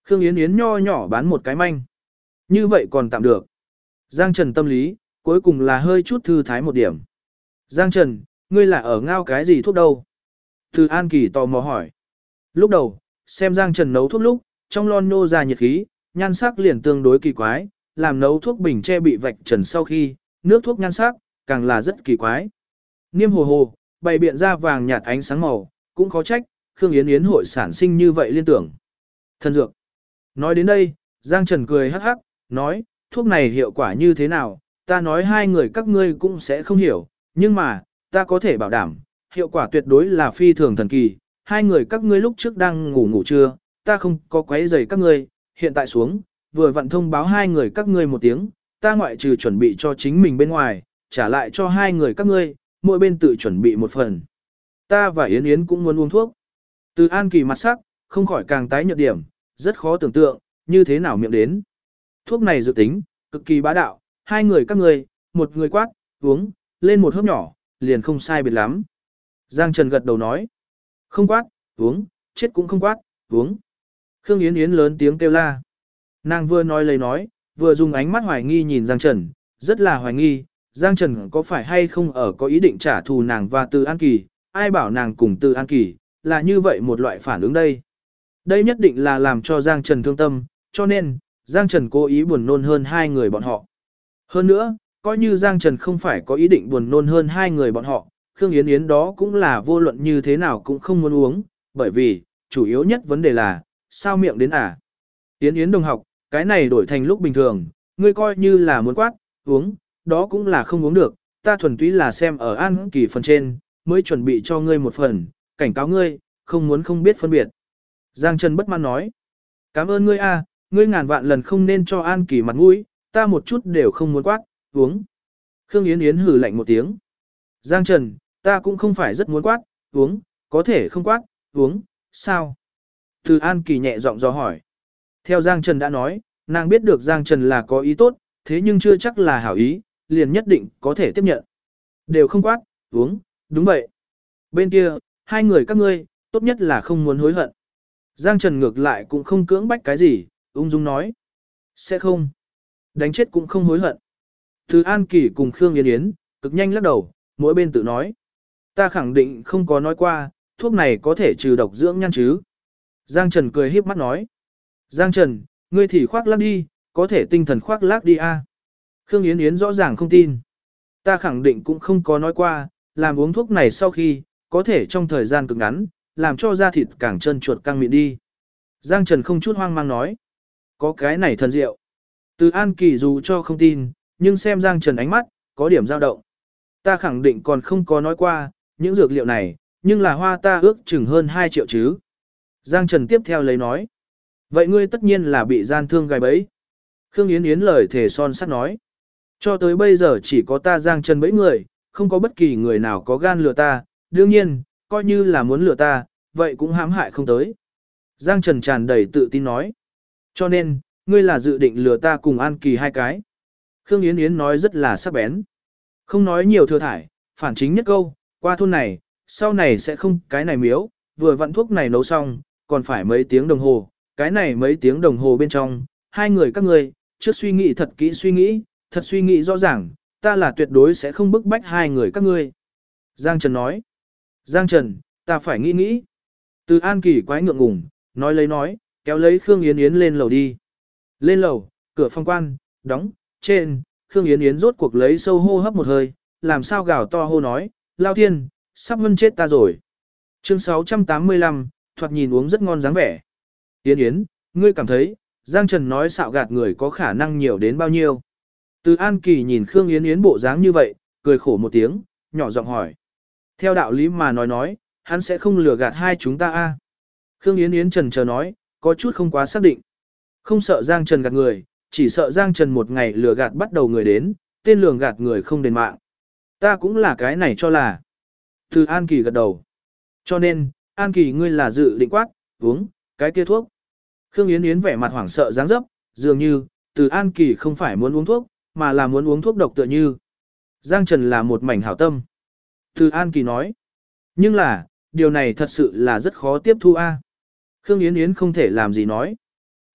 Khương Yến Yến nho nhỏ bán một cái manh. Như vậy còn tạm được. Giang Trần tâm lý, cuối cùng là hơi chút thư thái một điểm. Giang Trần, ngươi là ở ngao cái gì thuốc đâu? Từ An Kỳ tò mò hỏi. Lúc đầu, xem Giang Trần nấu thuốc lúc, trong lon nô ra nhiệt khí, nhan sắc liền tương đối kỳ quái, làm nấu thuốc bình che bị vạch trần sau khi, nước thuốc nhan sắc, càng là rất kỳ quái. Niêm hồ hồ, bày biện ra vàng nhạt ánh sáng màu, cũng khó trách, Khương Yến Yến hội sản sinh như vậy liên tưởng. Thần dược. Nói đến đây, Giang Trần cười hắc hắc, nói, thuốc này hiệu quả như thế nào, ta nói hai người các ngươi cũng sẽ không hiểu, nhưng mà, ta có thể bảo đảm, hiệu quả tuyệt đối là phi thường thần kỳ, hai người các ngươi lúc trước đang ngủ trưa, ta không có quấy rầy các ngươi, hiện tại xuống, vừa vặn thông báo hai người các ngươi một tiếng, ta ngoại trừ chuẩn bị cho chính mình bên ngoài, trả lại cho hai người các ngươi, mỗi bên tự chuẩn bị một phần. Ta và Yến Yến cũng muốn uống thuốc. Từ An Kỳ mặt sắc, không khỏi càng tái nhợt điểm, rất khó tưởng tượng, như thế nào miệng đến. Thuốc này dự tính, cực kỳ bá đạo, hai người các ngươi, một người quát, uống, lên một hớp nhỏ, liền không sai biệt lắm. Giang Trần gật đầu nói, không quát, uống, chết cũng không quát, uống. Khương Yến Yến lớn tiếng kêu la. Nàng vừa nói lời nói, vừa dùng ánh mắt hoài nghi nhìn Giang Trần, rất là hoài nghi, Giang Trần có phải hay không ở có ý định trả thù nàng và Từ An Kỳ, ai bảo nàng cùng Từ An Kỳ, là như vậy một loại phản ứng đây. Đây nhất định là làm cho Giang Trần thương tâm, cho nên, Giang Trần cố ý buồn nôn hơn hai người bọn họ. Hơn nữa, coi như Giang Trần không phải có ý định buồn nôn hơn hai người bọn họ, Khương Yến Yến đó cũng là vô luận như thế nào cũng không muốn uống, bởi vì, chủ yếu nhất vấn đề là, sao miệng đến à? Yến Yến đồng học, cái này đổi thành lúc bình thường, ngươi coi như là muốn quát, uống, đó cũng là không uống được, ta thuần túy là xem ở An Kỳ phần trên, mới chuẩn bị cho ngươi một phần, cảnh cáo ngươi, không muốn không biết phân biệt. Giang Trần bất mãn nói, cảm ơn ngươi a, ngươi ngàn vạn lần không nên cho An Kỳ mặt mũi, ta một chút đều không muốn quát, uống. Khương Yến Yến hử lạnh một tiếng. Giang Trần, ta cũng không phải rất muốn quát, uống, có thể không quát, uống, sao? Từ An Kỳ nhẹ giọng dò hỏi. Theo Giang Trần đã nói, nàng biết được Giang Trần là có ý tốt, thế nhưng chưa chắc là hảo ý, liền nhất định có thể tiếp nhận. Đều không quát, uống, đúng vậy. Bên kia, hai người các ngươi, tốt nhất là không muốn hối hận. Giang Trần ngược lại cũng không cưỡng bách cái gì, ung dung nói. Sẽ không. Đánh chết cũng không hối hận. Từ An Kỳ cùng Khương Yến Yến, cực nhanh lắc đầu, mỗi bên tự nói. Ta khẳng định không có nói qua, thuốc này có thể trừ độc dưỡng nhan chứ. Giang Trần cười híp mắt nói. Giang Trần, ngươi thì khoác lác đi, có thể tinh thần khoác lác đi a. Khương Yến Yến rõ ràng không tin. Ta khẳng định cũng không có nói qua, làm uống thuốc này sau khi, có thể trong thời gian cực ngắn, làm cho da thịt càng trơn chuột căng mịn đi. Giang Trần không chút hoang mang nói. Có cái này thần diệu. Từ An Kỳ dù cho không tin, nhưng xem Giang Trần ánh mắt, có điểm dao động. Ta khẳng định còn không có nói qua, những dược liệu này, nhưng là hoa ta ước chừng hơn 2 triệu chứ. Giang Trần tiếp theo lấy nói. Vậy ngươi tất nhiên là bị gian thương gài bẫy. Khương Yến Yến lời thề son sắt nói. Cho tới bây giờ chỉ có ta Giang Trần bẫy người, không có bất kỳ người nào có gan lừa ta, đương nhiên, coi như là muốn lừa ta, vậy cũng hãm hại không tới. Giang Trần tràn đầy tự tin nói. Cho nên, ngươi là dự định lừa ta cùng An Kỳ hai cái. Khương Yến Yến nói rất là sắc bén. Không nói nhiều thừa thải, phản chính nhất câu, qua thôn này, sau này sẽ không cái này miếu, vừa vặn thuốc này nấu xong, còn phải mấy tiếng đồng hồ, cái này mấy tiếng đồng hồ bên trong, hai người các ngươi, trước suy nghĩ thật kỹ suy nghĩ, thật suy nghĩ rõ ràng, ta là tuyệt đối sẽ không bức bách hai người các ngươi. Giang Trần nói. Giang Trần, ta phải nghĩ nghĩ. Từ An Kỳ quái ngượng ngùng, nói lấy nói, kéo lấy Khương Yến Yến lên lầu đi. Lên lầu, cửa phòng quan, đóng, trên, Khương Yến Yến rốt cuộc lấy sâu hô hấp một hơi, làm sao gào to hô nói, lao thiên, sắp hơn chết ta rồi. Chương 685, thoạt nhìn uống rất ngon dáng vẻ. Yến Yến, ngươi cảm thấy, Giang Trần nói xạo gạt người có khả năng nhiều đến bao nhiêu? Từ An Kỳ nhìn Khương Yến Yến bộ dáng như vậy, cười khổ một tiếng, nhỏ giọng hỏi. Theo đạo lý mà nói, hắn sẽ không lừa gạt hai chúng ta a. Khương Yến Yến trần chờ nói, có chút không quá xác định. Không sợ Giang Trần gạt người, chỉ sợ Giang Trần một ngày lừa gạt bắt đầu người đến, tên lường gạt người không đền mạng. Ta cũng là cái này cho là. Từ An Kỳ gật đầu. Cho nên, An Kỳ ngươi là dự định quát, uống, cái kia thuốc. Khương Yến Yến vẻ mặt hoảng sợ dáng dấp, dường như, từ An Kỳ không phải muốn uống thuốc, mà là muốn uống thuốc độc tựa như. Giang Trần là một mảnh hảo tâm. Từ An Kỳ nói. Nhưng là, điều này thật sự là rất khó tiếp thu a. Khương Yến Yến không thể làm gì nói.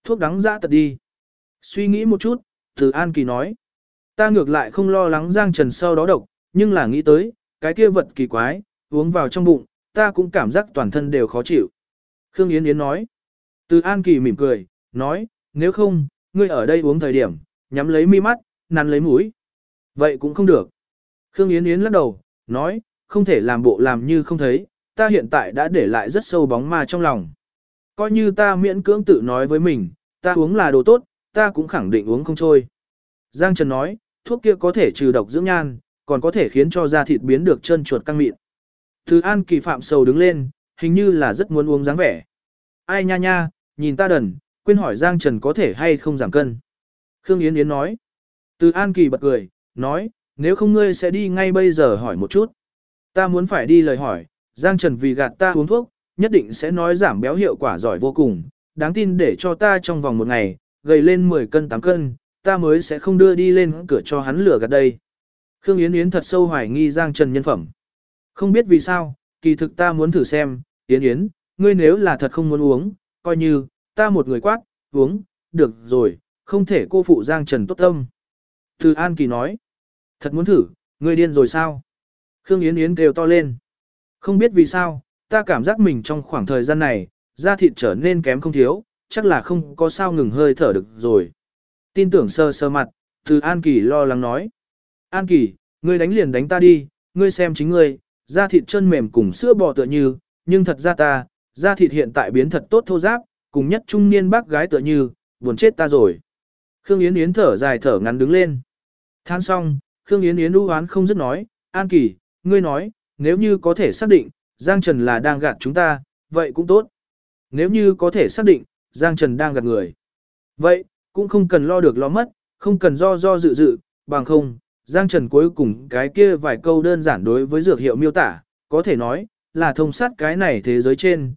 thuốc đắng dã tật đi. Suy nghĩ một chút, Từ An Kỳ nói. Ta ngược lại không lo lắng Giang Trần sau đó độc, nhưng là nghĩ tới, cái kia vật kỳ quái, uống vào trong bụng, ta cũng cảm giác toàn thân đều khó chịu. Khương Yến Yến nói. Từ An Kỳ mỉm cười, nói, nếu không, ngươi ở đây uống thời điểm, nhắm lấy mi mắt, nắn lấy mũi. Vậy cũng không được. Khương Yến Yến lắc đầu, nói, không thể làm bộ làm như không thấy, ta hiện tại đã để lại rất sâu bóng ma trong lòng. Coi như ta miễn cưỡng tự nói với mình, ta uống là đồ tốt, ta cũng khẳng định uống không trôi. Giang Trần nói, thuốc kia có thể trừ độc dưỡng nhan, còn có thể khiến cho da thịt biến được trơn chuột căng mịn. Từ An Kỳ phạm sầu đứng lên, hình như là rất muốn uống dáng vẻ. Ai nha nha, nhìn ta đần, quên hỏi Giang Trần có thể hay không giảm cân. Khương Yến Yến nói. Từ An Kỳ bật cười, nói, nếu không ngươi sẽ đi ngay bây giờ hỏi một chút. Ta muốn phải đi lời hỏi, Giang Trần vì gạt ta uống thuốc, nhất định sẽ nói giảm béo hiệu quả giỏi vô cùng, đáng tin để cho ta trong vòng một ngày, gầy lên 10 cân 8 cân, ta mới sẽ không đưa đi lên cửa cho hắn lửa gạt đây. Khương Yến Yến thật sâu hoài nghi Giang Trần nhân phẩm. Không biết vì sao, kỳ thực ta muốn thử xem, Yến Yến, ngươi nếu là thật không muốn uống, coi như, ta một người quát, uống, được rồi, không thể cô phụ Giang Trần tốt tâm. Từ An Kỳ nói, thật muốn thử, ngươi điên rồi sao? Khương Yến Yến kêu to lên. Không biết vì sao, ta cảm giác mình trong khoảng thời gian này, da thịt trở nên kém không thiếu, chắc là không có sao ngừng hơi thở được rồi. Tin tưởng sơ sơ mặt, Từ An Kỳ lo lắng nói. An Kỳ, ngươi đánh liền đánh ta đi, ngươi xem chính ngươi, da thịt chân mềm cùng sữa bò tựa như, nhưng thật ra ta, da thịt hiện tại biến thật tốt thô ráp, cùng nhất trung niên bác gái tựa như, buồn chết ta rồi. Khương Yến Yến thở dài thở ngắn đứng lên. Than xong, Khương Yến Yến u oán không dứt nói, An Kỳ, ngươi nói, nếu như có thể xác định, Giang Trần là đang gạt chúng ta, vậy cũng tốt. Nếu như có thể xác định, Giang Trần đang gạt người. Vậy, cũng không cần lo được lo mất, không cần do dự, bằng không, Giang Trần cuối cùng cái kia vài câu đơn giản đối với dược hiệu miêu tả, có thể nói, là thông sát cái này thế giới trên,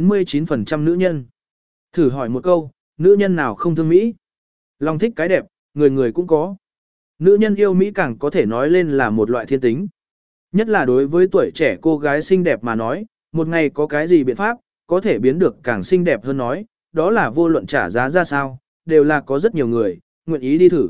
99% nữ nhân. Thử hỏi một câu, nữ nhân nào không thương Mỹ? Lòng thích cái đẹp, người người cũng có. Nữ nhân yêu Mỹ càng có thể nói lên là một loại thiên tính. Nhất là đối với tuổi trẻ cô gái xinh đẹp mà nói, một ngày có cái gì biện pháp, có thể biến được càng xinh đẹp hơn nói, đó là vô luận trả giá ra sao, đều là có rất nhiều người, nguyện ý đi thử.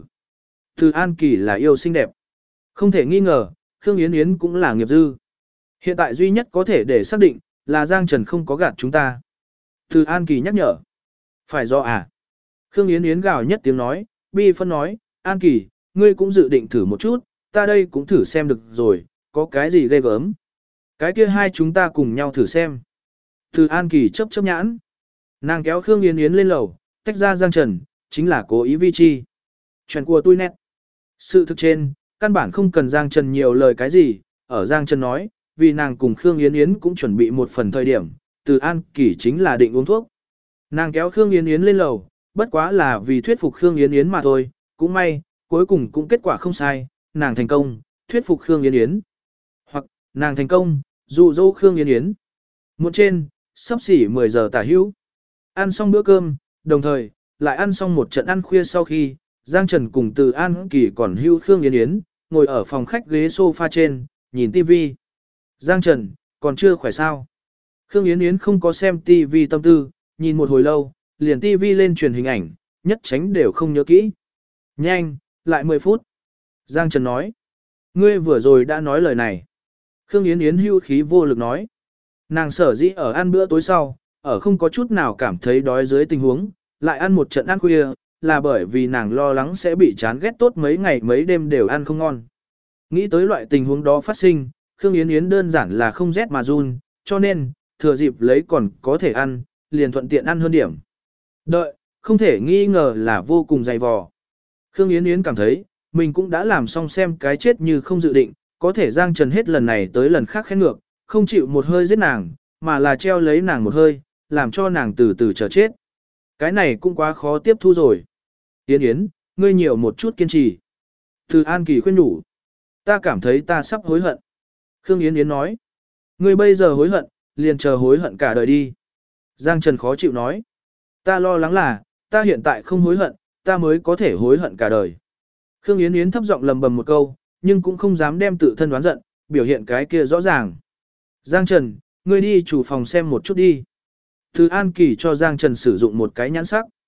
Từ An Kỳ là yêu xinh đẹp. Không thể nghi ngờ, Khương Yến Yến cũng là nghiệp dư. Hiện tại duy nhất có thể để xác định, là Giang Trần không có gạt chúng ta. Từ An Kỳ nhắc nhở. Phải do à? Khương Yến Yến gào nhất tiếng nói, bi phân nói, An Kỳ, ngươi cũng dự định thử một chút, ta đây cũng thử xem được rồi, có cái gì ghê gớm. Cái kia hai chúng ta cùng nhau thử xem. Từ An Kỳ chớp nhãn. Nàng kéo Khương Yến Yến lên lầu, tách ra Giang Trần, chính là cố ý vi chi. Chuyện của tôi nét. Sự thực trên, căn bản không cần Giang Trần nhiều lời cái gì, ở Giang Trần nói, vì nàng cùng Khương Yến Yến cũng chuẩn bị một phần thời điểm, Từ An Kỳ chính là định uống thuốc. Nàng kéo Khương Yến Yến lên lầu, bất quá là vì thuyết phục Khương Yến Yến mà thôi, cũng may, cuối cùng cũng kết quả không sai, nàng thành công, thuyết phục Khương Yến Yến. Hoặc, nàng thành công, dụ dỗ Khương Yến Yến. Muộn trên, sắp xỉ 10 giờ tả hữu. Ăn xong bữa cơm, đồng thời, lại ăn xong một trận ăn khuya sau khi, Giang Trần cùng Từ An Kỳ còn hưu Khương Yến Yến, ngồi ở phòng khách ghế sofa trên, nhìn TV. Giang Trần, còn chưa khỏe sao? Khương Yến Yến không có xem TV tâm tư, nhìn một hồi lâu, liền TV lên truyền hình ảnh, nhất tránh đều không nhớ kỹ. Nhanh, lại 10 phút. Giang Trần nói. Ngươi vừa rồi đã nói lời này. Khương Yến Yến hưu khí vô lực nói. Nàng sở dĩ ở ăn bữa tối sau, ở không có chút nào cảm thấy đói dưới tình huống, lại ăn một trận ăn khuya, là bởi vì nàng lo lắng sẽ bị chán ghét tốt mấy ngày mấy đêm đều ăn không ngon. Nghĩ tới loại tình huống đó phát sinh, Khương Yến Yến đơn giản là không rét mà run, cho nên, thừa dịp lấy còn có thể ăn, liền thuận tiện ăn hơn điểm. Đợi, không thể nghi ngờ là vô cùng dày vò. Khương Yến Yến cảm thấy, mình cũng đã làm xong xem cái chết như không dự định, có thể Giang Trần hết lần này tới lần khác khen ngược, không chịu một hơi giết nàng, mà là treo lấy nàng một hơi, làm cho nàng từ từ chờ chết. Cái này cũng quá khó tiếp thu rồi. Yến Yến, ngươi nhiều một chút kiên trì. Từ An Kỳ khuyên nhủ. Ta cảm thấy ta sắp hối hận. Khương Yến Yến nói. Ngươi bây giờ hối hận, liền chờ hối hận cả đời đi. Giang Trần khó chịu nói. Ta lo lắng là, ta hiện tại không hối hận, ta mới có thể hối hận cả đời. Khương Yến Yến thấp giọng lầm bầm một câu, nhưng cũng không dám đem tự thân đoán giận, biểu hiện cái kia rõ ràng. Giang Trần, ngươi đi chủ phòng xem một chút đi. Từ An Kỳ cho Giang Trần sử dụng một cái nhãn sắc.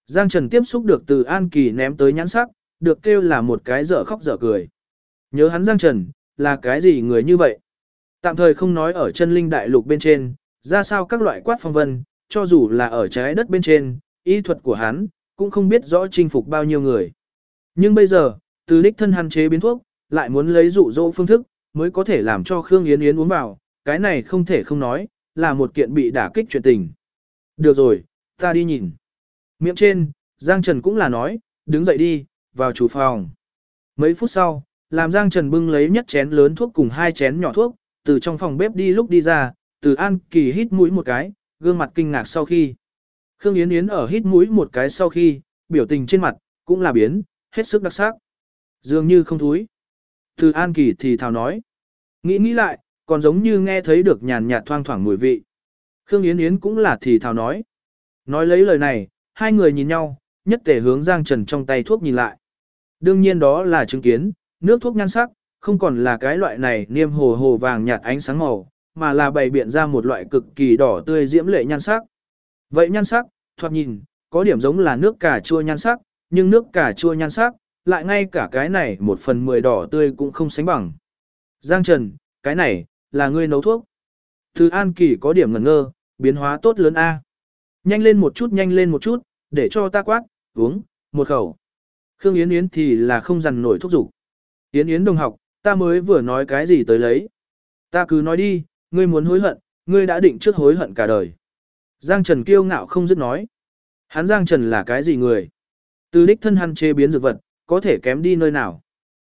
Giang Trần tiếp xúc được từ An Kỳ ném tới nhãn sắc, được kêu là một cái dở khóc dở cười. Nhớ hắn Giang Trần, là cái gì người như vậy? Tạm thời không nói ở chân linh đại lục bên trên, ra sao các loại quát phong vân, cho dù là ở trái đất bên trên, y thuật của hắn, cũng không biết rõ chinh phục bao nhiêu người. Nhưng bây giờ, từ đích thân hắn chế biến thuốc, lại muốn lấy dụ dỗ phương thức, mới có thể làm cho Khương Yến Yến uống vào, cái này không thể không nói, là một kiện bị đả kích chuyện tình. Được rồi, ta đi nhìn. Miệng trên, Giang Trần cũng là nói, đứng dậy đi, vào chủ phòng. Mấy phút sau, làm Giang Trần bưng lấy nhất chén lớn thuốc cùng 2 chén nhỏ thuốc, từ trong phòng bếp đi lúc đi ra, từ An Kỳ hít mũi một cái, gương mặt kinh ngạc sau khi. Khương Yến Yến ở hít mũi một cái sau khi, biểu tình trên mặt, cũng là biến, hết sức đặc sắc. Dường như không thúi. Từ An Kỳ thì thào nói. Nghĩ lại, còn giống như nghe thấy được nhàn nhạt thoang thoảng mùi vị. Khương Yến Yến cũng là thì thào nói. Nói lấy lời này, hai người nhìn nhau, nhất thể hướng Giang Trần trong tay thuốc nhìn lại. Đương nhiên đó là chứng kiến, nước thuốc nhan sắc, không còn là cái loại này niêm hồ hồ vàng nhạt ánh sáng màu, mà là bày biện ra một loại cực kỳ đỏ tươi diễm lệ nhan sắc. Vậy nhan sắc, thoạt nhìn, có điểm giống là nước cà chua nhan sắc, nhưng nước cà chua nhan sắc, lại ngay cả cái này 1/10 đỏ tươi cũng không sánh bằng. Giang Trần, cái này, là ngươi nấu thuốc. Từ An Kỳ có điểm ngẩn ngơ, biến hóa tốt lớn A. Nhanh lên một chút, để cho ta quát, uống, một khẩu. Khương Yến Yến thì là không dằn nổi thúc giục. Yến Yến đồng học, ta mới vừa nói cái gì tới lấy. Ta cứ nói đi, ngươi muốn hối hận, ngươi đã định trước hối hận cả đời. Giang Trần kiêu ngạo không dứt nói. Hắn Giang Trần là cái gì người? Từ đích thân hắn chế biến dược vật, có thể kém đi nơi nào?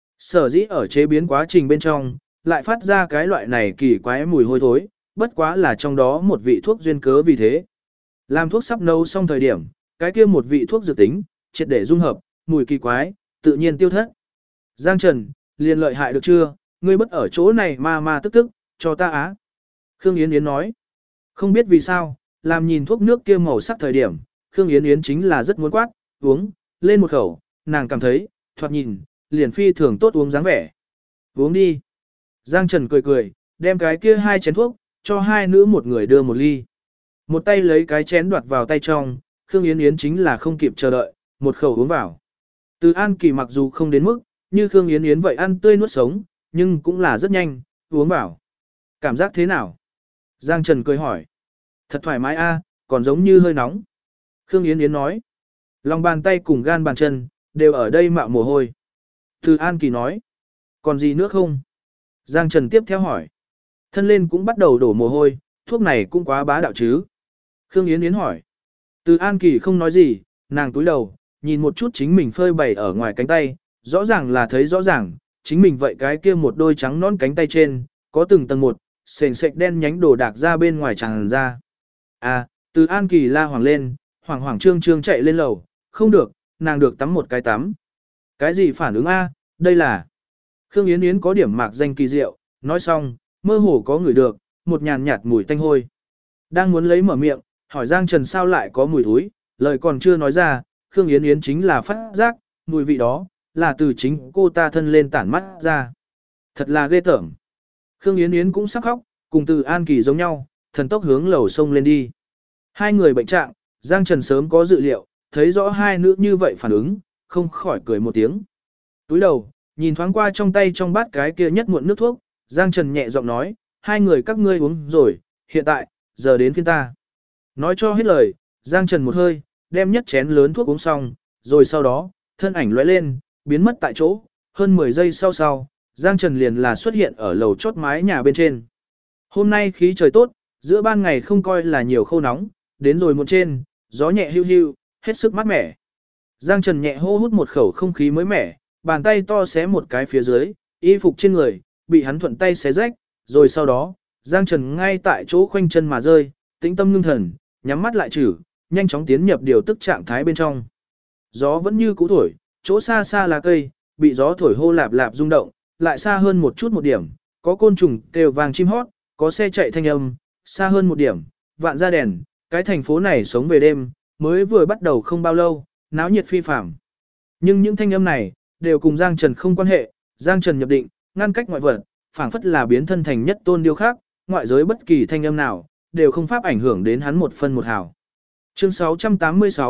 Sở dĩ ở chế biến quá trình bên trong, lại phát ra cái loại này kỳ quái mùi hôi thối, bất quá là trong đó một vị thuốc duyên cớ vì thế. Làm thuốc sắp nấu xong thời điểm, cái kia một vị thuốc dược tính, triệt để dung hợp, mùi kỳ quái, tự nhiên tiêu thất. Giang Trần, liền lợi hại được chưa, ngươi bất ở chỗ này mà tức, cho ta á. Khương Yến Yến nói, không biết vì sao, làm nhìn thuốc nước kia màu sắc thời điểm, Khương Yến Yến chính là rất muốn quát, uống, lên một khẩu, nàng cảm thấy, thoạt nhìn, liền phi thường tốt uống dáng vẻ. Uống đi. Giang Trần cười, đem cái kia 2 chén thuốc, cho 2 nữ một người đưa một ly. Một tay lấy cái chén đoạt vào tay trong, Khương Yến Yến chính là không kịp chờ đợi, một khẩu uống vào. Từ An Kỳ mặc dù không đến mức, như Khương Yến Yến vậy ăn tươi nuốt sống, nhưng cũng là rất nhanh, uống vào. Cảm giác thế nào? Giang Trần cười hỏi. Thật thoải mái a, còn giống như hơi nóng. Khương Yến Yến nói. Lòng bàn tay cùng gan bàn chân, đều ở đây mạo mồ hôi. Từ An Kỳ nói. Còn gì nữa không? Giang Trần tiếp theo hỏi. Thân lên cũng bắt đầu đổ mồ hôi, thuốc này cũng quá bá đạo chứ. Khương Yến Yến hỏi. Từ An Kỳ không nói gì, nàng túi đầu, nhìn một chút chính mình phơi bày ở ngoài cánh tay, rõ ràng là thấy rõ ràng, chính mình vậy cái kia một đôi trắng non cánh tay trên, có từng tầng một, sền sệt đen nhánh đồ đạc ra bên ngoài tràn ra. À, Từ An Kỳ la hoảng lên, hoảng trương chạy lên lầu, không được, nàng được tắm một cái tắm. Cái gì phản ứng a, đây là... Khương Yến Yến có điểm mạc danh kỳ diệu, nói xong, mơ hồ có người được, một nhàn nhạt mùi tanh hôi. Đang muốn lấy mở miệng, hỏi Giang Trần sao lại có mùi thúi, lời còn chưa nói ra, Khương Yến Yến chính là phát giác, mùi vị đó, là từ chính cô ta thân lên tản mắt ra. Thật là ghê tởm. Khương Yến Yến cũng sắp khóc, cùng Từ An Kỳ giống nhau, thần tốc hướng lầu sông lên đi. Hai người bệnh trạng, Giang Trần sớm có dự liệu, thấy rõ hai nữ như vậy phản ứng, không khỏi cười một tiếng. Túi đầu, nhìn thoáng qua trong tay trong bát cái kia nhất muộn nước thuốc, Giang Trần nhẹ giọng nói, 2 người các ngươi uống rồi, hiện tại, giờ đến phiên ta. Nói cho hết lời, Giang Trần một hơi, đem nhất chén lớn thuốc uống xong, rồi sau đó, thân ảnh lóe lên, biến mất tại chỗ, hơn 10 giây sau, Giang Trần liền là xuất hiện ở lầu chót mái nhà bên trên. Hôm nay khí trời tốt, giữa ban ngày không coi là nhiều khô nóng, đến rồi muộn trên, gió nhẹ hưu hưu, hết sức mát mẻ. Giang Trần nhẹ hô hút một khẩu không khí mới mẻ, bàn tay to xé một cái phía dưới, y phục trên người, bị hắn thuận tay xé rách, rồi sau đó, Giang Trần ngay tại chỗ khoanh chân mà rơi, tĩnh tâm ngưng thần, nhắm mắt lại chử, nhanh chóng tiến nhập điều tức trạng thái bên trong. Gió vẫn như cũ thổi, chỗ xa xa là cây, bị gió thổi hô lạp lạp rung động, lại xa hơn một chút một điểm, có côn trùng kêu vàng chim hót, có xe chạy thanh âm, xa hơn một điểm, vạn ra đèn, cái thành phố này sống về đêm, mới vừa bắt đầu không bao lâu, náo nhiệt phi phàm. Nhưng những thanh âm này, đều cùng Giang Trần không quan hệ, Giang Trần nhập định, ngăn cách ngoại vật, phảng phất là biến thân thành nhất tôn điêu khác, ngoại giới bất kỳ thanh âm nào, đều không pháp ảnh hưởng đến hắn một phân một hào. Chương 686,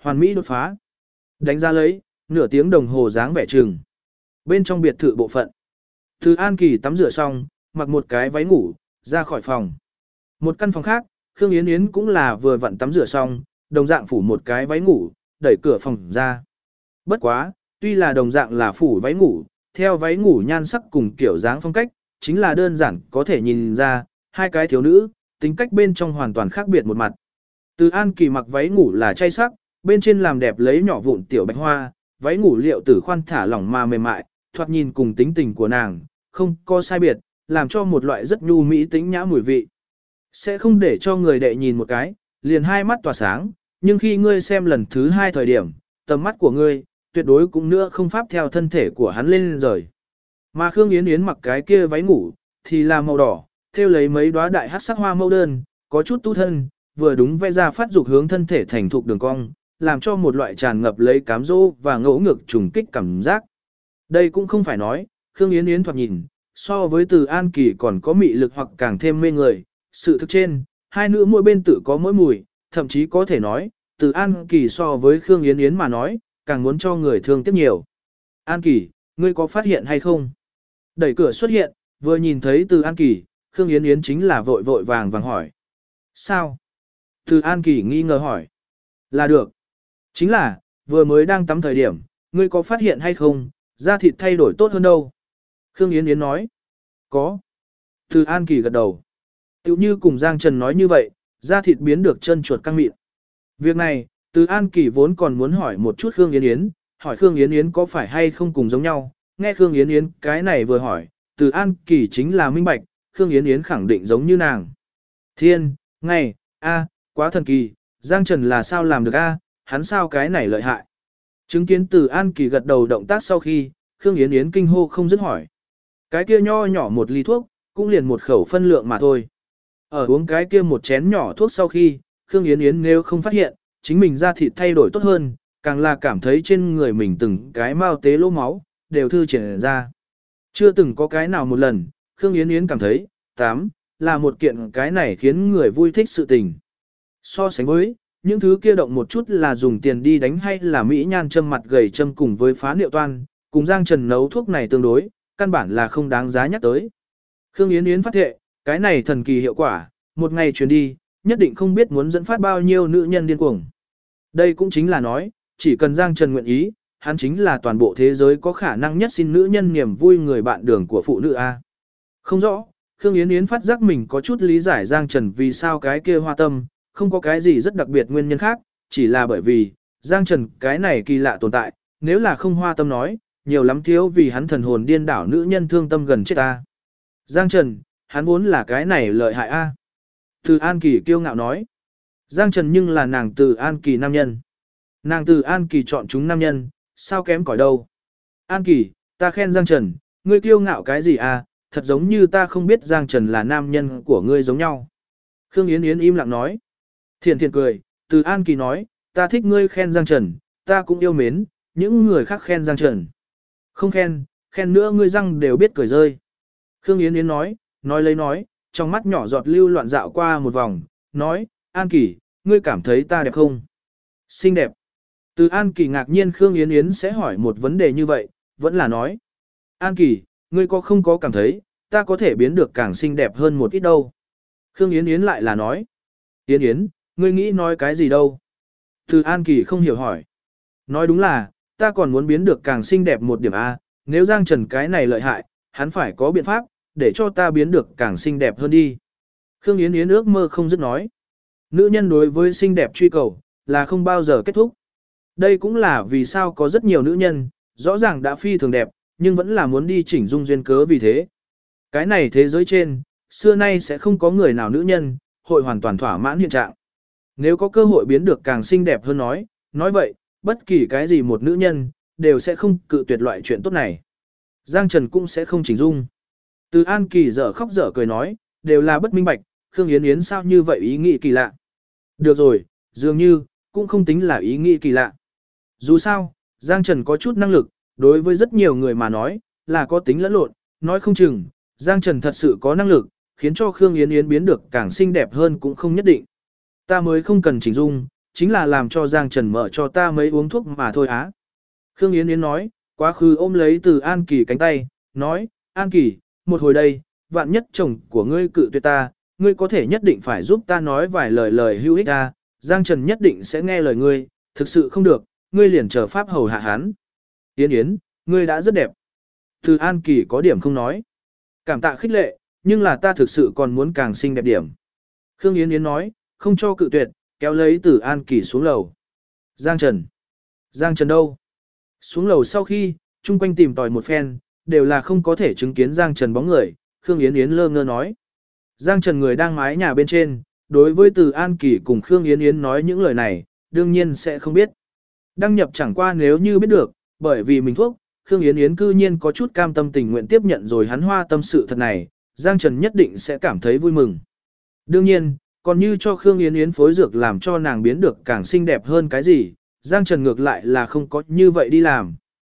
Hoàn mỹ đột phá. Đánh giá lấy, nửa tiếng đồng hồ dáng vẻ chừng. Bên trong biệt thự bộ phận. Từ An Kỳ tắm rửa xong, mặc một cái váy ngủ, ra khỏi phòng. Một căn phòng khác, Khương Yến Yến cũng là vừa vặn tắm rửa xong, đồng dạng phủ một cái váy ngủ, đẩy cửa phòng ra. Bất quá, tuy là đồng dạng là phủ váy ngủ, theo váy ngủ nhan sắc cùng kiểu dáng phong cách, chính là đơn giản có thể nhìn ra, hai cái thiếu nữ, tính cách bên trong hoàn toàn khác biệt một mặt. Từ An Kỳ mặc váy ngủ là chay sắc, bên trên làm đẹp lấy nhỏ vụn tiểu bạch hoa, váy ngủ liệu tử khoan thả lỏng mà mềm mại, thoạt nhìn cùng tính tình của nàng, không có sai biệt, làm cho một loại rất nhu mỹ tính nhã mùi vị. Sẽ không để cho người đệ nhìn một cái, liền hai mắt tỏa sáng, nhưng khi ngươi xem lần thứ hai thời điểm, tầm mắt của ngươi, tuyệt đối cũng nữa không pháp theo thân thể của hắn lên rời. Mà Khương Yến Yến mặc cái kia váy ngủ, thì là màu đỏ, thêu lấy mấy đóa đại hắc sắc hoa mẫu đơn, có chút tu thân, vừa đúng vẽ ra phát dục hướng thân thể thành thục đường cong, làm cho một loại tràn ngập lấy cám dỗ và ngỗ ngược trùng kích cảm giác. Đây cũng không phải nói, Khương Yến Yến thoạt nhìn, so với Từ An Kỳ còn có mị lực hoặc càng thêm mê người, sự thực trên, hai nữ mỗi bên tự có mỗi mùi, thậm chí có thể nói, Từ An Kỳ so với Khương Yến Yến mà nói, càng muốn cho người thương tiếc nhiều. An Kỳ, ngươi có phát hiện hay không? Đẩy cửa xuất hiện, vừa nhìn thấy Từ An Kỳ, Khương Yến Yến chính là vội vội vàng vàng hỏi. Sao? Từ An Kỳ nghi ngờ hỏi. Là được. Chính là, vừa mới đang tắm thời điểm, ngươi có phát hiện hay không, da thịt thay đổi tốt hơn đâu? Khương Yến Yến nói. Có. Từ An Kỳ gật đầu. Tiểu như cùng Giang Trần nói như vậy, da thịt biến được chân chuột căng mịn. Việc này, Từ An Kỳ vốn còn muốn hỏi một chút Khương Yến Yến, hỏi Khương Yến Yến có phải hay không cùng giống nhau. Nghe Khương Yến Yến cái này vừa hỏi, Từ An Kỳ chính là minh bạch, Khương Yến Yến khẳng định giống như nàng. Thiên, ngày, a, quá thần kỳ, Giang Trần là sao làm được a, hắn sao cái này lợi hại. Chứng kiến Từ An Kỳ gật đầu động tác sau khi, Khương Yến Yến kinh hô không dứt hỏi. Cái kia nho nhỏ một ly thuốc, cũng liền một khẩu phân lượng mà thôi. Ở uống cái kia một chén nhỏ thuốc sau khi, Khương Yến Yến nếu không phát hiện, chính mình da thịt thay đổi tốt hơn, càng là cảm thấy trên người mình từng cái mao tế lỗ máu, đều thư triển ra. Chưa từng có cái nào một lần, Khương Yến Yến cảm thấy, là một kiện cái này khiến người vui thích sự tình. So sánh với, những thứ kia động một chút là dùng tiền đi đánh hay là mỹ nhan châm mặt gầy châm cùng với phá niệu toan, cùng Giang Trần nấu thuốc này tương đối, căn bản là không đáng giá nhắc tới. Khương Yến Yến phát thệ, cái này thần kỳ hiệu quả, một ngày truyền đi, nhất định không biết muốn dẫn phát bao nhiêu nữ nhân điên cuồng. Đây cũng chính là nói, chỉ cần Giang Trần nguyện ý, hắn chính là toàn bộ thế giới có khả năng nhất xin nữ nhân niềm vui người bạn đường của phụ nữ A. Không rõ, Khương Yến Yến phát giác mình có chút lý giải Giang Trần vì sao cái kia hoa tâm, không có cái gì rất đặc biệt nguyên nhân khác, chỉ là bởi vì, Giang Trần cái này kỳ lạ tồn tại, nếu là không hoa tâm nói, nhiều lắm thiếu vì hắn thần hồn điên đảo nữ nhân thương tâm gần chết ta. Giang Trần, hắn vốn là cái này lợi hại a. Từ An Kỳ kiêu ngạo nói. Giang Trần nhưng là nàng Từ An Kỳ nam nhân. Nàng Từ An Kỳ chọn chúng nam nhân, sao kém cỏi đâu. An Kỳ, ta khen Giang Trần, ngươi kiêu ngạo cái gì a? Thật giống như ta không biết Giang Trần là nam nhân của ngươi giống nhau. Khương Yến Yến im lặng nói. Thiện thiện cười, Từ An Kỳ nói, ta thích ngươi khen Giang Trần, ta cũng yêu mến, những người khác khen Giang Trần. Không khen, khen nữa ngươi răng đều biết cười rơi. Khương Yến Yến nói lấy nói, trong mắt nhỏ giọt lưu loạn dạo qua một vòng, nói, An Kỳ, ngươi cảm thấy ta đẹp không? Xinh đẹp. Từ An Kỳ ngạc nhiên Khương Yến Yến sẽ hỏi một vấn đề như vậy, vẫn là nói. An Kỳ, ngươi có không có cảm thấy, ta có thể biến được càng xinh đẹp hơn một ít đâu? Khương Yến Yến lại là nói. Yến Yến, ngươi nghĩ nói cái gì đâu? Từ An Kỳ không hiểu hỏi. Nói đúng là, ta còn muốn biến được càng xinh đẹp một điểm A, nếu Giang Trần cái này lợi hại, hắn phải có biện pháp, để cho ta biến được càng xinh đẹp hơn đi. Khương Yến Yến ước mơ không dứt nói. Nữ nhân đối với xinh đẹp truy cầu, là không bao giờ kết thúc. Đây cũng là vì sao có rất nhiều nữ nhân, rõ ràng đã phi thường đẹp, nhưng vẫn là muốn đi chỉnh dung duyên cớ vì thế. Cái này thế giới trên, xưa nay sẽ không có người nào nữ nhân, hội hoàn toàn thỏa mãn hiện trạng. Nếu có cơ hội biến được càng xinh đẹp hơn nói vậy, bất kỳ cái gì một nữ nhân, đều sẽ không cự tuyệt loại chuyện tốt này. Giang Trần cũng sẽ không chỉnh dung. Từ An Kỳ dở khóc dở cười nói, đều là bất minh bạch, Khương Yến Yến sao như vậy ý nghĩ kỳ lạ. Được rồi, dường như, cũng không tính là ý nghĩ kỳ lạ. Dù sao, Giang Trần có chút năng lực, đối với rất nhiều người mà nói, là có tính lẫn lộn, nói không chừng, Giang Trần thật sự có năng lực, khiến cho Khương Yến Yến biến được càng xinh đẹp hơn cũng không nhất định. Ta mới không cần chỉnh dung, chính là làm cho Giang Trần mở cho ta mấy uống thuốc mà thôi á. Khương Yến Yến nói, quá khứ ôm lấy Từ An Kỳ cánh tay, nói, An Kỳ, một hồi đây, vạn nhất chồng của ngươi cự tuyệt ta, ngươi có thể nhất định phải giúp ta nói vài lời lời hữu ích ra, Giang Trần nhất định sẽ nghe lời ngươi, thực sự không được, ngươi liền chờ pháp hầu hạ hắn. Yến Yến, ngươi đã rất đẹp. Từ An Kỳ có điểm không nói. Cảm tạ khích lệ, nhưng là ta thực sự còn muốn càng xinh đẹp điểm. Khương Yến Yến nói, không cho cự tuyệt, kéo lấy Từ An Kỳ xuống lầu. Giang Trần. Giang Trần đâu? Xuống lầu sau khi, chung quanh tìm tòi một phen, đều là không có thể chứng kiến Giang Trần bóng người, Khương Yến Yến lơ ngơ nói. Giang Trần người đang mái nhà bên trên, đối với Từ An Kỳ cùng Khương Yến Yến nói những lời này, đương nhiên sẽ không biết. Đăng nhập chẳng qua nếu như biết được, bởi vì mình thuốc, Khương Yến Yến cư nhiên có chút cam tâm tình nguyện tiếp nhận rồi hắn hoa tâm sự thật này, Giang Trần nhất định sẽ cảm thấy vui mừng. Đương nhiên, còn như cho Khương Yến Yến phối dược làm cho nàng biến được càng xinh đẹp hơn cái gì, Giang Trần ngược lại là không có như vậy đi làm.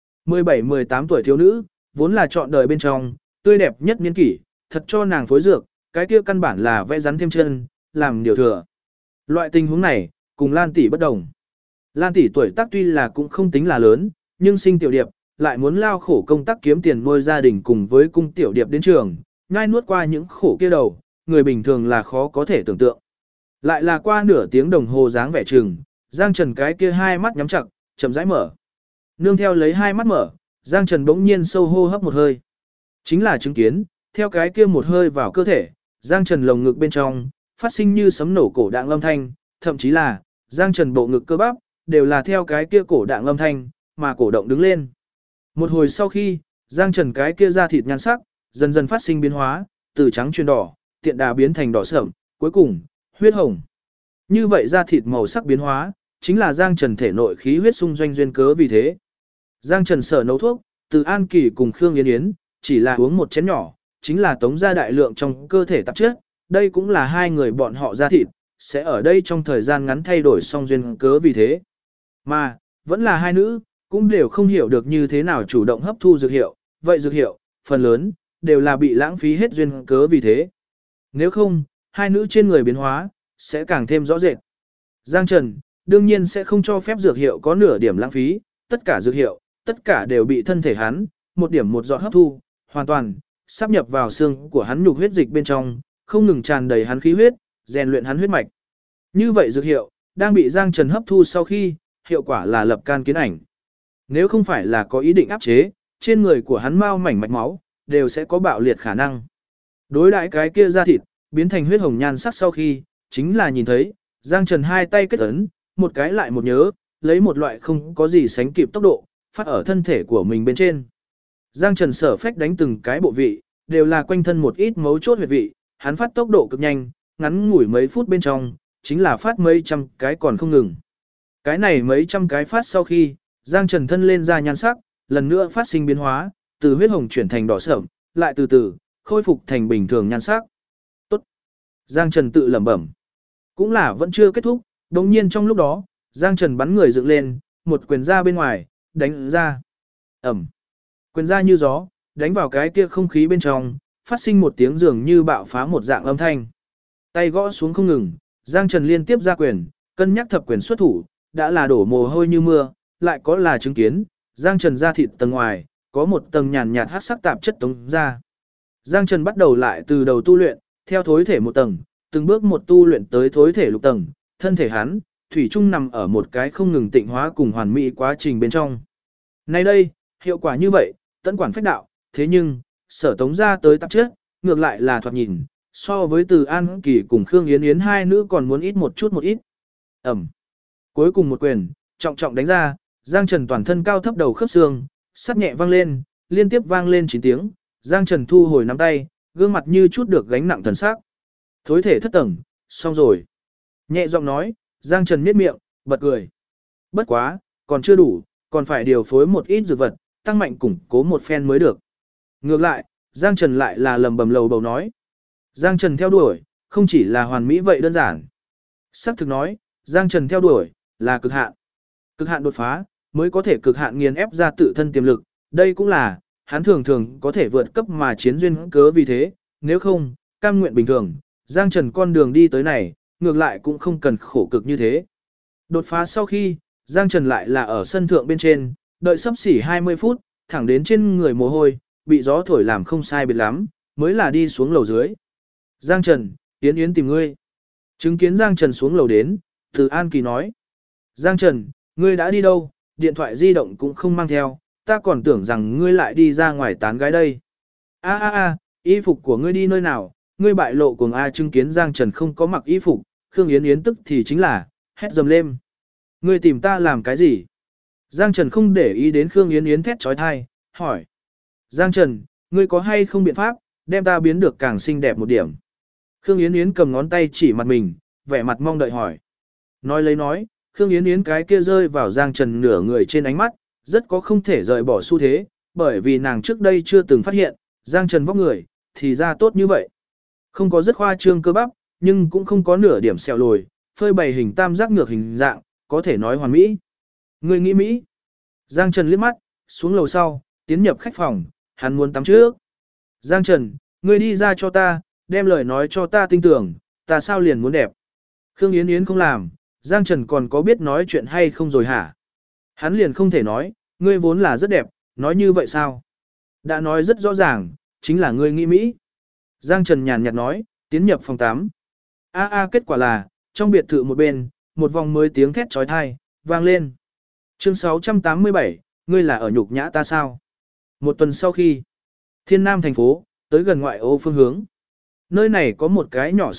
17-18 tuổi thiếu nữ, vốn là chọn đời bên trong, tươi đẹp nhất niên kỷ, thật cho nàng phối dược, cái kia căn bản là vẽ rắn thêm chân, làm điều thừa. Loại tình huống này, cùng Lan tỷ bất đồng. Lan tỷ tuổi tác tuy là cũng không tính là lớn, nhưng sinh tiểu điệp, lại muốn lao khổ công tác kiếm tiền nuôi gia đình cùng với cung tiểu điệp đến trường, nhai nuốt qua những khổ kia đầu, người bình thường là khó có thể tưởng tượng. Lại là qua nửa tiếng đồng hồ dáng vẻ trường, Giang Trần cái kia hai mắt nhắm chặt, chậm rãi mở. Nương theo lấy hai mắt mở, Giang Trần bỗng nhiên sâu hô hấp một hơi. Chính là chứng kiến, theo cái kia một hơi vào cơ thể, Giang Trần lồng ngực bên trong, phát sinh như sấm nổ cổ đạng âm thanh, thậm chí là, Giang Trần bộ ngực cơ bắp, đều là theo cái kia cổ đạng âm thanh, mà cổ động đứng lên. Một hồi sau khi, Giang Trần cái kia da thịt nhan sắc, dần dần phát sinh biến hóa, từ trắng chuyển đỏ, tiện đà biến thành đỏ sẫm, cuối cùng, huyết hồng. Như vậy da thịt màu sắc biến hóa, chính là Giang Trần thể nội khí huyết xung doanh duyên cớ vì thế. Giang Trần sở nấu thuốc, Từ An Kỳ cùng Khương Yến Yến, chỉ là uống một chén nhỏ, chính là tống ra đại lượng trong cơ thể tạp chất, đây cũng là hai người bọn họ da thịt, sẽ ở đây trong thời gian ngắn thay đổi song duyên cớ vì thế. Mà, vẫn là hai nữ, cũng đều không hiểu được như thế nào chủ động hấp thu dược hiệu, vậy dược hiệu, phần lớn, đều là bị lãng phí hết duyên cớ vì thế. Nếu không, hai nữ trên người biến hóa, sẽ càng thêm rõ rệt. Giang Trần, đương nhiên sẽ không cho phép dược hiệu có nửa điểm lãng phí, tất cả dược hiệu, tất cả đều bị thân thể hắn, một điểm một giọt hấp thu, hoàn toàn, sáp nhập vào xương của hắn nhục huyết dịch bên trong, không ngừng tràn đầy hắn khí huyết, rèn luyện hắn huyết mạch. Như vậy dược hiệu, đang bị Giang Trần hấp thu sau khi, hiệu quả là lập can kiến ảnh. Nếu không phải là có ý định áp chế, trên người của hắn mau mảnh mạch máu, đều sẽ có bạo liệt khả năng. Đối đãi cái kia da thịt, biến thành huyết hồng nhan sắc sau khi, chính là nhìn thấy, Giang Trần hai tay kết ấn, một cái lại một nhớ, lấy một loại không có gì sánh kịp tốc độ, phát ở thân thể của mình bên trên. Giang Trần sở phách đánh từng cái bộ vị, đều là quanh thân một ít mấu chốt huyệt vị, hắn phát tốc độ cực nhanh, ngắn ngủi mấy phút bên trong, chính là phát mấy trăm cái còn không ngừng. Cái này mấy trăm cái phát sau khi, Giang Trần thân lên ra nhan sắc, lần nữa phát sinh biến hóa, từ huyết hồng chuyển thành đỏ sẫm, lại từ từ khôi phục thành bình thường nhan sắc. Tốt. Giang Trần tự lẩm bẩm. Cũng là vẫn chưa kết thúc, đồng nhiên trong lúc đó, Giang Trần bắn người dựng lên, một quyền ra bên ngoài, đánh ra. Ẩm. Quyền ra như gió, đánh vào cái kia không khí bên trong, phát sinh một tiếng dường như bạo phá một dạng âm thanh. Tay gõ xuống không ngừng, Giang Trần liên tiếp ra quyền, cân nhắc thập quyền xuất thủ, đã là đổ mồ hôi như mưa, lại có là chứng kiến, Giang Trần ra thịt tầng ngoài, có một tầng nhàn nhạt hắc sắc tạp chất tống ra. Giang Trần bắt đầu lại từ đầu tu luyện, theo thối thể một tầng, từng bước một tu luyện tới thối thể lục tầng, thân thể hắn, thủy chung nằm ở một cái không ngừng tịnh hóa cùng hoàn mỹ quá trình bên trong. Nay đây, hiệu quả như vậy, tận quản phách đạo, thế nhưng, sở tống ra tới tạp chất, ngược lại là thoạt nhìn, so với Từ An Kỳ cùng Khương Yến Yến hai nữ còn muốn ít một chút một ít. Ẩm. Cuối cùng một quyền, trọng trọng đánh ra, Giang Trần toàn thân cao thấp đầu khớp xương, sắt nhẹ vang lên, liên tiếp vang lên 9 tiếng, Giang Trần thu hồi nắm tay, gương mặt như chút được gánh nặng thần sắc. Thối thể thất tầng, xong rồi. Nhẹ giọng nói, Giang Trần miết miệng, bật cười. Bất quá, còn chưa đủ, còn phải điều phối một ít dược vật, tăng mạnh củng cố một phen mới được. Ngược lại, Giang Trần lại là lầm bầm lầu bầu nói. Giang Trần theo đuổi, không chỉ là hoàn mỹ vậy đơn giản. Sắc thực nói, Giang Trần theo đuổi, là cực hạn. Cực hạn đột phá, mới có thể cực hạn nghiền ép ra tự thân tiềm lực. Đây cũng là, hắn thường thường có thể vượt cấp mà chiến duyên cớ vì thế, nếu không, cam nguyện bình thường, Giang Trần con đường đi tới này, ngược lại cũng không cần khổ cực như thế. Đột phá sau khi, Giang Trần lại là ở sân thượng bên trên, đợi sắp xỉ 20 phút, thẳng đến trên người mồ hôi, bị gió thổi làm không sai biệt lắm, mới là đi xuống lầu dưới. Giang Trần, Yến Yến tìm ngươi. Chứng kiến Giang Trần xuống lầu đến, Từ An Kỳ nói. Giang Trần, ngươi đã đi đâu, điện thoại di động cũng không mang theo, ta còn tưởng rằng ngươi lại đi ra ngoài tán gái đây. Y phục của ngươi đi nơi nào, ngươi bại lộ cuồng A. Chứng kiến Giang Trần không có mặc y phục, Khương Yến Yến tức thì chính là, hét dầm lên. Ngươi tìm ta làm cái gì? Giang Trần không để ý đến Khương Yến Yến thét trói thai, hỏi. Giang Trần, ngươi có hay không biện pháp, đem ta biến được càng xinh đẹp một điểm. Khương Yến Yến cầm ngón tay chỉ mặt mình, vẻ mặt mong đợi hỏi. Nói lấy nói, Khương Yến Yến cái kia rơi vào Giang Trần nửa người trên ánh mắt, rất có không thể rời bỏ xu thế, bởi vì nàng trước đây chưa từng phát hiện, Giang Trần vóc người, thì ra tốt như vậy. Không có rất khoa trương cơ bắp, nhưng cũng không có nửa điểm sẹo lồi, phơi bày hình tam giác ngược hình dạng, có thể nói hoàn mỹ. Người nghĩ Mỹ. Giang Trần liếc mắt, xuống lầu sau, tiến nhập khách phòng, hắn muốn tắm trước. Giang Trần, ngươi đi ra cho ta, đem lời nói cho ta tin tưởng, ta sao liền muốn đẹp. Khương Yến Yến không làm, Giang Trần còn có biết nói chuyện hay không rồi hả? Hắn liền không thể nói, ngươi vốn là rất đẹp, nói như vậy sao? Đã nói rất rõ ràng, chính là ngươi nghĩ Mỹ. Giang Trần nhàn nhạt nói, tiến nhập phòng 8. Kết quả là, trong biệt thự một bên, một vòng mới tiếng thét trói thai, vang lên. Chương 687, ngươi là ở nhục nhã ta sao? Một tuần sau khi, Thiên Nam thành phố, tới gần ngoại ô phương hướng. Nơi này có một cái nhỏ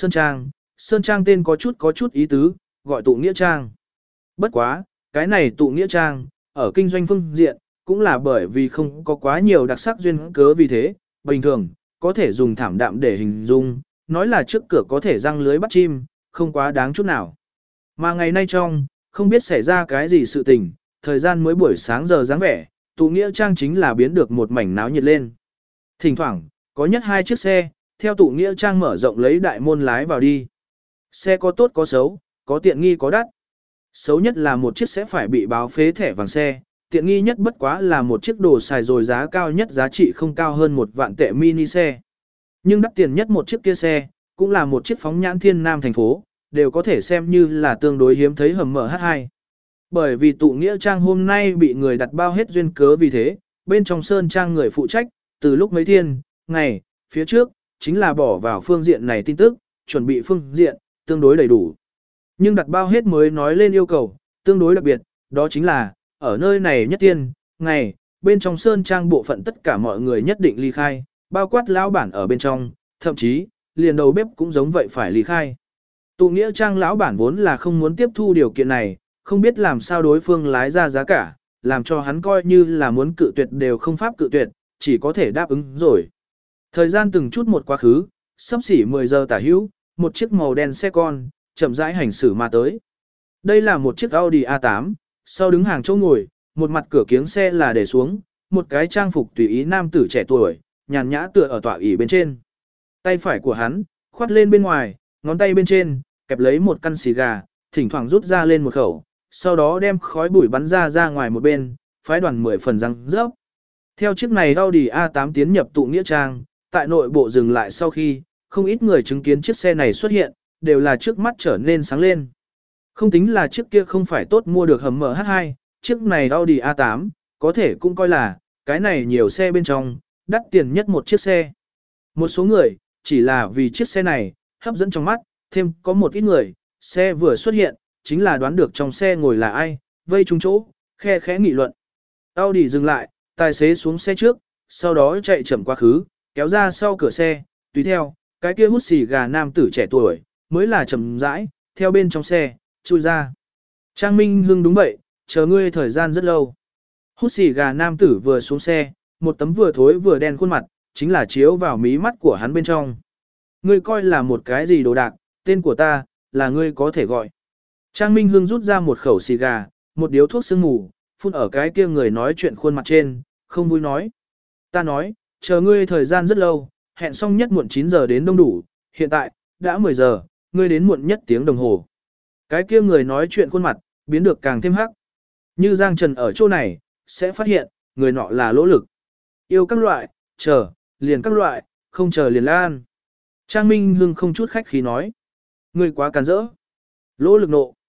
sơn trang tên có chút ý tứ, gọi tụ nghĩa trang. Bất quá, cái này tụ nghĩa trang, ở kinh doanh phương diện, cũng là bởi vì không có quá nhiều đặc sắc duyên cớ vì thế, bình thường, có thể dùng thảm đạm để hình dung, nói là trước cửa có thể răng lưới bắt chim, không quá đáng chút nào. Mà ngày nay trong, không biết xảy ra cái gì sự tình, thời gian mới buổi sáng giờ dáng vẻ, tụ nghĩa trang chính là biến được một mảnh náo nhiệt lên. Thỉnh thoảng, có nhất 2 chiếc xe, theo tụ nghĩa trang mở rộng lấy đại môn lái vào đi. Xe có tốt có xấu, có tiện nghi có đắt. Xấu nhất là một chiếc sẽ phải bị báo phế thẻ vàng xe, tiện nghi nhất bất quá là một chiếc đồ xài rồi giá cao nhất giá trị không cao hơn 1 vạn tệ mini xe. Nhưng đắt tiền nhất một chiếc kia xe, cũng là một chiếc phóng nhãn Thiên Nam thành phố, đều có thể xem như là tương đối hiếm thấy hầm MH2. Bởi vì tụ nghĩa trang hôm nay bị người đặt bao hết duyên cớ vì thế, bên trong sơn trang người phụ trách, từ lúc mấy thiên, ngày, phía trước, chính là bỏ vào phương diện này tin tức, chuẩn bị phương diện, tương đối đầy đủ. Nhưng đặt bao hết mới nói lên yêu cầu, tương đối đặc biệt, đó chính là, ở nơi này nhất tiên, ngày, bên trong sơn trang bộ phận tất cả mọi người nhất định ly khai, bao quát lão bản ở bên trong, thậm chí, liền đầu bếp cũng giống vậy phải ly khai. Tụ nghĩa trang lão bản vốn là không muốn tiếp thu điều kiện này, không biết làm sao đối phương lái ra giá cả, làm cho hắn coi như là muốn cự tuyệt đều không pháp cự tuyệt, chỉ có thể đáp ứng rồi. Thời gian từng chút một quá khứ, sắp xỉ 10 giờ tả hữu, một chiếc màu đen xe con, chậm rãi hành xử mà tới. Đây là một chiếc Audi A8, sau đứng hàng chỗ ngồi, một mặt cửa kiếng xe là để xuống, một cái trang phục tùy ý nam tử trẻ tuổi, nhàn nhã tựa ở tọa ỷ bên trên. Tay phải của hắn, khoát lên bên ngoài, ngón tay bên trên, kẹp lấy một căn xì gà, thỉnh thoảng rút ra lên một khẩu, sau đó đem khói bụi bắn ra ngoài một bên, phái đoàn 10 phần răng rớp. Theo chiếc này Audi A8 tiến nhập tụ nghĩa trang, tại nội bộ dừng lại sau khi, không ít người chứng kiến chiếc xe này xuất hiện, đều là trước mắt trở nên sáng lên. Không tính là chiếc kia không phải tốt mua được hầm MH2, chiếc này Audi A8, có thể cũng coi là, cái này nhiều xe bên trong, đắt tiền nhất một chiếc xe. Một số người, chỉ là vì chiếc xe này, hấp dẫn trong mắt, thêm có một ít người, xe vừa xuất hiện, chính là đoán được trong xe ngồi là ai, vây trúng chỗ, khe khẽ nghị luận. Audi dừng lại, tài xế xuống xe trước, sau đó chạy chậm quá khứ, kéo ra sau cửa xe, tùy theo, cái kia hút xì gà nam tử trẻ tuổi, mới là chậm rãi, theo bên trong xe, chui ra. Trang Minh Hưng đúng vậy, chờ ngươi thời gian rất lâu. Hút xì gà nam tử vừa xuống xe, một tấm vừa thối vừa đen khuôn mặt, chính là chiếu vào mí mắt của hắn bên trong. Ngươi coi là một cái gì đồ đạc, tên của ta, là ngươi có thể gọi. Trang Minh Hưng rút ra một khẩu xì gà, một điếu thuốc sương mù, phun ở cái kia người nói chuyện khuôn mặt trên, không vui nói. Ta nói, chờ ngươi thời gian rất lâu, hẹn xong nhất muộn 9 giờ đến đông đủ, hiện tại, đã 10 giờ, ngươi đến muộn nhất tiếng đồng hồ. Cái kia người nói chuyện khuôn mặt, biến được càng thêm hắc. Như Giang Trần ở chỗ này, sẽ phát hiện, người nọ là lỗ lực. Yêu các loại, chờ, liền các loại, không chờ liền lan. Trang Minh Hưng không chút khách khí nói. Ngươi quá càn rỡ. Lỗ lực nộ.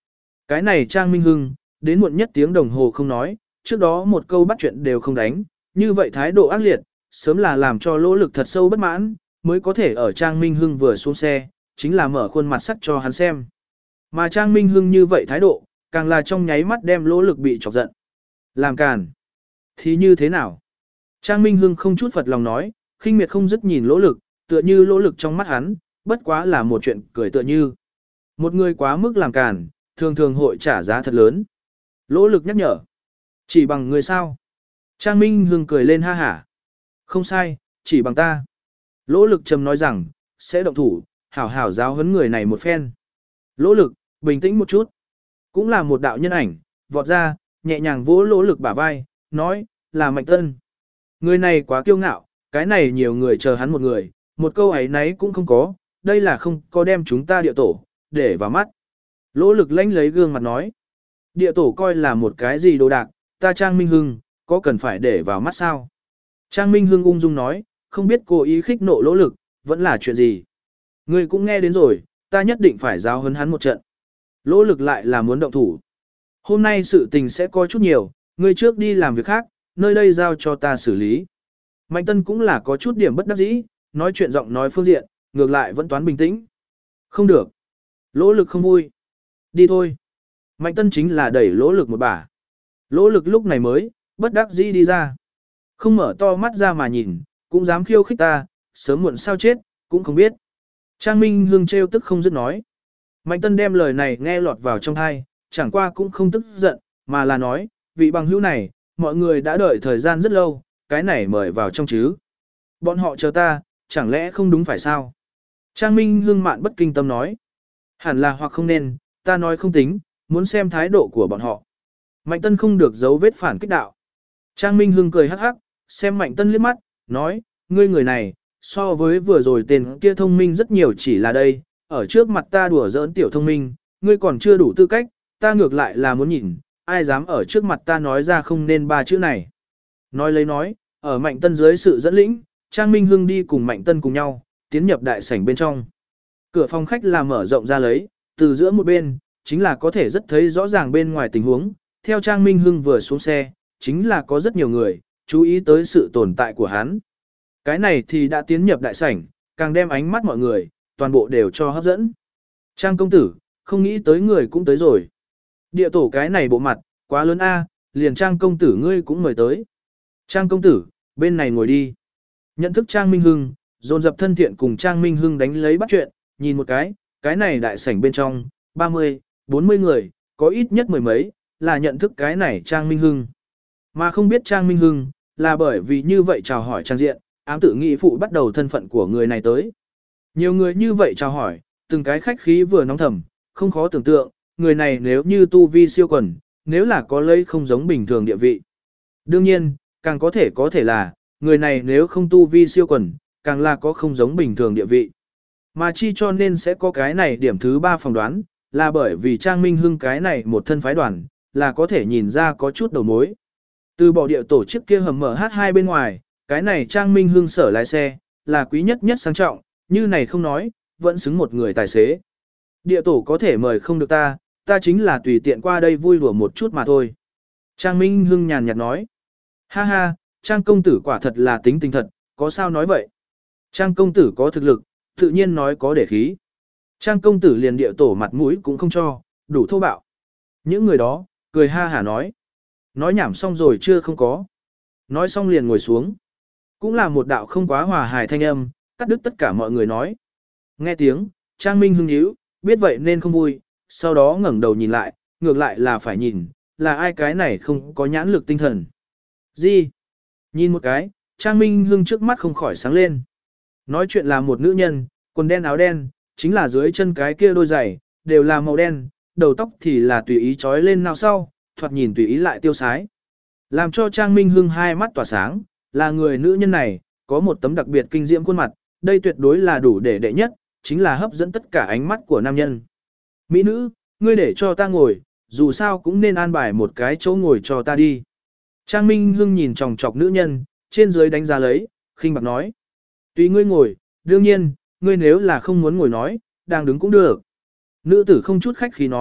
Cái này Trang Minh Hưng, đến muộn nhất tiếng đồng hồ không nói, trước đó một câu bắt chuyện đều không đánh, như vậy thái độ ác liệt, sớm là làm cho Lỗ Lực thật sâu bất mãn, mới có thể ở Trang Minh Hưng vừa xuống xe, chính là mở khuôn mặt sắc cho hắn xem. Mà Trang Minh Hưng như vậy thái độ, càng là trong nháy mắt đem Lỗ Lực bị chọc giận. Làm càn. Thì như thế nào? Trang Minh Hưng không chút phật lòng nói, khinh miệt không dứt nhìn Lỗ Lực, tựa như Lỗ Lực trong mắt hắn, bất quá là một chuyện cười tựa như. Một người quá mức làm càn, thường thường hội trả giá thật lớn. Lỗ Lực nhắc nhở. Chỉ bằng người sao? Trang Minh Hưng cười lên ha hả. Không sai, chỉ bằng ta. Lỗ Lực trầm nói rằng, sẽ động thủ, hảo hảo giáo huấn người này một phen. Lỗ Lực, bình tĩnh một chút. Cũng là một đạo nhân ảnh, vọt ra, nhẹ nhàng vỗ Lỗ Lực bả vai, nói, là Mạnh Tân. Người này quá kiêu ngạo, cái này nhiều người chờ hắn một người, một câu ấy nấy cũng không có, đây là không có đem chúng ta địa tổ, để vào mắt. Lỗ Lực lánh lấy gương mặt nói, địa tổ coi là một cái gì đồ đạc, ta Trang Minh Hưng, có cần phải để vào mắt sao? Trang Minh Hưng ung dung nói, không biết cố ý khích nộ Lỗ Lực, vẫn là chuyện gì. Ngươi cũng nghe đến rồi, ta nhất định phải giáo huấn hắn một trận. Lỗ Lực lại là muốn động thủ. Hôm nay sự tình sẽ có chút nhiều, ngươi trước đi làm việc khác, nơi đây giao cho ta xử lý. Mạnh Tân cũng là có chút điểm bất đắc dĩ, nói chuyện giọng nói phương diện, ngược lại vẫn toán bình tĩnh. Không được. Lỗ Lực không vui. Đi thôi. Mạnh Tân chính là đẩy Lỗ Lực một bả. Lỗ Lực lúc này mới, bất đắc dĩ đi ra. Không mở to mắt ra mà nhìn, cũng dám khiêu khích ta, sớm muộn sao chết, cũng không biết. Trang Minh Hưng trêu tức không dứt nói. Mạnh Tân đem lời này nghe lọt vào trong tai, chẳng qua cũng không tức giận, mà là nói, vị bằng hữu này, mọi người đã đợi thời gian rất lâu, cái này mời vào trong chứ. Bọn họ chờ ta, chẳng lẽ không đúng phải sao? Trang Minh Hưng mạn bất kinh tâm nói. Hẳn là hoặc không nên, ta nói không tính, muốn xem thái độ của bọn họ. Mạnh Tân không được giấu vết phản kích đạo. Trang Minh Hưng cười hắc hắc, xem Mạnh Tân liếc mắt, nói, ngươi người này, so với vừa rồi tên kia thông minh rất nhiều chỉ là đây, ở trước mặt ta đùa giỡn tiểu thông minh, ngươi còn chưa đủ tư cách, ta ngược lại là muốn nhìn, ai dám ở trước mặt ta nói ra không nên ba chữ này. Nói lấy nói, ở Mạnh Tân dưới sự dẫn lĩnh, Trang Minh Hưng đi cùng Mạnh Tân cùng nhau, tiến nhập đại sảnh bên trong. Cửa phòng khách là mở rộng ra lấy, từ giữa một bên, chính là có thể rất thấy rõ ràng bên ngoài tình huống, theo Trang Minh Hưng vừa xuống xe, chính là có rất nhiều người, chú ý tới sự tồn tại của hắn. Cái này thì đã tiến nhập đại sảnh, càng đem ánh mắt mọi người, toàn bộ đều cho hấp dẫn. Trang công tử, không nghĩ tới người cũng tới rồi. Địa tổ cái này bộ mặt, quá lớn a, liền Trang công tử ngươi cũng mời tới. Trang công tử, bên này ngồi đi. Nhận thức Trang Minh Hưng, dồn dập thân thiện cùng Trang Minh Hưng đánh lấy bắt chuyện, nhìn một cái này đại sảnh bên trong, 30, 40 người, có ít nhất mười mấy, là nhận thức cái này Trang Minh Hưng. Mà không biết Trang Minh Hưng, là bởi vì như vậy chào hỏi trang diện, ám tự nghĩ phụ bắt đầu thân phận của người này tới. Nhiều người như vậy chào hỏi, từng cái khách khí vừa nóng thầm, không khó tưởng tượng, người này nếu như tu vi siêu quần, nếu là có lấy không giống bình thường địa vị. Đương nhiên, càng có thể là, người này nếu không tu vi siêu quần, càng là có không giống bình thường địa vị. Mà chi cho nên sẽ có cái này điểm thứ 3 phỏng đoán, là bởi vì Trang Minh Hưng cái này một thân phái đoàn, là có thể nhìn ra có chút đầu mối. Từ bỏ địa tổ chức kia hầm mở H2 bên ngoài, cái này Trang Minh Hưng sở lái xe, là quý nhất nhất sang trọng, như này không nói, vẫn xứng một người tài xế. Địa tổ có thể mời không được ta, ta chính là tùy tiện qua đây vui đùa một chút mà thôi. Trang Minh Hưng nhàn nhạt nói. Ha ha, Trang công tử quả thật là tính tình thật, có sao nói vậy? Trang công tử có thực lực, tự nhiên nói có để khí. Trang công tử liền địa tổ mặt mũi cũng không cho, đủ thô bạo. Những người đó, cười ha hả nói. Nói nhảm xong rồi chưa không có. Nói xong liền ngồi xuống. Cũng là một đạo không quá hòa hài thanh âm, cắt đứt tất cả mọi người nói. Nghe tiếng, Trang Minh Hưng nhíu, biết vậy nên không vui, sau đó ngẩng đầu nhìn lại, ngược lại là phải nhìn, là ai cái này không có nhãn lực tinh thần. Gì? Nhìn một cái, Trang Minh Hưng trước mắt không khỏi sáng lên. Nói chuyện là một nữ nhân, quần đen áo đen, chính là dưới chân cái kia đôi giày, đều là màu đen, đầu tóc thì là tùy ý trói lên nào sau, thoạt nhìn tùy ý lại tiêu sái. Làm cho Trang Minh Hưng hai mắt tỏa sáng, là người nữ nhân này, có một tấm đặc biệt kinh diễm khuôn mặt, đây tuyệt đối là đủ để đệ nhất, chính là hấp dẫn tất cả ánh mắt của nam nhân. Mỹ nữ, ngươi để cho ta ngồi, dù sao cũng nên an bài một cái chỗ ngồi cho ta đi. Trang Minh Hưng nhìn chòng chọc nữ nhân, trên dưới đánh giá lấy, khinh bạc nói. Tùy ngươi ngồi, đương nhiên, ngươi nếu là không muốn ngồi nói, đang đứng cũng được. Nữ tử không chút khách khí nói,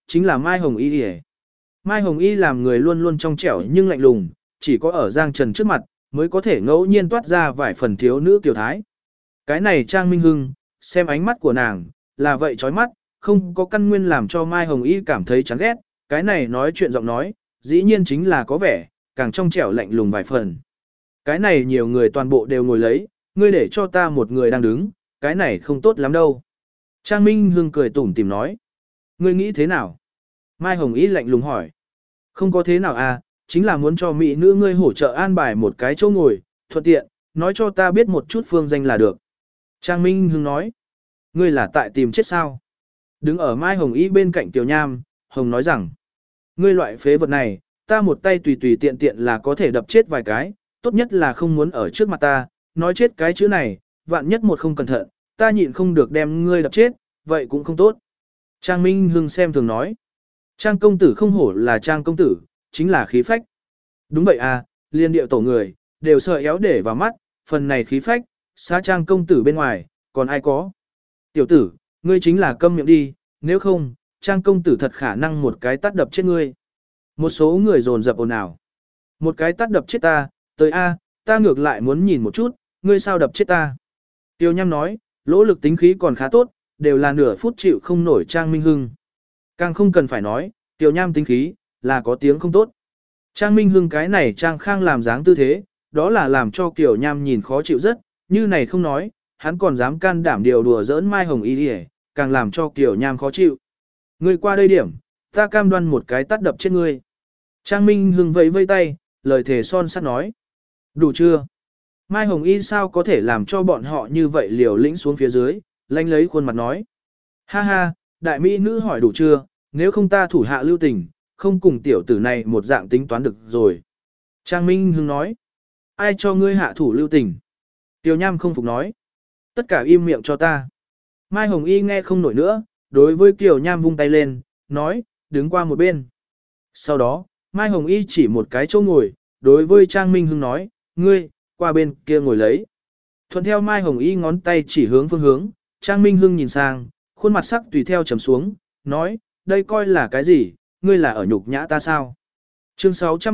chính là Mai Hồng Y. Mai Hồng Y làm người luôn luôn trong trẻo nhưng lạnh lùng, chỉ có ở Giang Trần trước mặt, mới có thể ngẫu nhiên toát ra vài phần thiếu nữ kiều thái. Cái này Trang Minh Hưng, xem ánh mắt của nàng, là vậy chói mắt, không có căn nguyên làm cho Mai Hồng Y cảm thấy chán ghét, cái này nói chuyện giọng nói, dĩ nhiên chính là có vẻ, càng trong trẻo lạnh lùng vài phần. Cái này nhiều người toàn bộ đều ngồi lấy, ngươi để cho ta một người đang đứng, cái này không tốt lắm đâu. Trang Minh Hưng cười tủm tỉm nói. Ngươi nghĩ thế nào? Mai Hồng Y lạnh lùng hỏi. Không có thế nào à, chính là muốn cho mỹ nữ ngươi hỗ trợ an bài một cái chỗ ngồi, thuận tiện, nói cho ta biết một chút phương danh là được. Trang Minh Hưng nói. Ngươi là tại tìm chết sao? Đứng ở Mai Hồng Y bên cạnh Tiểu Nham, Hồng nói rằng. Ngươi loại phế vật này, ta một tay tùy tùy tiện tiện là có thể đập chết vài cái, tốt nhất là không muốn ở trước mặt ta, nói chết cái chữ này, vạn nhất một không cẩn thận, ta nhịn không được đem ngươi đập chết, vậy cũng không tốt. Trang Minh Hưng xem thường nói. Trang công tử không hổ là Trang công tử, chính là khí phách. Đúng vậy à, liên điệu tổ người, đều sợ éo để vào mắt, phần này khí phách, xa Trang công tử bên ngoài, còn ai có. Tiểu tử, ngươi chính là câm miệng đi, nếu không, Trang công tử thật khả năng một cái tát đập chết ngươi. Một số người dồn dập ồn ào. Một cái tát đập chết ta, tới a, ta ngược lại muốn nhìn một chút, ngươi sao đập chết ta. Tiêu Nham nói, lỗ lực tính khí còn khá tốt, đều là nửa phút chịu không nổi Trang Minh Hưng. Càng không cần phải nói, Tiêu Nham tính khí, là có tiếng không tốt. Trang Minh Hưng cái này Trang Khang làm dáng tư thế, đó là làm cho Kiều Nham nhìn khó chịu rất, như này không nói, hắn còn dám can đảm điều đùa giỡn Mai Hồng Y đi, càng làm cho Kiều Nham khó chịu. Ngươi qua đây điểm, ta cam đoan một cái tát đập chết ngươi. Trang Minh Hưng vẫy vây tay, lời thề son sắt nói. Đủ chưa? Mai Hồng Y sao có thể làm cho bọn họ như vậy liều lĩnh xuống phía dưới, lanh lấy khuôn mặt nói. Ha ha, đại mỹ nữ hỏi đủ chưa, nếu không ta thủ hạ lưu tình, không cùng tiểu tử này một dạng tính toán được rồi. Trang Minh Hưng nói. Ai cho ngươi hạ thủ lưu tình? Tiêu Nham không phục nói. Tất cả im miệng cho ta. Mai Hồng Y nghe không nổi nữa, đối với Kiều Nham vung tay lên, nói, đứng qua một bên. Sau đó, Mai Hồng Y chỉ một cái chỗ ngồi, đối với Trang Minh Hưng nói, ngươi, qua bên kia ngồi lấy. Thuận theo Mai Hồng Y ngón tay chỉ hướng phương hướng, Trang Minh Hưng nhìn sang, khuôn mặt sắc tùy theo trầm xuống, nói, đây coi là cái gì, ngươi là ở nhục nhã ta sao? Chương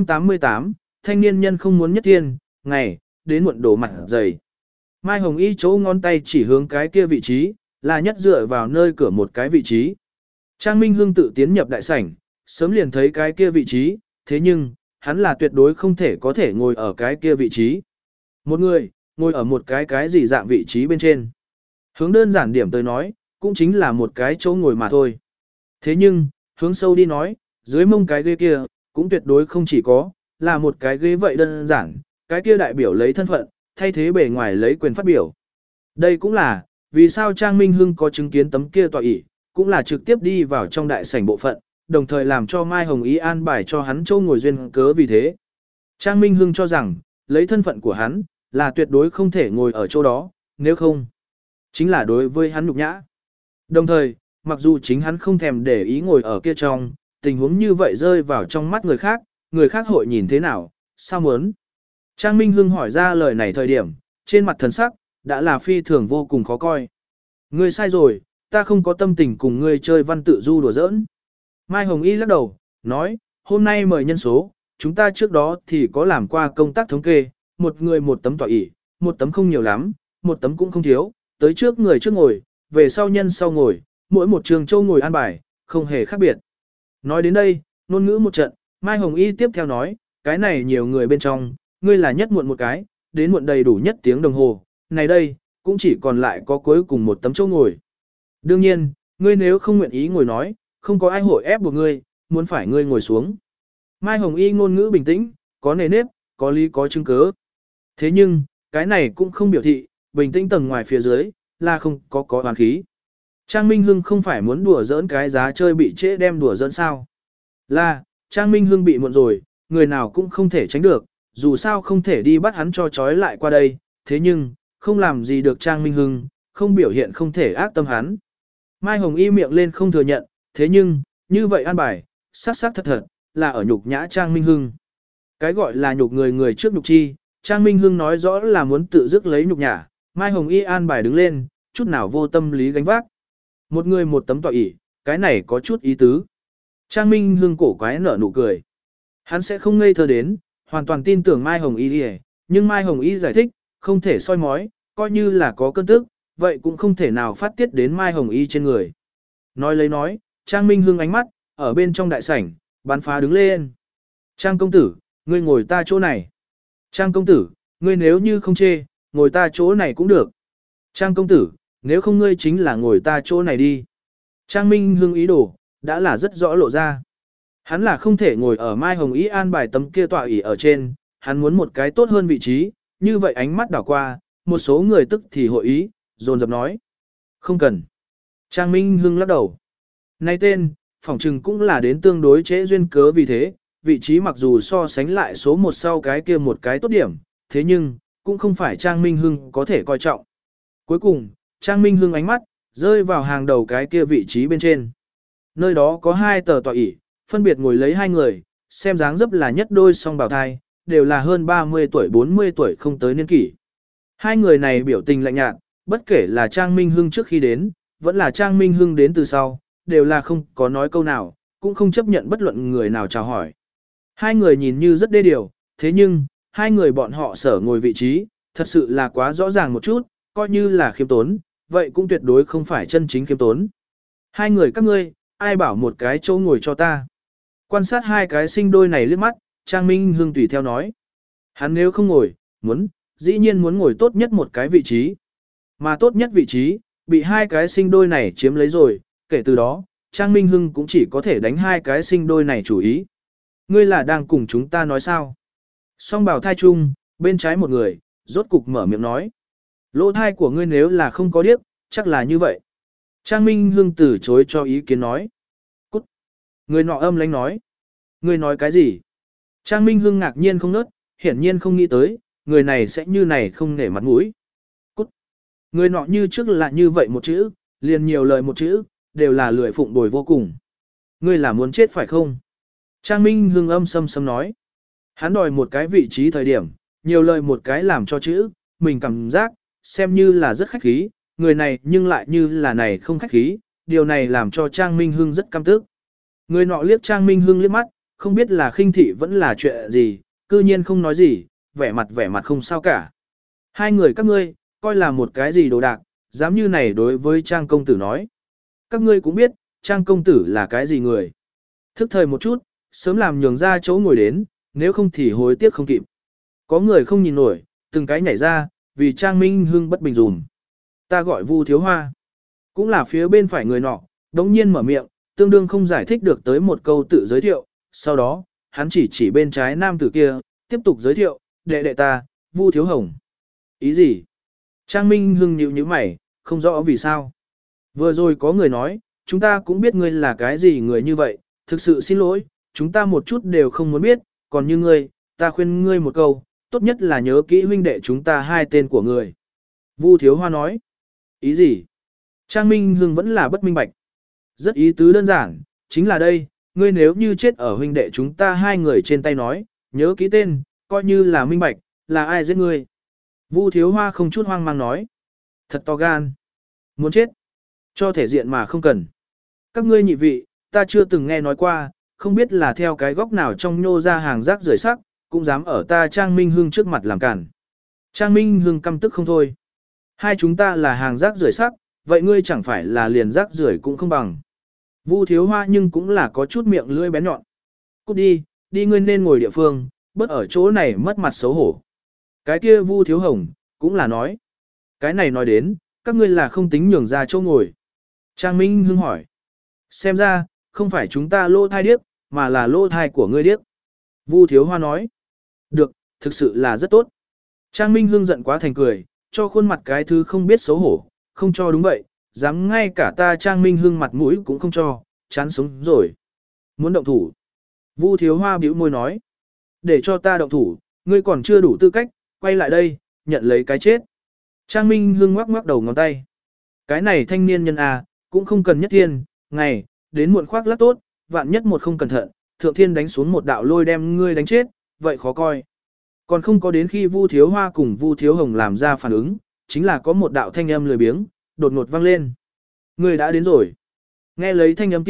688, thanh niên nhân không muốn nhất thiên, ngày, đến muộn đổ mặt dày. Mai Hồng Y chỗ ngón tay chỉ hướng cái kia vị trí, là nhất dựa vào nơi cửa một cái vị trí. Trang Minh Hưng tự tiến nhập đại sảnh, sớm liền thấy cái kia vị trí, thế nhưng, hắn là tuyệt đối không thể có thể ngồi ở cái kia vị trí. Một người, ngồi ở một cái gì dạng vị trí bên trên. Hướng đơn giản điểm tới nói, cũng chính là một cái chỗ ngồi mà thôi. Thế nhưng, hướng sâu đi nói, dưới mông cái ghế kia, cũng tuyệt đối không chỉ có, là một cái ghế vậy đơn giản, cái kia đại biểu lấy thân phận, thay thế bề ngoài lấy quyền phát biểu. Đây cũng là, vì sao Trang Minh Hưng có chứng kiến tấm kia tọa ỷ, cũng là trực tiếp đi vào trong đại sảnh bộ phận, đồng thời làm cho Mai Hồng Y an bài cho hắn chỗ ngồi duyên cớ vì thế. Trang Minh Hưng cho rằng, lấy thân phận của hắn, là tuyệt đối không thể ngồi ở chỗ đó, nếu không, chính là đối với hắn nhục nhã. Đồng thời, mặc dù chính hắn không thèm để ý ngồi ở kia trong, tình huống như vậy rơi vào trong mắt người khác hội nhìn thế nào, sao muốn. Trang Minh Hưng hỏi ra lời này thời điểm, trên mặt thần sắc, đã là phi thường vô cùng khó coi. Ngươi sai rồi, ta không có tâm tình cùng ngươi chơi văn tự du đùa giỡn. Mai Hồng Y lắc đầu, nói, hôm nay mời nhân số, chúng ta trước đó thì có làm qua công tác thống kê, một người một tấm tọa ỷ, một tấm không nhiều lắm, một tấm cũng không thiếu, tới trước người trước ngồi, về sau nhân sau ngồi, mỗi một trường châu ngồi an bài, không hề khác biệt. Nói đến đây, ngôn ngữ một trận, Mai Hồng Y tiếp theo nói, cái này nhiều người bên trong, ngươi là nhất muộn một cái, đến muộn đầy đủ nhất tiếng đồng hồ, này đây, cũng chỉ còn lại có cuối cùng một tấm châu ngồi. Đương nhiên, ngươi nếu không nguyện ý ngồi nói, không có ai hội ép buộc ngươi, muốn phải ngươi ngồi xuống. Mai Hồng Y ngôn ngữ bình tĩnh, có nề nếp, có lý có chứng cứ. Thế nhưng, cái này cũng không biểu thị, bình tĩnh tầng ngoài phía dưới, là không có hoàn khí. Trang Minh Hưng không phải muốn đùa giỡn cái giá chơi bị trễ đem đùa giỡn sao. Là, Trang Minh Hưng bị muộn rồi, người nào cũng không thể tránh được, dù sao không thể đi bắt hắn cho trói lại qua đây, thế nhưng, không làm gì được Trang Minh Hưng, không biểu hiện không thể ác tâm hắn. Mai Hồng Y miệng lên không thừa nhận, thế nhưng, như vậy an bài, sắc thật, là ở nhục nhã Trang Minh Hưng. Cái gọi là nhục người trước nhục chi, Trang Minh Hưng nói rõ là muốn tự dứt lấy nhục nhã, Mai Hồng Y an bài đứng lên, chút nào vô tâm lý gánh vác. Một người một tấm tọa ỷ, cái này có chút ý tứ. Trang Minh Hưng cổ quái nở nụ cười. Hắn sẽ không ngây thơ đến, hoàn toàn tin tưởng Mai Hồng Y đi, nhưng Mai Hồng Y giải thích, không thể soi mói, coi như là có cơn tức, vậy cũng không thể nào phát tiết đến Mai Hồng Y trên người. Nói lấy nói, Trang Minh Hưng ánh mắt, ở bên trong đại sảnh, bắn phá đứng lên. Trang công tử, ngươi ngồi ta chỗ này. Trang công tử, ngươi nếu như không chê, ngồi ta chỗ này cũng được. Trang công tử, nếu không ngươi chính là ngồi ta chỗ này đi. Trang Minh Hưng ý đồ, đã là rất rõ lộ ra. Hắn là không thể ngồi ở Mai Hồng Y an bài tấm kia tọa ỷ ở trên, hắn muốn một cái tốt hơn vị trí, như vậy ánh mắt đảo qua, một số người tức thì hội ý, dồn dập nói. Không cần. Trang Minh Hưng lắc đầu. Này tên, phỏng chừng cũng là đến tương đối trễ duyên cớ vì thế, vị trí mặc dù so sánh lại số một sau cái kia một cái tốt điểm, thế nhưng, cũng không phải Trang Minh Hưng có thể coi trọng. Cuối cùng, Trang Minh Hưng ánh mắt, rơi vào hàng đầu cái kia vị trí bên trên. Nơi đó có hai tờ tọa ỷ, phân biệt ngồi lấy hai người, xem dáng dấp là nhất đôi song bào thai, đều là hơn 30 tuổi 40 tuổi không tới niên kỷ. Hai người này biểu tình lạnh nhạt, bất kể là Trang Minh Hưng trước khi đến, vẫn là Trang Minh Hưng đến từ sau, đều là không có nói câu nào, cũng không chấp nhận bất luận người nào chào hỏi. Hai người nhìn như rất đê điều, thế nhưng, hai người bọn họ sở ngồi vị trí, thật sự là quá rõ ràng một chút, coi như là khiêm tốn, vậy cũng tuyệt đối không phải chân chính khiêm tốn. Hai người các ngươi, ai bảo một cái chỗ ngồi cho ta. Quan sát hai cái sinh đôi này liếc mắt, Trang Minh Hưng tùy theo nói. Hắn nếu không ngồi, dĩ nhiên muốn ngồi tốt nhất một cái vị trí. Mà tốt nhất vị trí, bị hai cái sinh đôi này chiếm lấy rồi, kể từ đó, Trang Minh Hưng cũng chỉ có thể đánh hai cái sinh đôi này chủ ý. Ngươi là đang cùng chúng ta nói sao? Song bào thai chung, bên trái một người, rốt cục mở miệng nói. Lỗ thai của ngươi nếu là không có điếc, chắc là như vậy. Trang Minh Hưng từ chối cho ý kiến nói. Cút. Người nọ âm lãnh nói. Ngươi nói cái gì? Trang Minh Hưng ngạc nhiên không nớt, hiển nhiên không nghĩ tới, người này sẽ như này không nể mặt mũi. Cút. Người nọ như trước là như vậy một chữ, liền nhiều lời một chữ, đều là lười phụng bồi vô cùng. Ngươi là muốn chết phải không? Trang Minh Hưng âm sâm sâm nói. Hắn đòi một cái vị trí thời điểm, nhiều lời một cái làm cho chữ, mình cảm giác, xem như là rất khách khí, người này nhưng lại như là này không khách khí, điều này làm cho Trang Minh Hưng rất căm tức. Người nọ liếc Trang Minh Hưng liếc mắt, không biết là khinh thị vẫn là chuyện gì, cư nhiên không nói gì, vẻ mặt không sao cả. Hai người các ngươi, coi là một cái gì đồ đạc, dám như này đối với Trang công tử nói. Các ngươi cũng biết, Trang công tử là cái gì người. Thức thời một chút, sớm làm nhường ra chỗ ngồi đến, nếu không thì hối tiếc không kịp. Có người không nhìn nổi, từng cái nhảy ra, vì Trang Minh Hưng bất bình dùm. Ta gọi Vu Thiếu Hoa. Cũng là phía bên phải người nọ, đống nhiên mở miệng, tương đương không giải thích được tới một câu tự giới thiệu. Sau đó, hắn chỉ bên trái nam tử kia, tiếp tục giới thiệu, đệ đệ ta, Vu Thiếu Hồng. Ý gì? Trang Minh Hưng nhíu mày, không rõ vì sao. Vừa rồi có người nói, chúng ta cũng biết ngươi là cái gì người như vậy, thực sự xin lỗi, chúng ta một chút đều không muốn biết, còn như ngươi, ta khuyên ngươi một câu, tốt nhất là nhớ kỹ huynh đệ chúng ta hai tên của người. Vu Thiếu Hoa nói. Ý gì? Trang Minh Hưng vẫn là bất minh bạch. Rất ý tứ đơn giản, chính là đây, ngươi nếu như chết ở huynh đệ chúng ta hai người trên tay nói, nhớ kỹ tên, coi như là minh bạch, là ai giết ngươi. Vu Thiếu Hoa không chút hoang mang nói. Thật to gan. Muốn chết. Cho thể diện mà không cần. Các ngươi nhị vị, ta chưa từng nghe nói qua, không biết là theo cái góc nào trong nhô ra hàng rác rưởi sắc, cũng dám ở ta Trang Minh Hưng trước mặt làm cản. Trang Minh Hưng căm tức không thôi. Hai chúng ta là hàng rác rưởi sắc, vậy ngươi chẳng phải là liền rác rưởi cũng không bằng. Vu Thiếu Hoa nhưng cũng là có chút miệng lưỡi bén nhọn. Cút đi, đi ngươi nên ngồi địa phương, bớt ở chỗ này mất mặt xấu hổ. Cái kia Vu Thiếu Hồng, cũng là nói. Cái này nói đến, các ngươi là không tính nhường ra chỗ ngồi. Trang Minh Hưng hỏi. Xem ra, không phải chúng ta lô thai điếc, mà là lô thai của ngươi điếc. Vu Thiếu Hoa nói. Được, thực sự là rất tốt. Trang Minh Hưng giận quá thành cười, cho khuôn mặt cái thứ không biết xấu hổ, không cho đúng vậy, dám ngay cả ta Trang Minh Hưng mặt mũi cũng không cho, chán sống rồi. Muốn động thủ. Vu Thiếu Hoa bĩu môi nói. Để cho ta động thủ, ngươi còn chưa đủ tư cách, quay lại đây, nhận lấy cái chết. Trang Minh Hưng ngoắc ngoắc đầu ngón tay. Cái này thanh niên nhân à, cũng không cần nhất thiên, ngày, đến muộn khoác lác tốt, vạn nhất một không cẩn thận, thượng thiên đánh xuống một đạo lôi đem ngươi đánh chết, vậy khó coi. Còn không có đến khi Vu Thiếu Hoa cùng Vu Thiếu Hồng làm ra phản ứng, chính là có một đạo thanh âm lười biếng, đột ngột vang lên. Ngươi đã đến rồi. Nghe lấy thanh âm kia,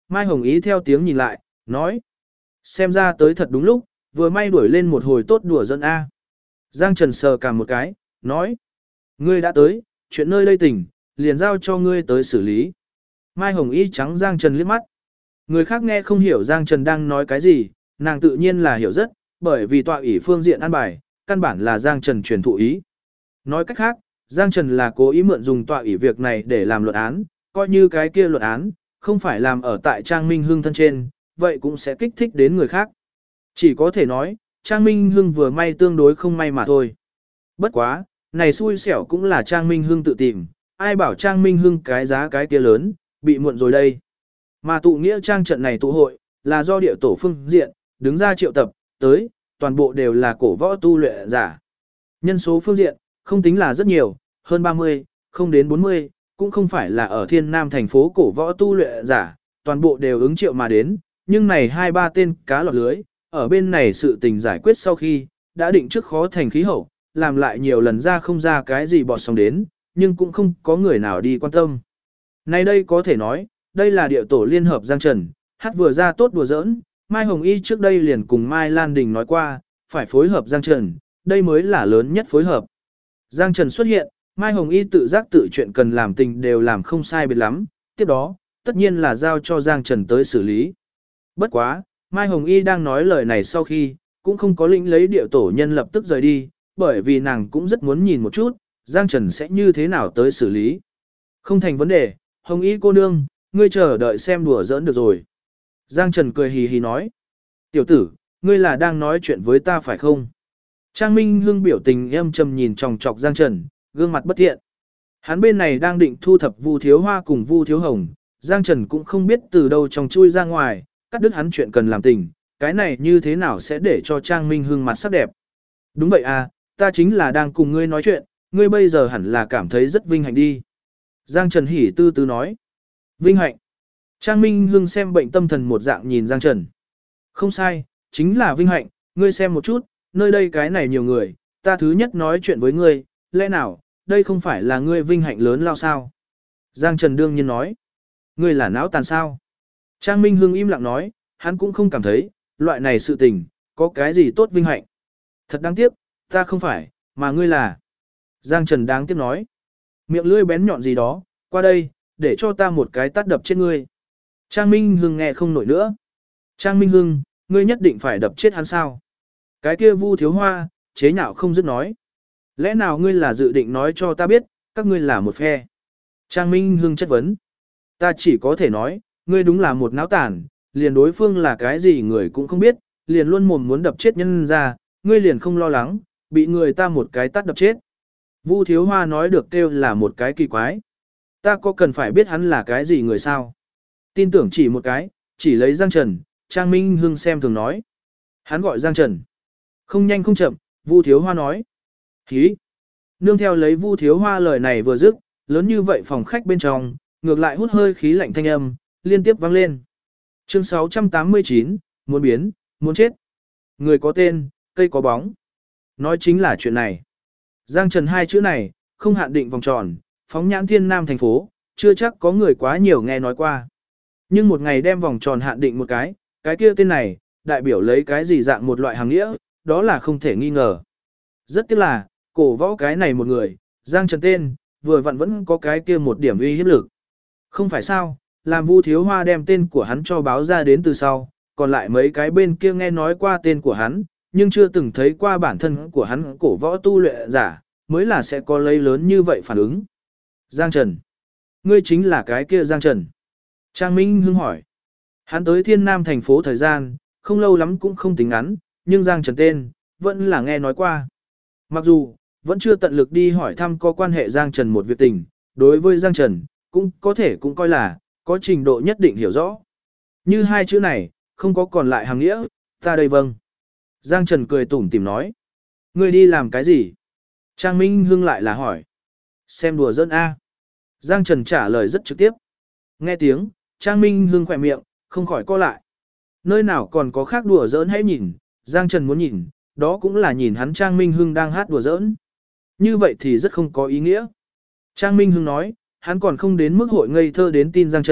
Mai Hồng Ý theo tiếng nhìn lại, nói. Xem ra tới thật đúng lúc, vừa may đuổi lên một hồi tốt đùa giỡn A. Giang Trần sờ cả một cái, nói. Ngươi đã tới, chuyện nơi đây tỉnh, liền giao cho ngươi tới xử lý. Mai Hồng Y trắng Giang Trần liếc mắt. Người khác nghe không hiểu Giang Trần đang nói cái gì, nàng tự nhiên là hiểu rất, bởi vì tọa ủy phương diện an bài, căn bản là Giang Trần truyền thụ ý. Nói cách khác, Giang Trần là cố ý mượn dùng tọa ủy việc này để làm luận án, coi như cái kia luận án, không phải làm ở tại Trang Minh Hưng thân trên, vậy cũng sẽ kích thích đến người khác. Chỉ có thể nói, Trang Minh Hưng vừa may tương đối không may mà thôi. Bất quá, này xui xẻo cũng là Trang Minh Hưng tự tìm, ai bảo Trang Minh Hưng cái giá cái kia lớn, bị muộn rồi đây. Mà tụ nghĩa trang trận này tụ hội, là do địa tổ phương diện, đứng ra triệu tập, tới, toàn bộ đều là cổ võ tu luyện giả. Nhân số phương diện, không tính là rất nhiều, hơn 30, không đến 40, cũng không phải là ở thiên nam thành phố cổ võ tu luyện giả, toàn bộ đều ứng triệu mà đến, nhưng này 2-3 tên cá lọt lưới, ở bên này sự tình giải quyết sau khi, đã định trước khó thành khí hậu, làm lại nhiều lần ra không ra cái gì bọt sóng đến, nhưng cũng không có người nào đi quan tâm. Nay đây có thể nói, đây là địa tổ liên hợp Giang Trần, hát vừa ra tốt đùa giỡn, Mai Hồng Y trước đây liền cùng Mai Lan Đình nói qua, phải phối hợp Giang Trần, đây mới là lớn nhất phối hợp. Giang Trần xuất hiện, Mai Hồng Y tự giác tự chuyện cần làm tình đều làm không sai biệt lắm, tiếp đó, tất nhiên là giao cho Giang Trần tới xử lý. Bất quá, Mai Hồng Y đang nói lời này sau khi, cũng không có lĩnh lấy địa tổ nhân lập tức rời đi, bởi vì nàng cũng rất muốn nhìn một chút, Giang Trần sẽ như thế nào tới xử lý. Không thành vấn đề, Hồng Y cô nương, ngươi chờ đợi xem đùa giỡn được rồi. Giang Trần cười hì hì nói. Tiểu tử, ngươi là đang nói chuyện với ta phải không? Trang Minh Hưng biểu tình em trầm nhìn tròng trọc Giang Trần, gương mặt bất thiện. Hắn bên này đang định thu thập Vu Thiếu Hoa cùng Vu Thiếu Hồng, Giang Trần cũng không biết từ đâu trong chui ra ngoài, cắt đứt hắn chuyện cần làm tình, cái này như thế nào sẽ để cho Trang Minh Hưng mặt sắc đẹp. Đúng vậy à, ta chính là đang cùng ngươi nói chuyện, ngươi bây giờ hẳn là cảm thấy rất vinh hạnh đi. Giang Trần hỉ tư tư nói. Vinh hạnh. Trang Minh Hưng xem bệnh tâm thần một dạng nhìn Giang Trần. Không sai, chính là vinh hạnh, ngươi xem một chút, nơi đây cái này nhiều người, ta thứ nhất nói chuyện với ngươi, lẽ nào, đây không phải là ngươi vinh hạnh lớn lao sao? Giang Trần đương nhiên nói. Ngươi là não tàn sao? Trang Minh Hưng im lặng nói, hắn cũng không cảm thấy, loại này sự tình, có cái gì tốt vinh hạnh. Thật đáng tiếc, ta không phải, mà ngươi là. Giang Trần đáng tiếc nói. Miệng lưỡi bén nhọn gì đó, qua đây, để cho ta một cái tát đập chết ngươi. Trang Minh Hưng nghe không nổi nữa. Trang Minh Hưng, ngươi nhất định phải đập chết hắn sao? Cái kia Vu Thiếu Hoa, chế nhạo không dứt nói. Lẽ nào ngươi là dự định nói cho ta biết, các ngươi là một phe? Trang Minh Hưng chất vấn. Ta chỉ có thể nói, ngươi đúng là một náo tản, liền đối phương là cái gì người cũng không biết, liền luôn mồm muốn đập chết nhân ra, ngươi liền không lo lắng, bị người ta một cái tát đập chết. Vu Thiếu Hoa nói được kêu là một cái kỳ quái. Ta có cần phải biết hắn là cái gì người sao? Tin tưởng chỉ một cái, chỉ lấy Giang Trần, Trang Minh Hưng xem thường nói. Hắn gọi Giang Trần. Không nhanh không chậm, Vu Thiếu Hoa nói. Hí. Nương theo lấy Vu Thiếu Hoa lời này vừa dứt, lớn như vậy phòng khách bên trong, ngược lại hút hơi khí lạnh thanh âm, liên tiếp vang lên. Chương 689, muốn biến, muốn chết. Người có tên, cây có bóng. Nói chính là chuyện này. Giang Trần hai chữ này, không hạn định vòng tròn, phóng nhãn thiên nam thành phố, chưa chắc có người quá nhiều nghe nói qua. Nhưng một ngày đem vòng tròn hạn định một cái kia tên này, đại biểu lấy cái gì dạng một loại hàng nghĩa, đó là không thể nghi ngờ. Rất tiếc là, cổ võ cái này một người, Giang Trần tên, vừa vặn vẫn có cái kia một điểm uy hiếp lực. Không phải sao, làm Vu Thiếu Hoa đem tên của hắn cho báo ra đến từ sau, còn lại mấy cái bên kia nghe nói qua tên của hắn, nhưng chưa từng thấy qua bản thân của hắn cổ võ tu luyện giả, mới là sẽ có lấy lớn như vậy phản ứng. Giang Trần. Ngươi chính là cái kia Giang Trần. Trang Minh Hưng hỏi. Hắn tới thiên nam thành phố thời gian, không lâu lắm cũng không tính ngắn, nhưng Giang Trần tên, vẫn là nghe nói qua. Mặc dù, vẫn chưa tận lực đi hỏi thăm có quan hệ Giang Trần một việc tình, đối với Giang Trần, cũng có thể cũng coi là, có trình độ nhất định hiểu rõ. Như hai chữ này, không có còn lại hàng nghĩa, ta đây vâng. Giang Trần cười tủm tỉm nói. Ngươi đi làm cái gì? Trang Minh Hưng lại là hỏi. Xem đùa giỡn A. Giang Trần trả lời rất trực tiếp. Nghe tiếng, Trang Minh Hưng khỏe miệng, không khỏi co lại. Nơi nào còn có khác đùa giỡn hãy nhìn, Giang Trần muốn nhìn, đó cũng là nhìn hắn Trang Minh Hưng đang hát đùa giỡn. Như vậy thì rất không có ý nghĩa. Trang Minh Hưng nói, hắn còn không đến mức hội ngây thơ đến tin Giang Trần,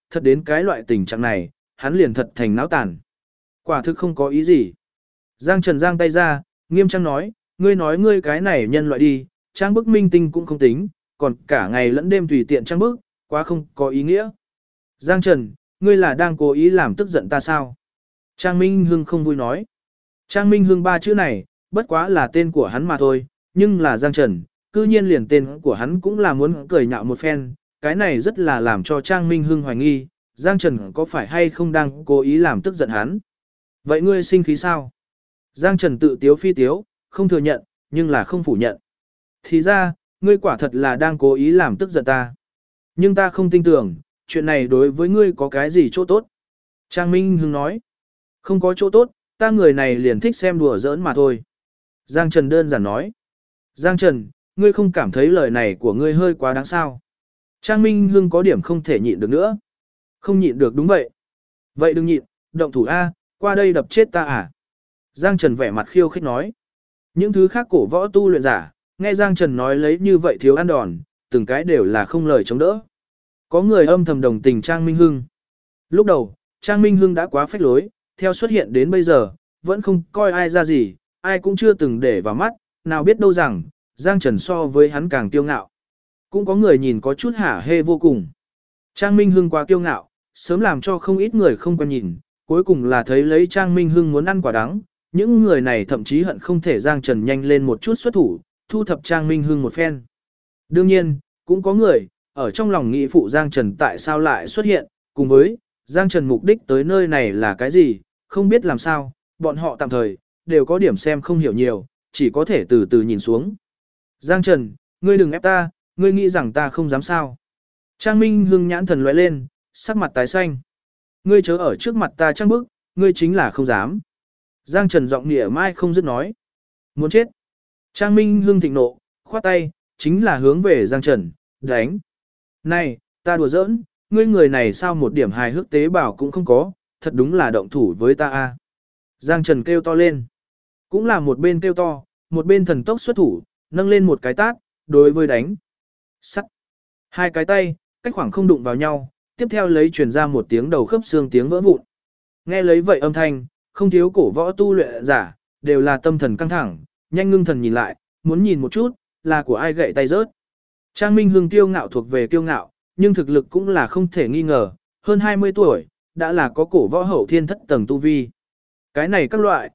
thật đến cái loại tình trạng này, hắn liền thật thành náo tàn. Quả thực không có ý gì. Giang Trần giang tay ra, nghiêm trang nói ngươi cái này nhân loại đi, trang bức minh tinh cũng không tính, còn cả ngày lẫn đêm tùy tiện trang bức, quá không có ý nghĩa. Giang Trần, ngươi là đang cố ý làm tức giận ta sao? Trang Minh Hưng không vui nói. Trang Minh Hưng ba chữ này, bất quá là tên của hắn mà thôi, nhưng là Giang Trần, cư nhiên liền tên của hắn cũng là muốn cười nhạo một phen, cái này rất là làm cho Trang Minh Hưng hoài nghi, Giang Trần có phải hay không đang cố ý làm tức giận hắn. Vậy ngươi sinh khí sao? Giang Trần tự tiếu phi tiếu, không thừa nhận, nhưng là không phủ nhận. Thì ra, ngươi quả thật là đang cố ý làm tức giận ta. Nhưng ta không tin tưởng, chuyện này đối với ngươi có cái gì chỗ tốt. Trang Minh Hưng nói, không có chỗ tốt, ta người này liền thích xem đùa giỡn mà thôi. Giang Trần đơn giản nói, Giang Trần, ngươi không cảm thấy lời này của ngươi hơi quá đáng sao. Trang Minh Hưng có điểm không thể nhịn được nữa. Không nhịn được đúng vậy. Vậy đừng nhịn, động thủ A, qua đây đập chết ta à. Giang Trần vẻ mặt khiêu khích nói. Những thứ khác cổ võ tu luyện giả, nghe Giang Trần nói lấy như vậy thiếu ăn đòn, từng cái đều là không lời chống đỡ. Có người âm thầm đồng tình Trang Minh Hưng. Lúc đầu, Trang Minh Hưng đã quá phách lối, theo xuất hiện đến bây giờ, vẫn không coi ai ra gì, ai cũng chưa từng để vào mắt, nào biết đâu rằng, Giang Trần so với hắn càng kiêu ngạo. Cũng có người nhìn có chút hả hê vô cùng. Trang Minh Hưng quá kiêu ngạo, sớm làm cho không ít người không quen nhìn, cuối cùng là thấy lấy Trang Minh Hưng muốn ăn quả đắng, những người này thậm chí hận không thể Giang Trần nhanh lên một chút xuất thủ, thu thập Trang Minh Hưng một phen. Đương nhiên, cũng có người, ở trong lòng nghĩ phụ Giang Trần tại sao lại xuất hiện, cùng với, Giang Trần mục đích tới nơi này là cái gì, không biết làm sao, bọn họ tạm thời, đều có điểm xem không hiểu nhiều, chỉ có thể từ từ nhìn xuống. Giang Trần, ngươi đừng ép ta, ngươi nghĩ rằng ta không dám sao. Trang Minh Hưng nhãn thần lóe lên, sắc mặt tái xanh. Ngươi chớ ở trước mặt ta trang bức, ngươi chính là không dám. Giang Trần giọng nịa mai không dứt nói. Muốn chết. Trang Minh Hưng thịnh nộ, khoát tay, chính là hướng về Giang Trần, đánh. Này, ta đùa giỡn, ngươi người này sao một điểm hài hước tế bào cũng không có, thật đúng là động thủ với ta a. Giang Trần kêu to lên. Cũng là một bên kêu to, một bên thần tốc xuất thủ, nâng lên một cái tát, đối với đánh. Sắt. Hai cái tay, cách khoảng không đụng vào nhau, tiếp theo lấy truyền ra một tiếng đầu khớp xương tiếng vỡ vụn. Nghe lấy vậy âm thanh, không thiếu cổ võ tu luyện giả, đều là tâm thần căng thẳng, nhanh ngưng thần nhìn lại, muốn nhìn một chút, là của ai gậy tay rớt. Trang Minh Hưng kiêu ngạo thuộc về kiêu ngạo, nhưng thực lực cũng là không thể nghi ngờ, hơn 20 tuổi, đã là có cổ võ hậu thiên thất tầng tu vi. Cái này các loại,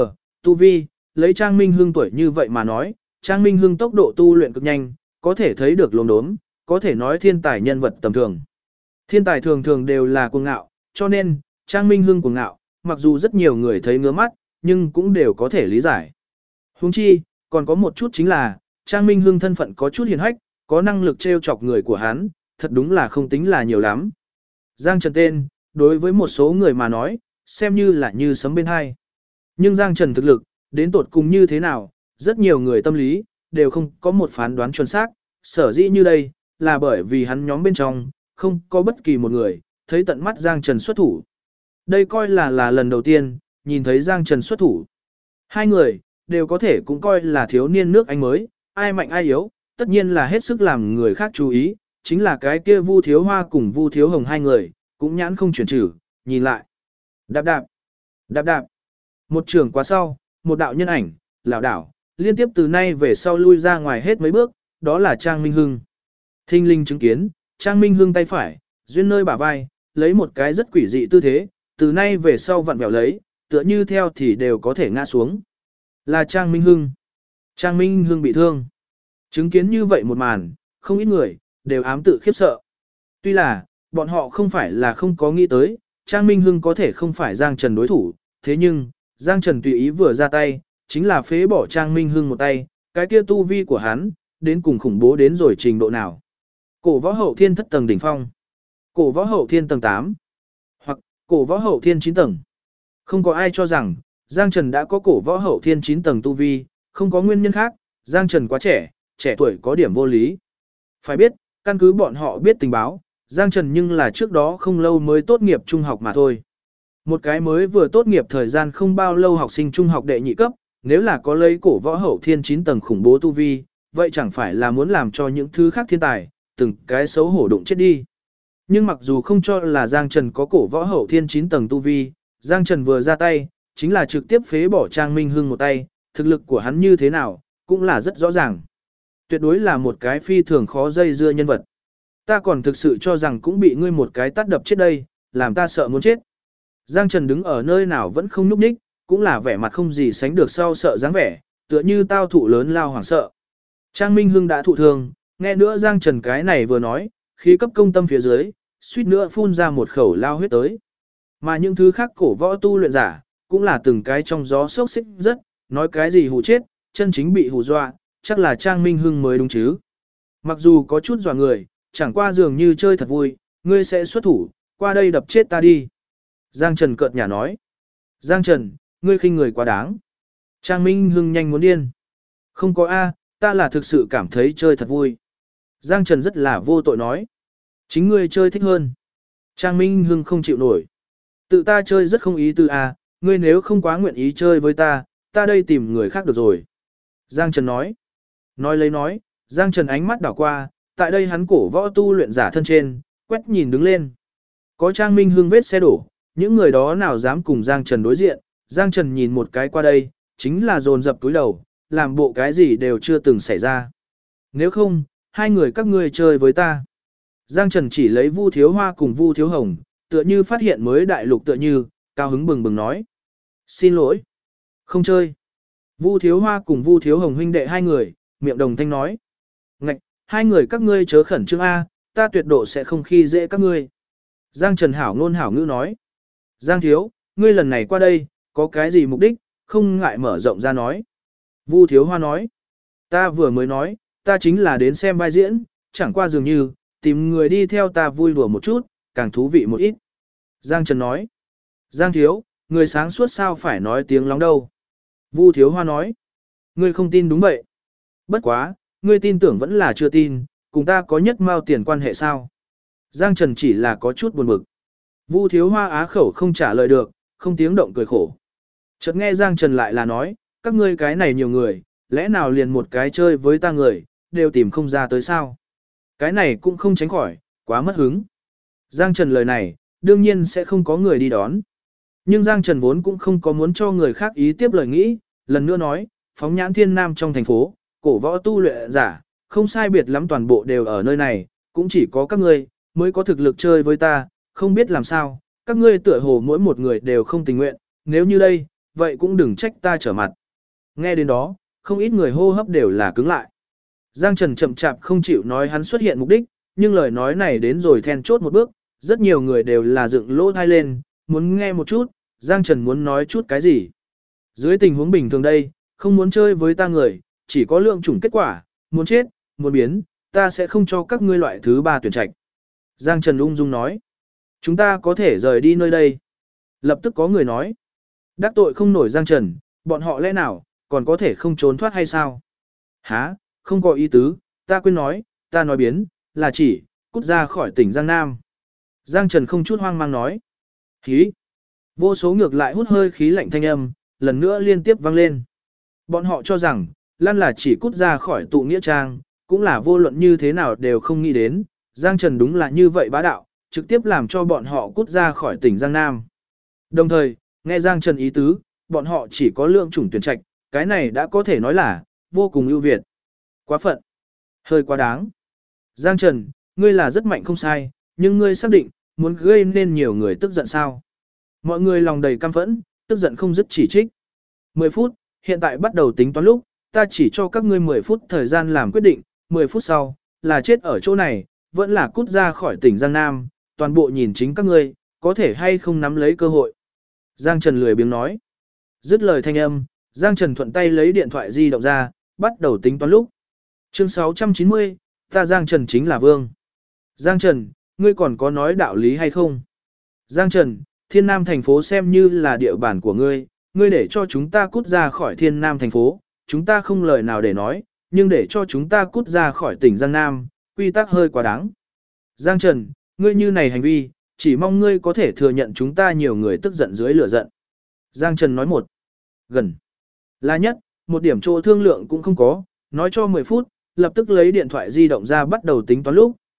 tu vi, lấy Trang Minh Hưng tuổi như vậy mà nói, Trang Minh Hưng tốc độ tu luyện cực nhanh, có thể thấy được lồn đốm, có thể nói thiên tài nhân vật tầm thường. Thiên tài thường thường đều là cuồng ngạo, cho nên, Trang Minh Hưng cuồng ngạo, mặc dù rất nhiều người thấy ngứa mắt, nhưng cũng đều có thể lý giải. Huống chi, còn có một chút chính là, Trang Minh Hưng thân phận có chút hiền hách, có năng lực trêu chọc người của hắn, thật đúng là không tính là nhiều lắm. Giang Trần tên, đối với một số người mà nói, xem như là như sấm bên hai. Nhưng Giang Trần thực lực, đến tột cùng như thế nào, rất nhiều người tâm lý, đều không có một phán đoán chuẩn xác, sở dĩ như đây, là bởi vì hắn nhóm bên trong, không có bất kỳ một người, thấy tận mắt Giang Trần xuất thủ. Đây coi là lần đầu tiên, nhìn thấy Giang Trần xuất thủ. Hai người, đều có thể cũng coi là thiếu niên nước Anh mới, ai mạnh ai yếu, tất nhiên là hết sức làm người khác chú ý, chính là cái kia Vu Thiếu Hoa cùng Vu Thiếu Hồng hai người, cũng nhãn không chuyển trừ, nhìn lại. Đạp đạp, đạp đạp. Một trường quá sau, một đạo nhân ảnh, lảo đảo, liên tiếp từ nay về sau lui ra ngoài hết mấy bước, đó là Trang Minh Hưng. Thinh linh chứng kiến, Trang Minh Hưng tay phải, duyên nơi bả vai, lấy một cái rất quỷ dị tư thế, từ nay về sau vặn vẹo lấy, tựa như theo thì đều có thể ngã xuống. Là Trang Minh Hưng. Trang Minh Hưng bị thương. Chứng kiến như vậy một màn, không ít người, đều ám tự khiếp sợ. Tuy là, bọn họ không phải là không có nghĩ tới, Trang Minh Hưng có thể không phải Giang Trần đối thủ, thế nhưng, Giang Trần tùy ý vừa ra tay, chính là phế bỏ Trang Minh Hưng một tay, cái kia tu vi của hắn, đến cùng khủng bố đến rồi trình độ nào. Cổ võ hậu thiên thất tầng đỉnh phong, cổ võ hậu thiên tầng 8, hoặc cổ võ hậu thiên 9 tầng. Không có ai cho rằng, Giang Trần đã có cổ võ hậu thiên 9 tầng tu vi, không có nguyên nhân khác, Giang Trần quá trẻ, trẻ tuổi có điểm vô lý. Phải biết, căn cứ bọn họ biết tình báo, Giang Trần nhưng là trước đó không lâu mới tốt nghiệp trung học mà thôi. Một cái mới vừa tốt nghiệp thời gian không bao lâu học sinh trung học đệ nhị cấp, nếu là có lấy cổ võ hậu thiên 9 tầng khủng bố tu vi, vậy chẳng phải là muốn làm cho những thứ khác thiên tài, từng cái xấu hổ đụng chết đi. Nhưng mặc dù không cho là Giang Trần có cổ võ hậu thiên 9 tầng tu vi, Giang Trần vừa ra tay, chính là trực tiếp phế bỏ Trang Minh Hưng một tay, thực lực của hắn như thế nào, cũng là rất rõ ràng. Tuyệt đối là một cái phi thường khó dây dưa nhân vật. Ta còn thực sự cho rằng cũng bị ngươi một cái tát đập chết đây, làm ta sợ muốn chết. Giang Trần đứng ở nơi nào vẫn không nhúc nhích, cũng là vẻ mặt không gì sánh được sau sợ dáng vẻ, tựa như tao thụ lớn lao hoảng sợ. Trang Minh Hưng đã thụ thương, nghe nữa Giang Trần cái này vừa nói, khí cấp công tâm phía dưới, suýt nữa phun ra một khẩu lao huyết tới. Mà những thứ khác cổ võ tu luyện giả, cũng là từng cái trong gió sốc xích rất, nói cái gì hù chết, chân chính bị hù dọa, chắc là Trang Minh Hưng mới đúng chứ. Mặc dù có chút dọa người, chẳng qua dường như chơi thật vui, ngươi sẽ xuất thủ, qua đây đập chết ta đi. Giang Trần cợt nhả nói. Giang Trần, ngươi khinh người quá đáng. Trang Minh Hưng nhanh muốn điên. Không có A, ta là thực sự cảm thấy chơi thật vui. Giang Trần rất là vô tội nói. Chính ngươi chơi thích hơn. Trang Minh Hưng không chịu nổi. Tự ta chơi rất không ý tư A, ngươi nếu không quá nguyện ý chơi với ta, ta đây tìm người khác được rồi. Giang Trần nói. Nói lấy nói, Giang Trần ánh mắt đảo qua, tại đây hắn cổ võ tu luyện giả thân trên, quét nhìn đứng lên. Có Trang Minh Hưng vết xe đổ, những người đó nào dám cùng Giang Trần đối diện, Giang Trần nhìn một cái qua đây, chính là dồn dập túi đầu, làm bộ cái gì đều chưa từng xảy ra. Nếu không, hai người các ngươi chơi với ta. Giang Trần chỉ lấy Vu Thiếu Hoa cùng Vu Thiếu Hồng, tựa như phát hiện mới đại lục tựa như, cao hứng bừng bừng nói. Xin lỗi. Không chơi. Vu Thiếu Hoa cùng Vu Thiếu Hồng huynh đệ hai người, miệng đồng thanh nói. Ngạch, hai người các ngươi chớ khẩn trương A, ta tuyệt độ sẽ không khi dễ các ngươi. Giang Trần hảo ngôn hảo ngữ nói. Giang Thiếu, ngươi lần này qua đây, có cái gì mục đích, không ngại mở rộng ra nói. Vu Thiếu Hoa nói. Ta vừa mới nói, ta chính là đến xem vai diễn, chẳng qua dường như, tìm người đi theo ta vui đùa một chút, càng thú vị một ít. Giang Trần nói. Giang Thiếu, người sáng suốt sao phải nói tiếng lóng đâu. Vu Thiếu Hoa nói. Ngươi không tin đúng vậy. Bất quá, ngươi tin tưởng vẫn là chưa tin, cùng ta có nhất mao tiền quan hệ sao. Giang Trần chỉ là có chút buồn bực. Vu Thiếu Hoa á khẩu không trả lời được, không tiếng động cười khổ. Chợt nghe Giang Trần lại là nói, các ngươi cái này nhiều người, lẽ nào liền một cái chơi với ta người, đều tìm không ra tới sao. Cái này cũng không tránh khỏi, quá mất hứng. Giang Trần lời này, đương nhiên sẽ không có người đi đón. Nhưng Giang Trần vốn cũng không có muốn cho người khác ý tiếp lời nghĩ, lần nữa nói, phóng nhãn thiên nam trong thành phố, cổ võ tu luyện giả, không sai biệt lắm toàn bộ đều ở nơi này, cũng chỉ có các ngươi mới có thực lực chơi với ta, không biết làm sao, các ngươi tựa hồ mỗi một người đều không tình nguyện, nếu như đây, vậy cũng đừng trách ta trở mặt. Nghe đến đó, không ít người hô hấp đều là cứng lại. Giang Trần chậm chạp không chịu nói hắn xuất hiện mục đích, nhưng lời nói này đến rồi then chốt một bước, rất nhiều người đều là dựng lỗ tai lên, muốn nghe một chút, Giang Trần muốn nói chút cái gì. Dưới tình huống bình thường đây, không muốn chơi với ta người, chỉ có lượng chủng kết quả, muốn chết, muốn biến, ta sẽ không cho các ngươi loại thứ ba tuyển trạch. Giang Trần ung dung nói, chúng ta có thể rời đi nơi đây. Lập tức có người nói, đắc tội không nổi Giang Trần, bọn họ lẽ nào, còn có thể không trốn thoát hay sao? Hả, không có ý tứ, ta quên nói, ta nói biến, là chỉ, cút ra khỏi tỉnh Giang Nam. Giang Trần không chút hoang mang nói, khí. Vô số ngược lại hút hơi khí lạnh thanh âm, lần nữa liên tiếp vang lên. Bọn họ cho rằng, Lan là chỉ cút ra khỏi tụ nghĩa trang, cũng là vô luận như thế nào đều không nghĩ đến, Giang Trần đúng là như vậy bá đạo, trực tiếp làm cho bọn họ cút ra khỏi tỉnh Giang Nam. Đồng thời, nghe Giang Trần ý tứ, bọn họ chỉ có lượng chủng tuyển trạch, cái này đã có thể nói là, vô cùng ưu việt. Quá phận. Hơi quá đáng. Giang Trần, ngươi là rất mạnh không sai, nhưng ngươi xác định, muốn gây nên nhiều người tức giận sao. Mọi người lòng đầy căm phẫn, tức giận không dứt chỉ trích. 10 phút, hiện tại bắt đầu tính toán lúc, ta chỉ cho các ngươi 10 phút thời gian làm quyết định, 10 phút sau, là chết ở chỗ này, vẫn là cút ra khỏi tỉnh Giang Nam, toàn bộ nhìn chính các ngươi, có thể hay không nắm lấy cơ hội. Giang Trần lười biếng nói. Dứt lời thanh âm, Giang Trần thuận tay lấy điện thoại di động ra, bắt đầu tính toán lúc. Chương 690, ta Giang Trần chính là vương. Giang Trần, ngươi còn có nói đạo lý hay không? Giang Trần, Thiên Nam thành phố xem như là địa bàn của ngươi, ngươi để cho chúng ta cút ra khỏi Thiên Nam thành phố, chúng ta không lời nào để nói, nhưng để cho chúng ta cút ra khỏi tỉnh Giang Nam, quy tắc hơi quá đáng. Giang Trần, ngươi như này hành vi, chỉ mong ngươi có thể thừa nhận chúng ta nhiều người tức giận dưới lửa giận. Giang Trần nói một. Gần. Là nhất, một điểm chỗ thương lượng cũng không có, nói cho 10 phút, lập tức lấy điện thoại di động ra bắt đầu tính toán lúc,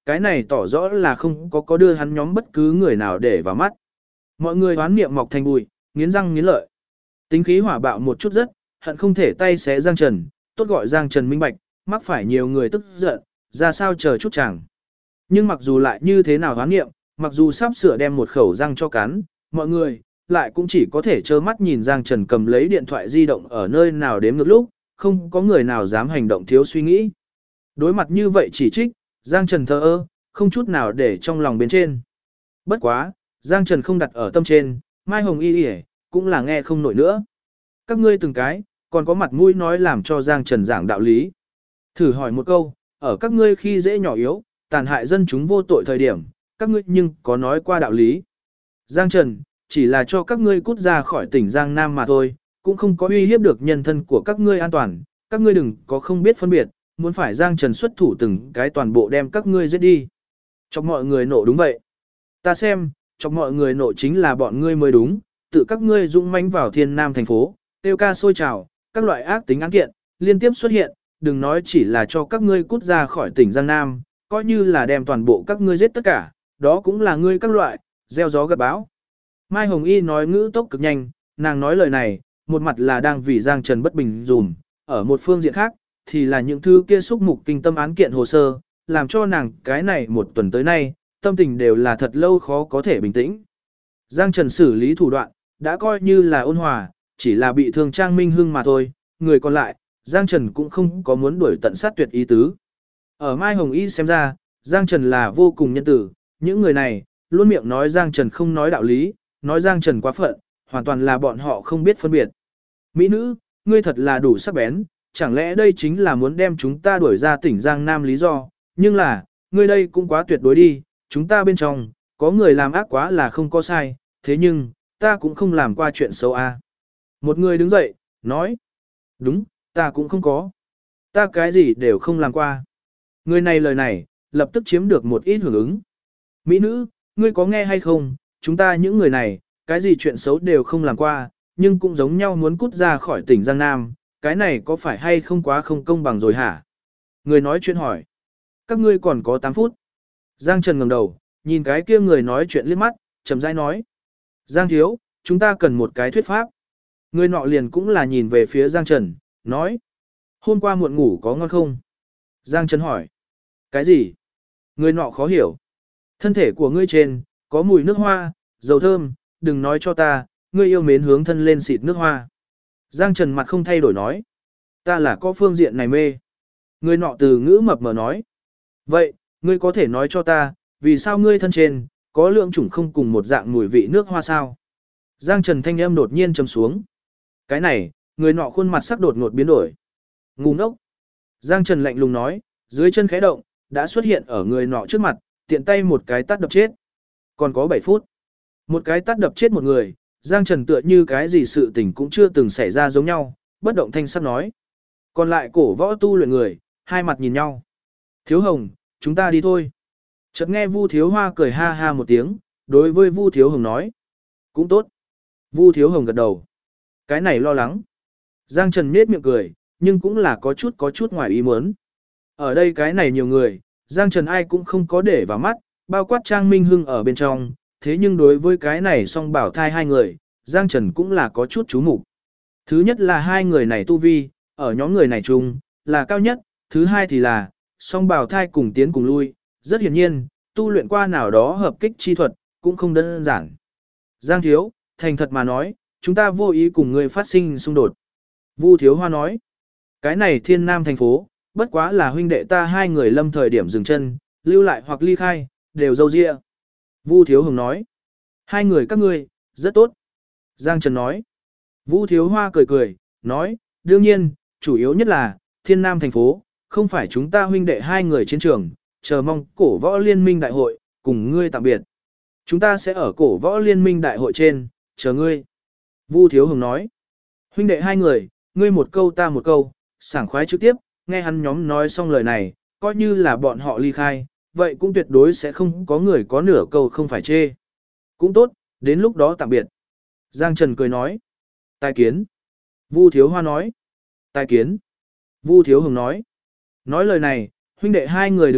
cái này tỏ rõ là không có đưa hắn nhóm bất cứ người nào để vào mắt. Mọi người hoán niệm mọc thành bụi, nghiến răng nghiến lợi. Tính khí hỏa bạo một chút rất, hận không thể tay xé Giang Trần, tốt gọi Giang Trần minh bạch, mắc phải nhiều người tức giận, ra sao chờ chút chẳng. Nhưng mặc dù lại như thế nào hoán niệm, mặc dù sắp sửa đem một khẩu răng cho cắn, mọi người lại cũng chỉ có thể trơ mắt nhìn Giang Trần cầm lấy điện thoại di động ở nơi nào đếm ngược lúc, không có người nào dám hành động thiếu suy nghĩ. Đối mặt như vậy chỉ trích, Giang Trần thờ ơ, không chút nào để trong lòng bên trên. Bất quá, Giang Trần không đặt ở tâm trên, Mai Hồng Y cũng là nghe không nổi nữa. Các ngươi từng cái, còn có mặt mũi nói làm cho Giang Trần giảng đạo lý. Thử hỏi một câu, ở các ngươi khi dễ nhỏ yếu, tàn hại dân chúng vô tội thời điểm, các ngươi nhưng có nói qua đạo lý. Giang Trần, chỉ là cho các ngươi cút ra khỏi tỉnh Giang Nam mà thôi, cũng không có uy hiếp được nhân thân của các ngươi an toàn, các ngươi đừng có không biết phân biệt, muốn phải Giang Trần xuất thủ từng cái toàn bộ đem các ngươi giết đi. Chọc mọi người nộ đúng vậy. Ta xem, chọc mọi người nộ chính là bọn ngươi mới đúng, tự các ngươi dũng mãnh vào Thiên Nam thành phố, tiêu ca sôi trào, các loại ác tính án kiện, liên tiếp xuất hiện, đừng nói chỉ là cho các ngươi cút ra khỏi tỉnh Giang Nam, coi như là đem toàn bộ các ngươi giết tất cả, đó cũng là ngươi các loại, gieo gió gặt bão. Mai Hồng Y nói ngữ tốc cực nhanh, nàng nói lời này, một mặt là đang vì Giang Trần bất bình dùm, ở một phương diện khác, thì là những thứ kia xúc mục kinh tâm án kiện hồ sơ, làm cho nàng cái này một tuần tới nay, tâm tình đều là thật lâu khó có thể bình tĩnh. Giang Trần xử lý thủ đoạn, đã coi như là ôn hòa, chỉ là bị thương Trang Minh Hưng mà thôi, người còn lại, Giang Trần cũng không có muốn đuổi tận sát tuyệt ý tứ. Ở Mai Hồng Y xem ra, Giang Trần là vô cùng nhân tử, những người này, luôn miệng nói Giang Trần không nói đạo lý, nói Giang Trần quá phận, hoàn toàn là bọn họ không biết phân biệt. Mỹ nữ, ngươi thật là đủ sắc bén, chẳng lẽ đây chính là muốn đem chúng ta đuổi ra tỉnh Giang Nam lý do, nhưng là, ngươi đây cũng quá tuyệt đối đi, chúng ta bên trong, có người làm ác quá là không có sai, thế nhưng, ta cũng không làm qua chuyện xấu a. Một người đứng dậy, nói, đúng, ta cũng không có. Ta cái gì đều không làm qua. Người này lời này, lập tức chiếm được một ít hưởng ứng. Mỹ nữ, ngươi có nghe hay không, chúng ta những người này, cái gì chuyện xấu đều không làm qua, nhưng cũng giống nhau muốn cút ra khỏi tỉnh Giang Nam, cái này có phải hay không quá không công bằng rồi hả? Người nói chuyện hỏi. Các ngươi còn có 8 phút. Giang Trần ngẩng đầu, nhìn cái kia người nói chuyện liếc mắt, chậm rãi nói. Giang thiếu, chúng ta cần một cái thuyết pháp. Người nọ liền cũng là nhìn về phía Giang Trần, nói. Hôm qua muộn ngủ có ngon không? Giang Trần hỏi. Cái gì? Người nọ khó hiểu. Thân thể của ngươi trên, có mùi nước hoa, dầu thơm, đừng nói cho ta, ngươi yêu mến hướng thân lên xịt nước hoa. Giang Trần mặt không thay đổi nói. Ta là có phương diện này mê. Người nọ từ ngữ mập mờ nói. Vậy, ngươi có thể nói cho ta, vì sao ngươi thân trên, có lượng chủng không cùng một dạng mùi vị nước hoa sao? Giang Trần thanh âm đột nhiên trầm xuống. Cái này, người nọ khuôn mặt sắc đột ngột biến đổi. Ngu ngốc. Giang Trần lạnh lùng nói, dưới chân khẽ động, đã xuất hiện ở người nọ trước mặt, tiện tay một cái tát đập chết. Còn có 7 phút. Một cái tát đập chết một người, Giang Trần tựa như cái gì sự tình cũng chưa từng xảy ra giống nhau, bất động thanh sắc nói. Còn lại cổ võ tu luyện người, hai mặt nhìn nhau. Thiếu Hồng, chúng ta đi thôi. Chợt nghe Vu Thiếu Hoa cười ha ha một tiếng, đối với Vu Thiếu Hồng nói. Cũng tốt. Vu Thiếu Hồng gật đầu. Cái này lo lắng. Giang Trần nhếch miệng cười, nhưng cũng là có chút ngoài ý muốn. Ở đây cái này nhiều người, Giang Trần ai cũng không có để vào mắt, bao quát Trang Minh Hưng ở bên trong, thế nhưng đối với cái này song bảo thai hai người, Giang Trần cũng là có chút chú mục. Thứ nhất là hai người này tu vi, ở nhóm người này chung, là cao nhất, thứ hai thì là, song bảo thai cùng tiến cùng lui, rất hiển nhiên, tu luyện qua nào đó hợp kích chi thuật, cũng không đơn giản. Giang Thiếu, thành thật mà nói, chúng ta vô ý cùng người phát sinh xung đột. Vu Thiếu Hoa nói, cái này Thiên Nam thành phố, bất quá là huynh đệ ta hai người lâm thời điểm dừng chân, lưu lại hoặc ly khai, đều dâu dịa. Vu Thiếu Hồng nói, hai người các ngươi, rất tốt. Giang Trần nói, Vu Thiếu Hoa cười cười, nói, đương nhiên, chủ yếu nhất là, Thiên Nam thành phố, không phải chúng ta huynh đệ hai người chiến trường, chờ mong cổ võ liên minh đại hội, cùng ngươi tạm biệt. Chúng ta sẽ ở cổ võ liên minh đại hội trên, chờ ngươi. Vu Thiếu Hồng nói, huynh đệ hai người, ngươi một câu ta một câu, sảng khoái trực tiếp, nghe hắn nhóm nói xong lời này, coi như là bọn họ ly khai, vậy cũng tuyệt đối sẽ không có người có nửa câu không phải chê. Cũng tốt, đến lúc đó tạm biệt. Giang Trần cười nói, tài kiến. Vu Thiếu Hoa nói, tài kiến. Vu Thiếu Hồng nói, nói lời này, huynh đệ hai người đứng dậy,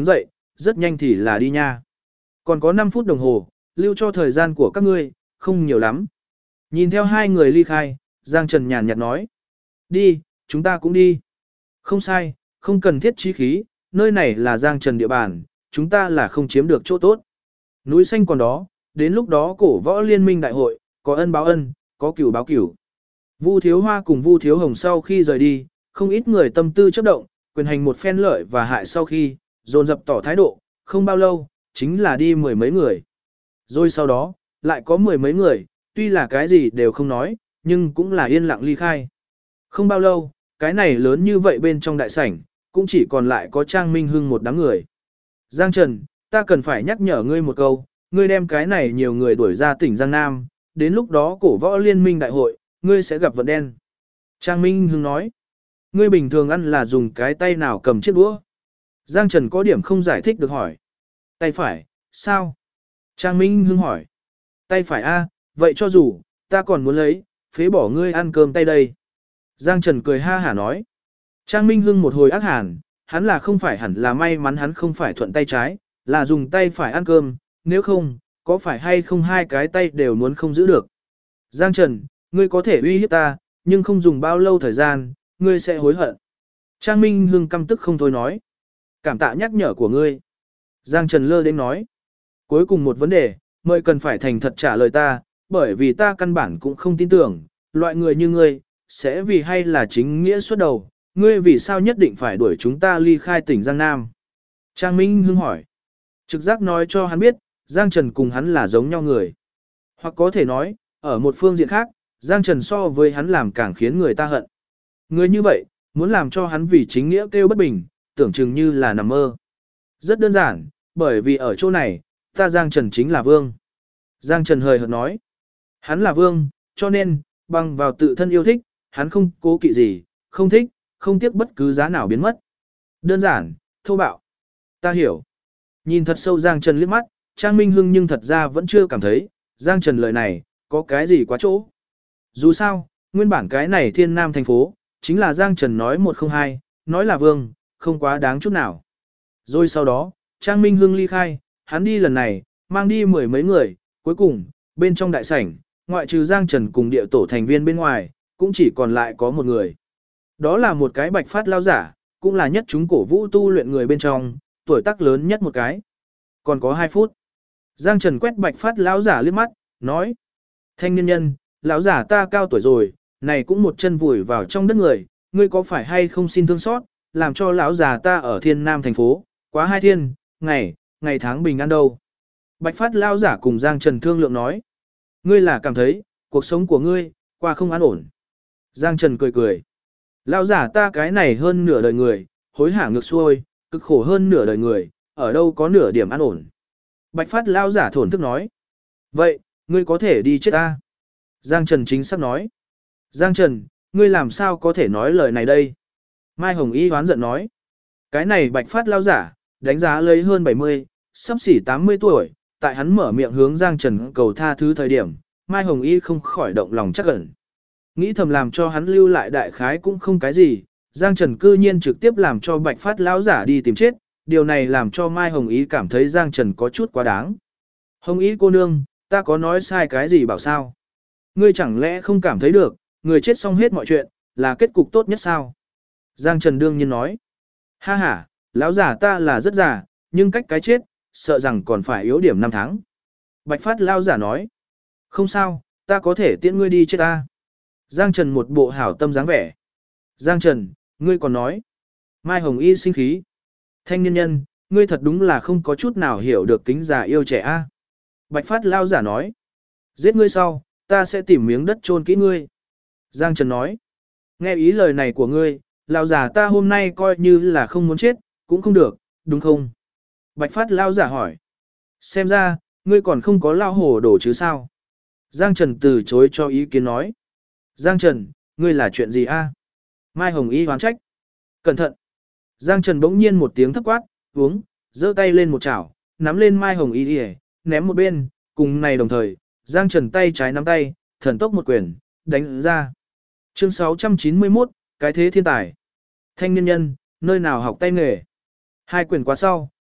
rất nhanh thì là đi nha. Còn có 5 phút đồng hồ, lưu cho thời gian của các ngươi, không nhiều lắm. Nhìn theo hai người ly khai, Giang Trần nhàn nhạt nói. Đi, chúng ta cũng đi. Không sai, không cần thiết chí khí, nơi này là Giang Trần địa bàn, chúng ta là không chiếm được chỗ tốt. Núi xanh còn đó, đến lúc đó cổ võ liên minh đại hội, có ân báo ân, có cửu báo cửu. Vu Thiếu Hoa cùng Vu Thiếu Hồng sau khi rời đi, không ít người tâm tư chấp động, quyền hành một phen lợi và hại sau khi, dồn dập tỏ thái độ, không bao lâu, chính là đi mười mấy người. Rồi sau đó, lại có mười mấy người, tuy là cái gì đều không nói, nhưng cũng là yên lặng ly khai. Không bao lâu, cái này lớn như vậy bên trong đại sảnh, cũng chỉ còn lại có Trang Minh Hưng một đám người. Giang Trần, ta cần phải nhắc nhở ngươi một câu, ngươi đem cái này nhiều người đuổi ra tỉnh Giang Nam, đến lúc đó cổ võ liên minh đại hội, ngươi sẽ gặp vận đen. Trang Minh Hưng nói, ngươi bình thường ăn là dùng cái tay nào cầm chiếc đũa? Giang Trần có điểm không giải thích được hỏi. Tay phải, sao? Trang Minh Hưng hỏi. Tay phải a, vậy cho dù, ta còn muốn lấy, phế bỏ ngươi ăn cơm tay đây. Giang Trần cười ha hả nói. Trang Minh Hưng một hồi ác hàn, hắn là không phải hẳn là may mắn hắn không phải thuận tay trái, là dùng tay phải ăn cơm, nếu không, có phải hay không hai cái tay đều muốn không giữ được. Giang Trần, ngươi có thể uy hiếp ta, nhưng không dùng bao lâu thời gian, ngươi sẽ hối hận. Trang Minh Hưng căm tức không thôi nói. Cảm tạ nhắc nhở của ngươi. Giang Trần lơ đến nói. Cuối cùng một vấn đề, mời cần phải thành thật trả lời ta, bởi vì ta căn bản cũng không tin tưởng, loại người như ngươi, sẽ vì hay là chính nghĩa xuất đầu, ngươi vì sao nhất định phải đuổi chúng ta ly khai tỉnh Giang Nam. Trang Minh Hưng hỏi. Trực giác nói cho hắn biết, Giang Trần cùng hắn là giống nhau người. Hoặc có thể nói, ở một phương diện khác, Giang Trần so với hắn làm càng khiến người ta hận. Người như vậy, muốn làm cho hắn vì chính nghĩa kêu bất bình, tưởng chừng như là nằm mơ. Rất đơn giản, bởi vì ở chỗ này, ta Giang Trần chính là vương. Giang Trần hời hợt nói. Hắn là vương, cho nên, bằng vào tự thân yêu thích, hắn không cố kỵ gì, không thích, không tiếc bất cứ giá nào biến mất. Đơn giản, thô bạo. Ta hiểu. Nhìn thật sâu Giang Trần liếc mắt, Trang Minh Hưng nhưng thật ra vẫn chưa cảm thấy, Giang Trần lời này, có cái gì quá chỗ. Dù sao, nguyên bản cái này thiên nam thành phố, chính là Giang Trần nói 102, nói là vương, không quá đáng chút nào. Rồi sau đó, Trang Minh Hưng ly khai, hắn đi lần này, mang đi mười mấy người, cuối cùng, bên trong đại sảnh, ngoại trừ Giang Trần cùng địa tổ thành viên bên ngoài, cũng chỉ còn lại có một người. Đó là một cái bạch phát lao giả, cũng là nhất chúng cổ vũ tu luyện người bên trong, tuổi tác lớn nhất một cái. Còn có 2 phút. Giang Trần quét bạch phát lão giả liếc mắt, nói. Thanh niên nhân, lão giả ta cao tuổi rồi, này cũng một chân vùi vào trong đất người, ngươi có phải hay không xin thương xót, làm cho lão già ta ở thiên nam thành phố, quá 2 thiên, ngày tháng bình an đâu. Bạch phát lão giả cùng Giang Trần thương lượng nói. Ngươi là cảm thấy, cuộc sống của ngươi, qua không an ổn. Giang Trần cười cười. Lão giả ta cái này hơn nửa đời người, hối hả ngược xuôi, cực khổ hơn nửa đời người, ở đâu có nửa điểm an ổn. Bạch phát lão giả thổn thức nói. Vậy, ngươi có thể đi chết ta. Giang Trần chính xác nói. Giang Trần, ngươi làm sao có thể nói lời này đây? Mai Hồng Y hoán giận nói. Cái này bạch phát lão giả, đánh giá lấy hơn 70, sắp xỉ 80 tuổi, tại hắn mở miệng hướng Giang Trần cầu tha thứ thời điểm, Mai Hồng Y không khỏi động lòng chắc ẩn. Nghĩ thầm làm cho hắn lưu lại đại khái cũng không cái gì, Giang Trần cư nhiên trực tiếp làm cho bạch phát lão giả đi tìm chết, điều này làm cho Mai Hồng Y cảm thấy Giang Trần có chút quá đáng. Hồng Y cô nương, ta có nói sai cái gì bảo sao? Ngươi chẳng lẽ không cảm thấy được, người chết xong hết mọi chuyện, là kết cục tốt nhất sao? Giang Trần đương nhiên nói. Ha ha, lão giả ta là rất già, nhưng cách cái chết, sợ rằng còn phải yếu điểm 5 tháng. Bạch phát lão giả nói. Không sao, ta có thể tiễn ngươi đi chết ta. Giang Trần một bộ hảo tâm dáng vẻ. Giang Trần, ngươi còn nói. Mai Hồng Y sinh khí. Thanh niên nhân, ngươi thật đúng là không có chút nào hiểu được kính già yêu trẻ a. Bạch phát lão giả nói. Giết ngươi sau, ta sẽ tìm miếng đất chôn kỹ ngươi. Giang Trần nói. Nghe ý lời này của ngươi, lão giả ta hôm nay coi như là không muốn chết, cũng không được, đúng không? Bạch phát lão giả hỏi. Xem ra, ngươi còn không có lao hổ đổ chứ sao? Giang Trần từ chối cho ý kiến nói. Giang Trần, ngươi là chuyện gì a? Mai Hồng Y hoán trách. Cẩn thận. Giang Trần bỗng nhiên một tiếng thấp quát, uống, giơ tay lên một chảo, nắm lên Mai Hồng Y đi, ném một bên, cùng này đồng thời, Giang Trần tay trái nắm tay, thần tốc một quyền, đánh ra. Chương 691, cái thế thiên tài. Thanh niên nhân, nơi nào học tay nghề. Hai quyền qua sau,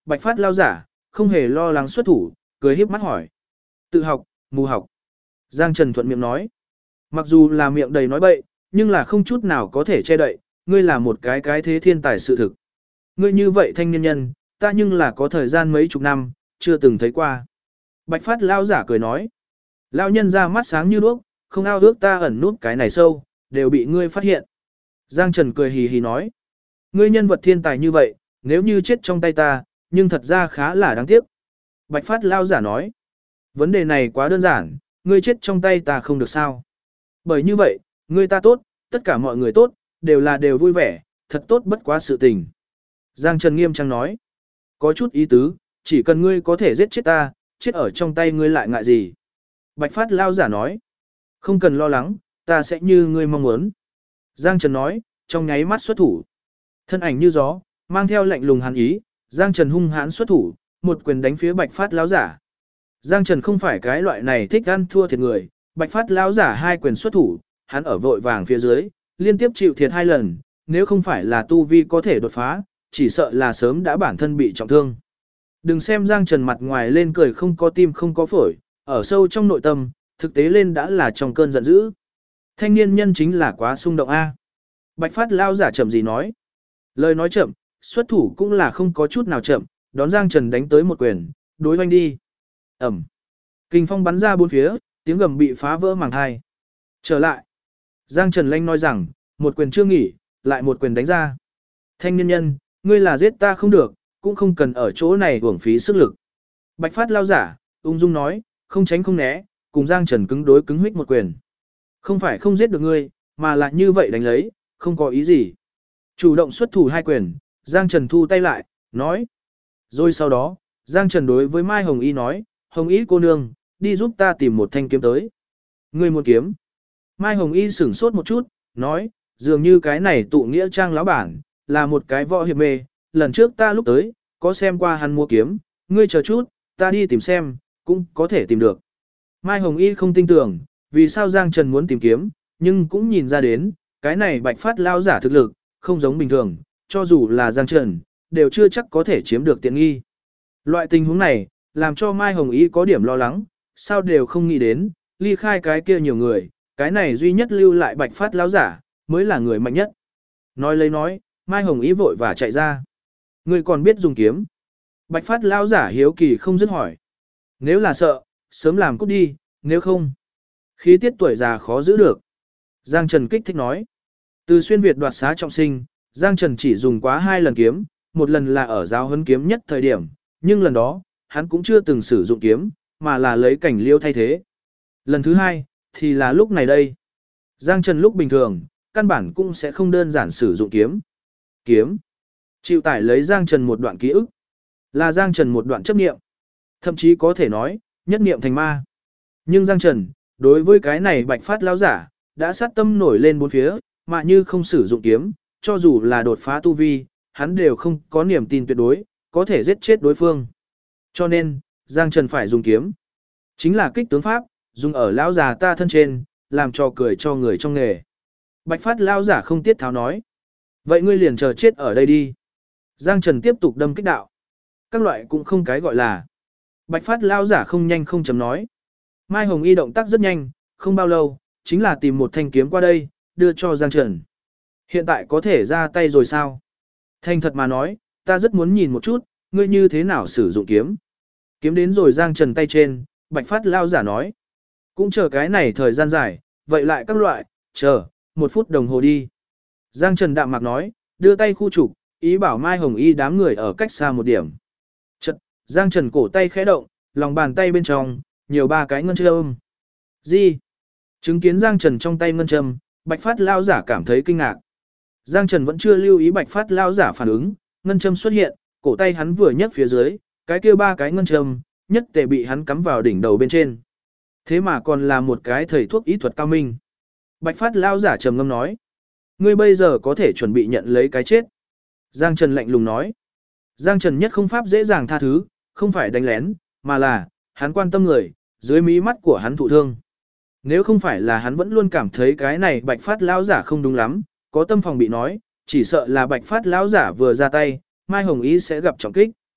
Bạch Phát lao giả, không hề lo lắng xuất thủ, cười híp mắt hỏi. Tự học, mù học. Giang Trần thuận miệng nói. Mặc dù là miệng đầy nói bậy, nhưng là không chút nào có thể che đậy, ngươi là một cái thế thiên tài sự thực. Ngươi như vậy thanh niên nhân, ta nhưng là có thời gian mấy chục năm, chưa từng thấy qua. Bạch Phát lao giả cười nói. Lao nhân ra mắt sáng như đuốc, không ao ước ta ẩn nút cái này sâu, đều bị ngươi phát hiện. Giang Trần cười hì hì nói. Ngươi nhân vật thiên tài như vậy, nếu như chết trong tay ta, nhưng thật ra khá là đáng tiếc. Bạch Phát lao giả nói. Vấn đề này quá đơn giản, ngươi chết trong tay ta không được sao. Bởi như vậy, ngươi ta tốt, tất cả mọi người tốt, đều vui vẻ, thật tốt bất quá sự tình. Giang Trần nghiêm trang nói. Có chút ý tứ, chỉ cần ngươi có thể giết chết ta, chết ở trong tay ngươi lại ngại gì. Bạch Phát lao giả nói. Không cần lo lắng, ta sẽ như ngươi mong muốn. Giang Trần nói, trong nháy mắt xuất thủ. Thân ảnh như gió, mang theo lạnh lùng hàn ý, Giang Trần hung hãn xuất thủ, một quyền đánh phía Bạch Phát lão giả. Giang Trần không phải cái loại này thích ăn thua thiệt người, Bạch Phát lão giả hai quyền xuất thủ, hắn ở vội vàng phía dưới, liên tiếp chịu thiệt hai lần, nếu không phải là tu vi có thể đột phá, chỉ sợ là sớm đã bản thân bị trọng thương. Đừng xem Giang Trần mặt ngoài lên cười không có tim không có phổi, ở sâu trong nội tâm, thực tế lên đã là trong cơn giận dữ. Thanh niên nhân chính là quá xung động a. Bạch Phát lão giả chậm gì nói. Lời nói chậm, xuất thủ cũng là không có chút nào chậm, đón Giang Trần đánh tới một quyền, đối oanh đi. Ẩm. Kình phong bắn ra bốn phía, tiếng gầm bị phá vỡ màng hai. Trở lại. Giang Trần lanh nói rằng, một quyền chưa nghỉ, lại một quyền đánh ra. Thanh niên nhân, ngươi là giết ta không được, cũng không cần ở chỗ này uổng phí sức lực. Bạch Phát lao giả, ung dung nói, không tránh không né, cùng Giang Trần cứng đối cứng huých một quyền. Không phải không giết được ngươi, mà là như vậy đánh lấy, không có ý gì. Chủ động xuất thủ hai quyền, Giang Trần thu tay lại, nói. Rồi sau đó, Giang Trần đối với Mai Hồng Y nói, Hồng Y cô nương, đi giúp ta tìm một thanh kiếm tới. Ngươi muốn kiếm. Mai Hồng Y sửng sốt một chút, nói, dường như cái này tụ nghĩa trang lão bản, là một cái võ hiệp mê, lần trước ta lúc tới, có xem qua hắn mua kiếm, ngươi chờ chút, ta đi tìm xem, cũng có thể tìm được. Mai Hồng Y không tin tưởng, vì sao Giang Trần muốn tìm kiếm, nhưng cũng nhìn ra đến, cái này Bạch Phát lao giả thực lực, không giống bình thường, cho dù là Giang Trần, đều chưa chắc có thể chiếm được tiện nghi. Loại tình huống này, làm cho Mai Hồng Y có điểm lo lắng, sao đều không nghĩ đến, ly khai cái kia nhiều người, cái này duy nhất lưu lại Bạch Phát lão giả, mới là người mạnh nhất. Nói lấy nói, Mai Hồng Y vội và chạy ra. Người còn biết dùng kiếm. Bạch Phát lão giả hiếu kỳ không dứt hỏi. Nếu là sợ, sớm làm cút đi, nếu không. Khí tiết tuổi già khó giữ được. Giang Trần kích thích nói. Từ xuyên Việt đoạt xá trọng sinh, Giang Trần chỉ dùng quá 2 lần kiếm, một lần là ở giáo huấn kiếm nhất thời điểm, nhưng lần đó, hắn cũng chưa từng sử dụng kiếm, mà là lấy cảnh liêu thay thế. Lần thứ 2, thì là lúc này đây. Giang Trần lúc bình thường, căn bản cũng sẽ không đơn giản sử dụng kiếm. Kiếm. Chịu tải lấy Giang Trần một đoạn ký ức. Là Giang Trần một đoạn chấp niệm. Thậm chí có thể nói, nhất niệm thành ma. Nhưng Giang Trần, đối với cái này Bạch Phát lão giả, đã sát tâm nổi lên bốn phía, mà như không sử dụng kiếm, cho dù là đột phá tu vi, hắn đều không có niềm tin tuyệt đối, có thể giết chết đối phương. Cho nên, Giang Trần phải dùng kiếm. Chính là kích tướng pháp, dùng ở lão già ta thân trên, làm cho cười cho người trong nghề. Bạch Phát lão giả không tiết tháo nói. Vậy ngươi liền chờ chết ở đây đi. Giang Trần tiếp tục đâm kích đạo. Các loại cũng không cái gọi là. Bạch Phát lão giả không nhanh không chấm nói. Mai Hồng Y động tác rất nhanh, không bao lâu, chính là tìm một thanh kiếm qua đây, đưa cho Giang Trần. Hiện tại có thể ra tay rồi sao? Thành thật mà nói, ta rất muốn nhìn một chút, ngươi như thế nào sử dụng kiếm. Kiếm đến rồi Giang Trần tay trên, Bạch Phát lao giả nói. Cũng chờ cái này thời gian dài, vậy lại các loại, chờ, 1 phút đồng hồ đi. Giang Trần đạm mạc nói, đưa tay khu trục, ý bảo Mai Hồng Y đám người ở cách xa một điểm. Chật, Giang Trần cổ tay khẽ động, lòng bàn tay bên trong, nhiều 3 cái ngân châm. Gì? Chứng kiến Giang Trần trong tay ngân châm, Bạch Phát lao giả cảm thấy kinh ngạc. Giang Trần vẫn chưa lưu ý Bạch Phát lao giả phản ứng, ngân châm xuất hiện, cổ tay hắn vừa nhấc phía dưới, cái kia 3 cái ngân châm, nhất tề bị hắn cắm vào đỉnh đầu bên trên. Thế mà còn là một cái thầy thuốc y thuật cao minh. Bạch Phát lao giả trầm ngâm nói, ngươi bây giờ có thể chuẩn bị nhận lấy cái chết. Giang Trần lạnh lùng nói, Giang Trần nhất không pháp dễ dàng tha thứ, không phải đánh lén, mà là, hắn quan tâm người, dưới mí mắt của hắn thụ thương. Nếu không phải là hắn vẫn luôn cảm thấy cái này Bạch Phát lão giả không đúng lắm, có tâm phòng bị nói, chỉ sợ là Bạch Phát lão giả vừa ra tay, Mai Hồng Y sẽ gặp trọng kích.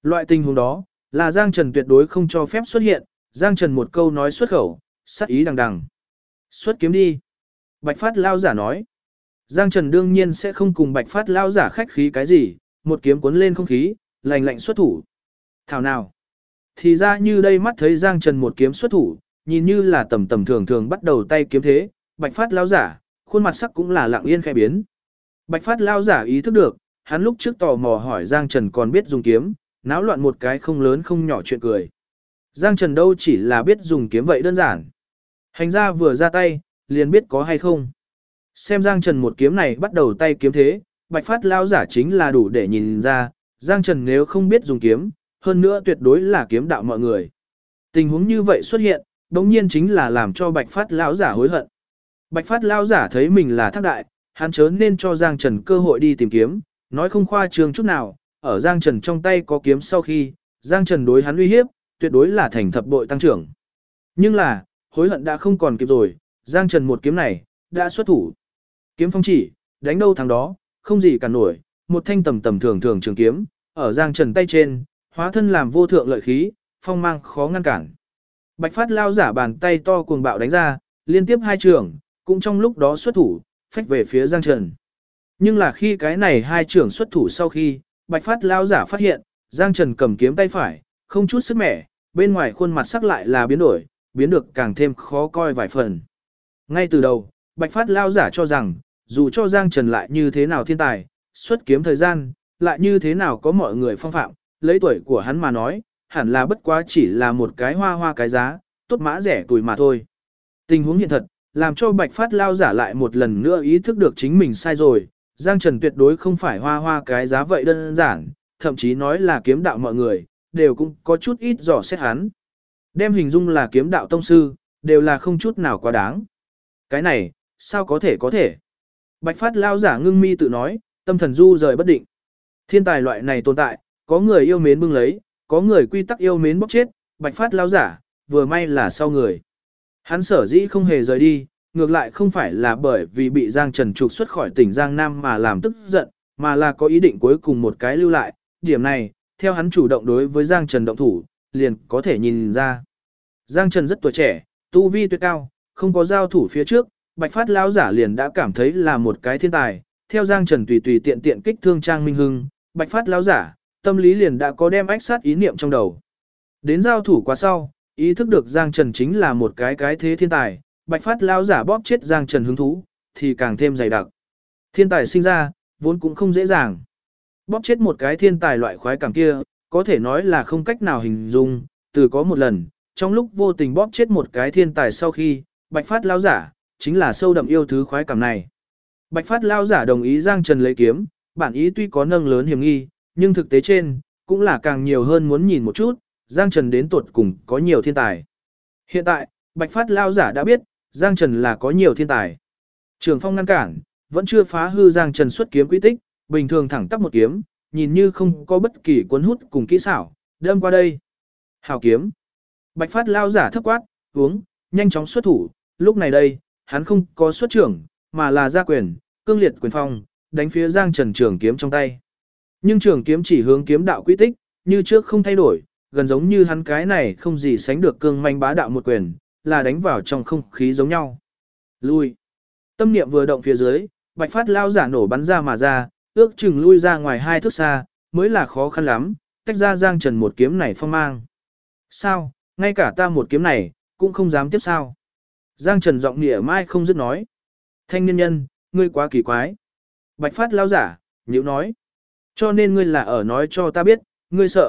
Loại tình huống đó, là Giang Trần tuyệt đối không cho phép xuất hiện, Giang Trần một câu nói xuất khẩu, sát ý đằng đằng. Xuất kiếm đi. Bạch Phát lao giả nói. Giang Trần đương nhiên sẽ không cùng Bạch Phát lao giả khách khí cái gì, một kiếm cuốn lên không khí, lạnh lạnh xuất thủ. Thảo nào. Thì ra như đây mắt thấy Giang Trần một kiếm xuất thủ, nhìn như là tầm tầm thường thường bắt đầu tay kiếm thế, Bạch Phát lao giả, khuôn mặt sắc cũng là lặng yên khẽ biến. Bạch Phát lao giả ý thức được, hắn lúc trước tò mò hỏi Giang Trần còn biết dùng kiếm, náo loạn một cái không lớn không nhỏ chuyện cười. Giang Trần đâu chỉ là biết dùng kiếm vậy đơn giản. Hành ra vừa ra tay, liền biết có hay không. Xem Giang Trần một kiếm này bắt đầu tay kiếm thế, Bạch Phát lao giả chính là đủ để nhìn ra, Giang Trần nếu không biết dùng kiếm, hơn nữa tuyệt đối là kiếm đạo mọi người. Tình huống như vậy xuất hiện, đống nhiên chính là làm cho Bạch Phát lao giả hối hận. Bạch Phát lao giả thấy mình là thác đại, hắn chớ nên cho Giang Trần cơ hội đi tìm kiếm, nói không khoa trương chút nào, ở Giang Trần trong tay có kiếm sau khi, Giang Trần đối hắn uy hiếp, tuyệt đối là thành thập bội tăng trưởng. Nhưng là, hối hận đã không còn kịp rồi, Giang Trần một kiếm này, đã xuất thủ. Kiếm phong chỉ, đánh đâu thắng đó, không gì cả nổi, một thanh tầm tầm thường thường trường kiếm, ở Giang Trần tay trên, hóa thân làm vô thượng lợi khí, phong mang khó ngăn cản. Bạch Phát lao giả bàn tay to cuồng bạo đánh ra, liên tiếp hai trường, cũng trong lúc đó xuất thủ, phách về phía Giang Trần. Nhưng là khi cái này hai trưởng xuất thủ sau khi, Bạch Phát lao giả phát hiện, Giang Trần cầm kiếm tay phải, không chút sức mẻ, bên ngoài khuôn mặt sắc lại là biến đổi, biến được càng thêm khó coi vài phần. Ngay từ đầu, Bạch Phát lao giả cho rằng, dù cho Giang Trần lại như thế nào thiên tài, xuất kiếm thời gian, lại như thế nào có mọi người phong phạm, lấy tuổi của hắn mà nói, hẳn là bất quá chỉ là một cái hoa hoa cái giá, tốt mã rẻ tuổi mà thôi. Tình huống hiện thật, làm cho Bạch Phát lao giả lại một lần nữa ý thức được chính mình sai rồi, Giang Trần tuyệt đối không phải hoa hoa cái giá vậy đơn giản, thậm chí nói là kiếm đạo mọi người, đều cũng có chút ít dò xét hắn. Đem hình dung là kiếm đạo tông sư, đều là không chút nào quá đáng. Cái này, sao có thể. Bạch Phát lao giả ngưng mi tự nói, tâm thần du rời bất định. Thiên tài loại này tồn tại, có người yêu mến bưng lấy, có người quy tắc yêu mến bóc chết, Bạch Phát lao giả, vừa may là sau người. Hắn sở dĩ không hề rời đi, ngược lại không phải là bởi vì bị Giang Trần trục xuất khỏi tỉnh Giang Nam mà làm tức giận, mà là có ý định cuối cùng một cái lưu lại, điểm này, theo hắn chủ động đối với Giang Trần động thủ, liền có thể nhìn ra. Giang Trần rất tuổi trẻ, tu vi tuyệt cao, không có giao thủ phía trước, Bạch Phát lão giả liền đã cảm thấy là một cái thiên tài, theo Giang Trần tùy tùy tiện tiện kích thương Trang Minh Hưng, Bạch Phát lão giả, tâm lý liền đã có đem ách sát ý niệm trong đầu. Đến giao thủ qua sau, ý thức được Giang Trần chính là một cái thế thiên tài, Bạch Phát lão giả bóp chết Giang Trần hứng thú, thì càng thêm dày đặc. Thiên tài sinh ra, vốn cũng không dễ dàng. Bóp chết một cái thiên tài loại khoái cảm kia, có thể nói là không cách nào hình dung, từ có một lần, trong lúc vô tình bóp chết một cái thiên tài sau khi, Bạch Phát lão giả, chính là sâu đậm yêu thứ khoái cảm này. Bạch Phát lão giả đồng ý Giang Trần lấy kiếm, bản ý tuy có nâng lớn hiểm nghi, nhưng thực tế trên, cũng là càng nhiều hơn muốn nhìn một chút, Giang Trần đến tuột cùng có nhiều thiên tài. Hiện tại, Bạch Phát lão giả đã biết, Giang Trần là có nhiều thiên tài. Trường Phong ngăn cản, vẫn chưa phá hư Giang Trần xuất kiếm quy tích, bình thường thẳng tắp một kiếm, nhìn như không có bất kỳ cuốn hút cùng kỹ xảo, đâm qua đây. Hảo kiếm. Bạch Phát lão giả thấp quát, uống, nhanh chóng xuất thủ, lúc này đây, hắn không có xuất trưởng, mà là ra quyền, cương liệt quyền phong, đánh phía Giang Trần trường kiếm trong tay. Nhưng trường kiếm chỉ hướng kiếm đạo quy tích, như trước không thay đổi, gần giống như hắn cái này không gì sánh được cương manh bá đạo một quyền, là đánh vào trong không khí giống nhau. Lui. Tâm niệm vừa động phía dưới, Bạch Phát lao giả nổ bắn ra mà ra, ước chừng lui ra ngoài 2 thước xa, mới là khó khăn lắm, tách ra Giang Trần một kiếm này phong mang. Sao, ngay cả ta một kiếm này, cũng không dám tiếp sao. Giang Trần giọng nịa mai không dứt nói. Thanh niên nhân, ngươi quá kỳ quái. Bạch Phát lao giả, nhíu nói. Cho nên ngươi là ở nói cho ta biết, ngươi sợ.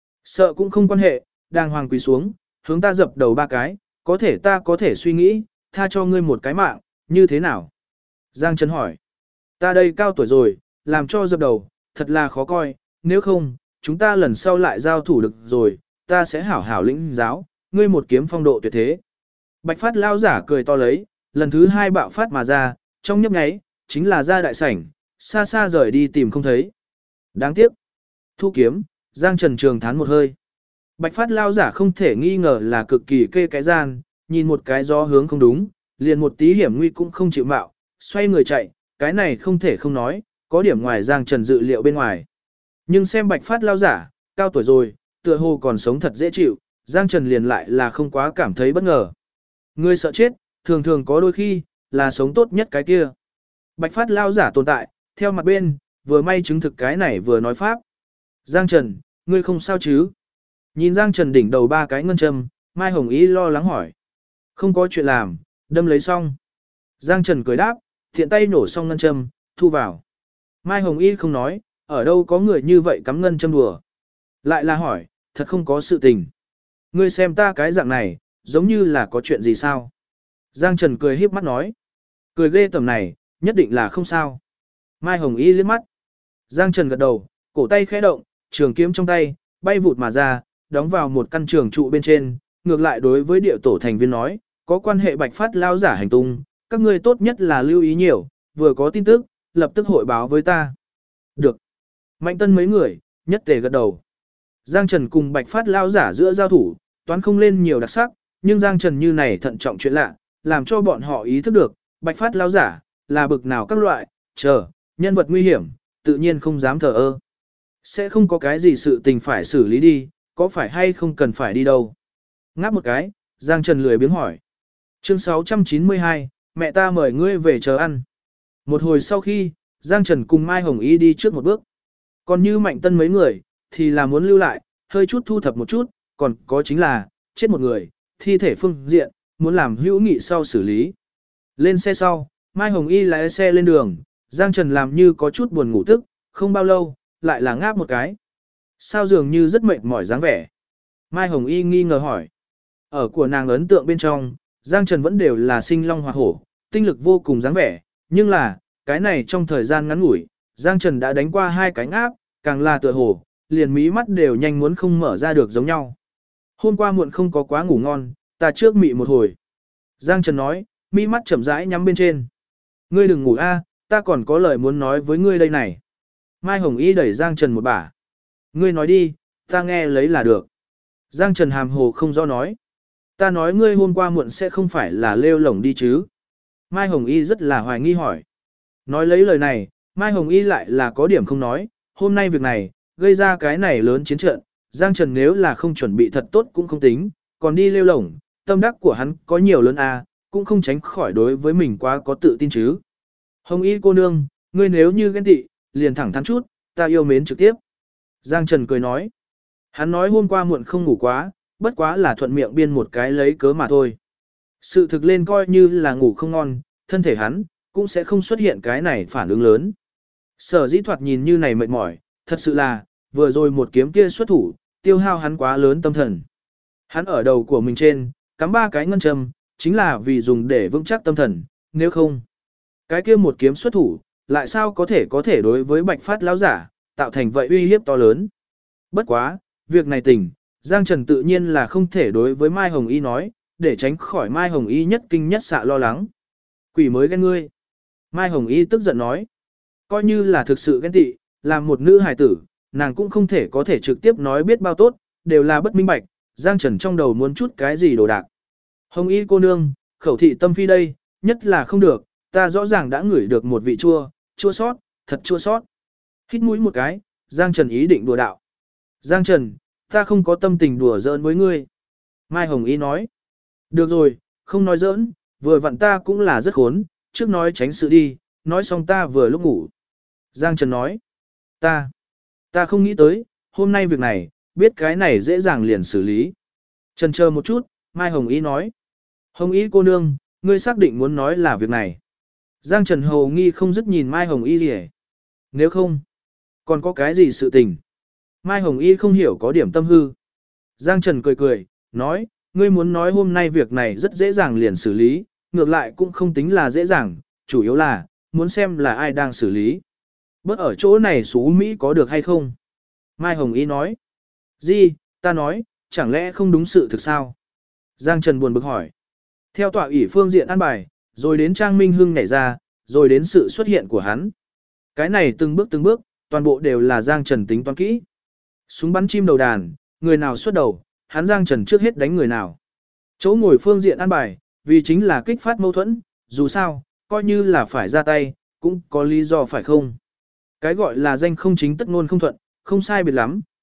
Sợ cũng không quan hệ, đàng hoàng quỳ xuống, hướng ta dập đầu 3 cái, có thể ta có thể suy nghĩ, tha cho ngươi một cái mạng, như thế nào? Giang Trần hỏi. Ta đây cao tuổi rồi, làm cho dập đầu, thật là khó coi, nếu không, chúng ta lần sau lại giao thủ được rồi, ta sẽ hảo hảo lĩnh giáo, ngươi một kiếm phong độ tuyệt thế. Bạch Phát lao giả cười to lấy, lần thứ 2 bạo phát mà ra, trong nhấp nháy, chính là ra đại sảnh, xa xa rời đi tìm không thấy. Đáng tiếc. Thu kiếm, Giang Trần trường thán một hơi. Bạch Phát lao giả không thể nghi ngờ là cực kỳ kê cái gian, nhìn một cái gió hướng không đúng, liền một tí hiểm nguy cũng không chịu mạo, xoay người chạy, cái này không thể không nói, có điểm ngoài Giang Trần dự liệu bên ngoài. Nhưng xem Bạch Phát lao giả, Cao tuổi rồi, tựa hồ còn sống thật dễ chịu, Giang Trần liền lại là không quá cảm thấy bất ngờ. Người sợ chết, thường thường có đôi khi, là sống tốt nhất cái kia. Bạch Phát lao giả tồn tại, theo mặt bên, vừa may chứng thực cái này vừa nói pháp. Giang Trần, ngươi không sao chứ? Nhìn Giang Trần đỉnh đầu 3 cái ngân châm, Mai Hồng Y lo lắng hỏi. Không có chuyện làm, đâm lấy xong. Giang Trần cười đáp, thiện tay nổ xong ngân châm, thu vào. Mai Hồng Y không nói, ở đâu có người như vậy cắm ngân châm đùa. Lại là hỏi, thật không có sự tình. Ngươi xem ta cái dạng này, giống như là có chuyện gì sao? Giang Trần cười híp mắt nói. Cười ghê tầm này, nhất định là không sao. Mai Hồng Y liếc mắt. Giang Trần gật đầu, cổ tay khẽ động, trường kiếm trong tay, bay vụt mà ra, đóng vào một căn trường trụ bên trên. Ngược lại đối với địa tổ thành viên nói, có quan hệ Bạch Phát lao giả hành tung, các ngươi tốt nhất là lưu ý nhiều, vừa có tin tức, lập tức hội báo với ta. Được. Mạnh Tân mấy người, nhất tề gật đầu. Giang Trần cùng Bạch Phát lao giả giữa giao thủ, toán không lên nhiều đặc sắc, nhưng Giang Trần như này thận trọng chuyện lạ, làm cho bọn họ ý thức được, Bạch Phát lao giả, là bực nào các loại, nhân vật nguy hiểm, tự nhiên không dám thờ ơ. Sẽ không có cái gì sự tình phải xử lý đi, có phải hay không cần phải đi đâu. Ngáp một cái, Giang Trần lười biếng hỏi. Chương 692, mẹ ta mời ngươi về chờ ăn. Một hồi sau khi, Giang Trần cùng Mai Hồng Y đi trước một bước. Còn như Mạnh Tân mấy người, thì là muốn lưu lại, hơi chút thu thập một chút, còn có chính là, chết một người, thi thể phương diện, muốn làm hữu nghị sau xử lý. Lên xe sau, Mai Hồng Y lái xe lên đường, Giang Trần làm như có chút buồn ngủ tức, không bao lâu, lại là ngáp một cái. Sao dường như rất mệt mỏi dáng vẻ. Mai Hồng Y nghi ngờ hỏi. Ở của nàng ấn tượng bên trong, Giang Trần vẫn đều là sinh long hoạt hổ, tinh lực vô cùng dáng vẻ, nhưng là, cái này trong thời gian ngắn ngủi, Giang Trần đã đánh qua 2 cái ngáp, càng là tựa hồ, liền mí mắt đều nhanh muốn không mở ra được giống nhau. Hôm qua muộn không có quá ngủ ngon, ta trước mị một hồi. Giang Trần nói, mí mắt chậm rãi nhắm bên trên. Ngươi đừng ngủ a, ta còn có lời muốn nói với ngươi đây này. Mai Hồng Y đẩy Giang Trần một bả. Ngươi nói đi, ta nghe lấy là được. Giang Trần hàm hồ không do nói. Ta nói ngươi hôm qua muộn sẽ không phải là lêu lổng đi chứ. Mai Hồng Y rất là hoài nghi hỏi. Nói lấy lời này, Mai Hồng Y lại là có điểm không nói. Hôm nay việc này, gây ra cái này lớn chiến trận. Giang Trần nếu là không chuẩn bị thật tốt cũng không tính. Còn đi lêu lổng, tâm đắc của hắn có nhiều lớn a, cũng không tránh khỏi đối với mình quá có tự tin chứ. Hồng Y cô nương, ngươi nếu như ghen tị, liền thẳng thắn chút, ta yêu mến trực tiếp. Giang Trần cười nói. Hắn nói hôm qua muộn không ngủ quá, bất quá là thuận miệng biên một cái lấy cớ mà thôi. Sự thực lên coi như là ngủ không ngon, thân thể hắn, cũng sẽ không xuất hiện cái này phản ứng lớn. Sở dĩ thoạt nhìn như này mệt mỏi, thật sự là, vừa rồi một kiếm kia xuất thủ, tiêu hao hắn quá lớn tâm thần. Hắn ở đầu của mình trên, cắm 3 cái ngân châm, chính là vì dùng để vững chắc tâm thần, nếu không. Cái kia một kiếm xuất thủ, lại sao có thể đối với Bạch Phát lão giả, tạo thành vậy uy hiếp to lớn. Bất quá, việc này tỉnh, Giang Trần tự nhiên là không thể đối với Mai Hồng Y nói, để tránh khỏi Mai Hồng Y nhất kinh nhất xạ lo lắng. Quỷ mới ghen ngươi. Mai Hồng Y tức giận nói. Coi như là thực sự ghen tị, làm một nữ hài tử, nàng cũng không thể có thể trực tiếp nói biết bao tốt, đều là bất minh bạch, Giang Trần trong đầu muốn chút cái gì đồ đạc. Hồng Y cô nương, khẩu thị tâm phi đây, nhất là không được, ta rõ ràng đã ngửi được một vị chua sót, thật chua sót. Hít mũi một cái, Giang Trần ý định đùa đạo. Giang Trần, ta không có tâm tình đùa giỡn với ngươi. Mai Hồng Y nói. Được rồi, không nói giỡn, vừa vặn ta cũng là rất khốn, trước nói tránh sự đi, nói xong ta vừa lúc ngủ. Giang Trần nói. Ta không nghĩ tới, hôm nay việc này, biết cái này dễ dàng liền xử lý. Trần chờ một chút, Mai Hồng Y nói. Hồng Y cô nương, ngươi xác định muốn nói là việc này. Giang Trần hầu nghi không dứt nhìn Mai Hồng Y gì hết. Nếu không, còn có cái gì sự tình? Mai Hồng Y không hiểu có điểm tâm hư. Giang Trần cười cười, nói, ngươi muốn nói hôm nay việc này rất dễ dàng liền xử lý, ngược lại cũng không tính là dễ dàng, chủ yếu là, muốn xem là ai đang xử lý. Bớt ở chỗ này xú Mỹ có được hay không? Mai Hồng Y nói, gì, ta nói, chẳng lẽ không đúng sự thực sao? Giang Trần buồn bực hỏi. Theo tọa ủy phương diện an bài, rồi đến Trang Minh Hưng nhảy ra, rồi đến sự xuất hiện của hắn. Cái này từng bước, toàn bộ đều là Giang Trần tính toán kỹ. Súng bắn chim đầu đàn, người nào xuất đầu, hắn Giang Trần trước hết đánh người nào. Chỗ ngồi phương diện an bài, vì chính là kích phát mâu thuẫn, dù sao, coi như là phải ra tay, cũng có lý do phải không. Cái gọi là danh không chính tất ngôn không thuận, không sai biệt lắm,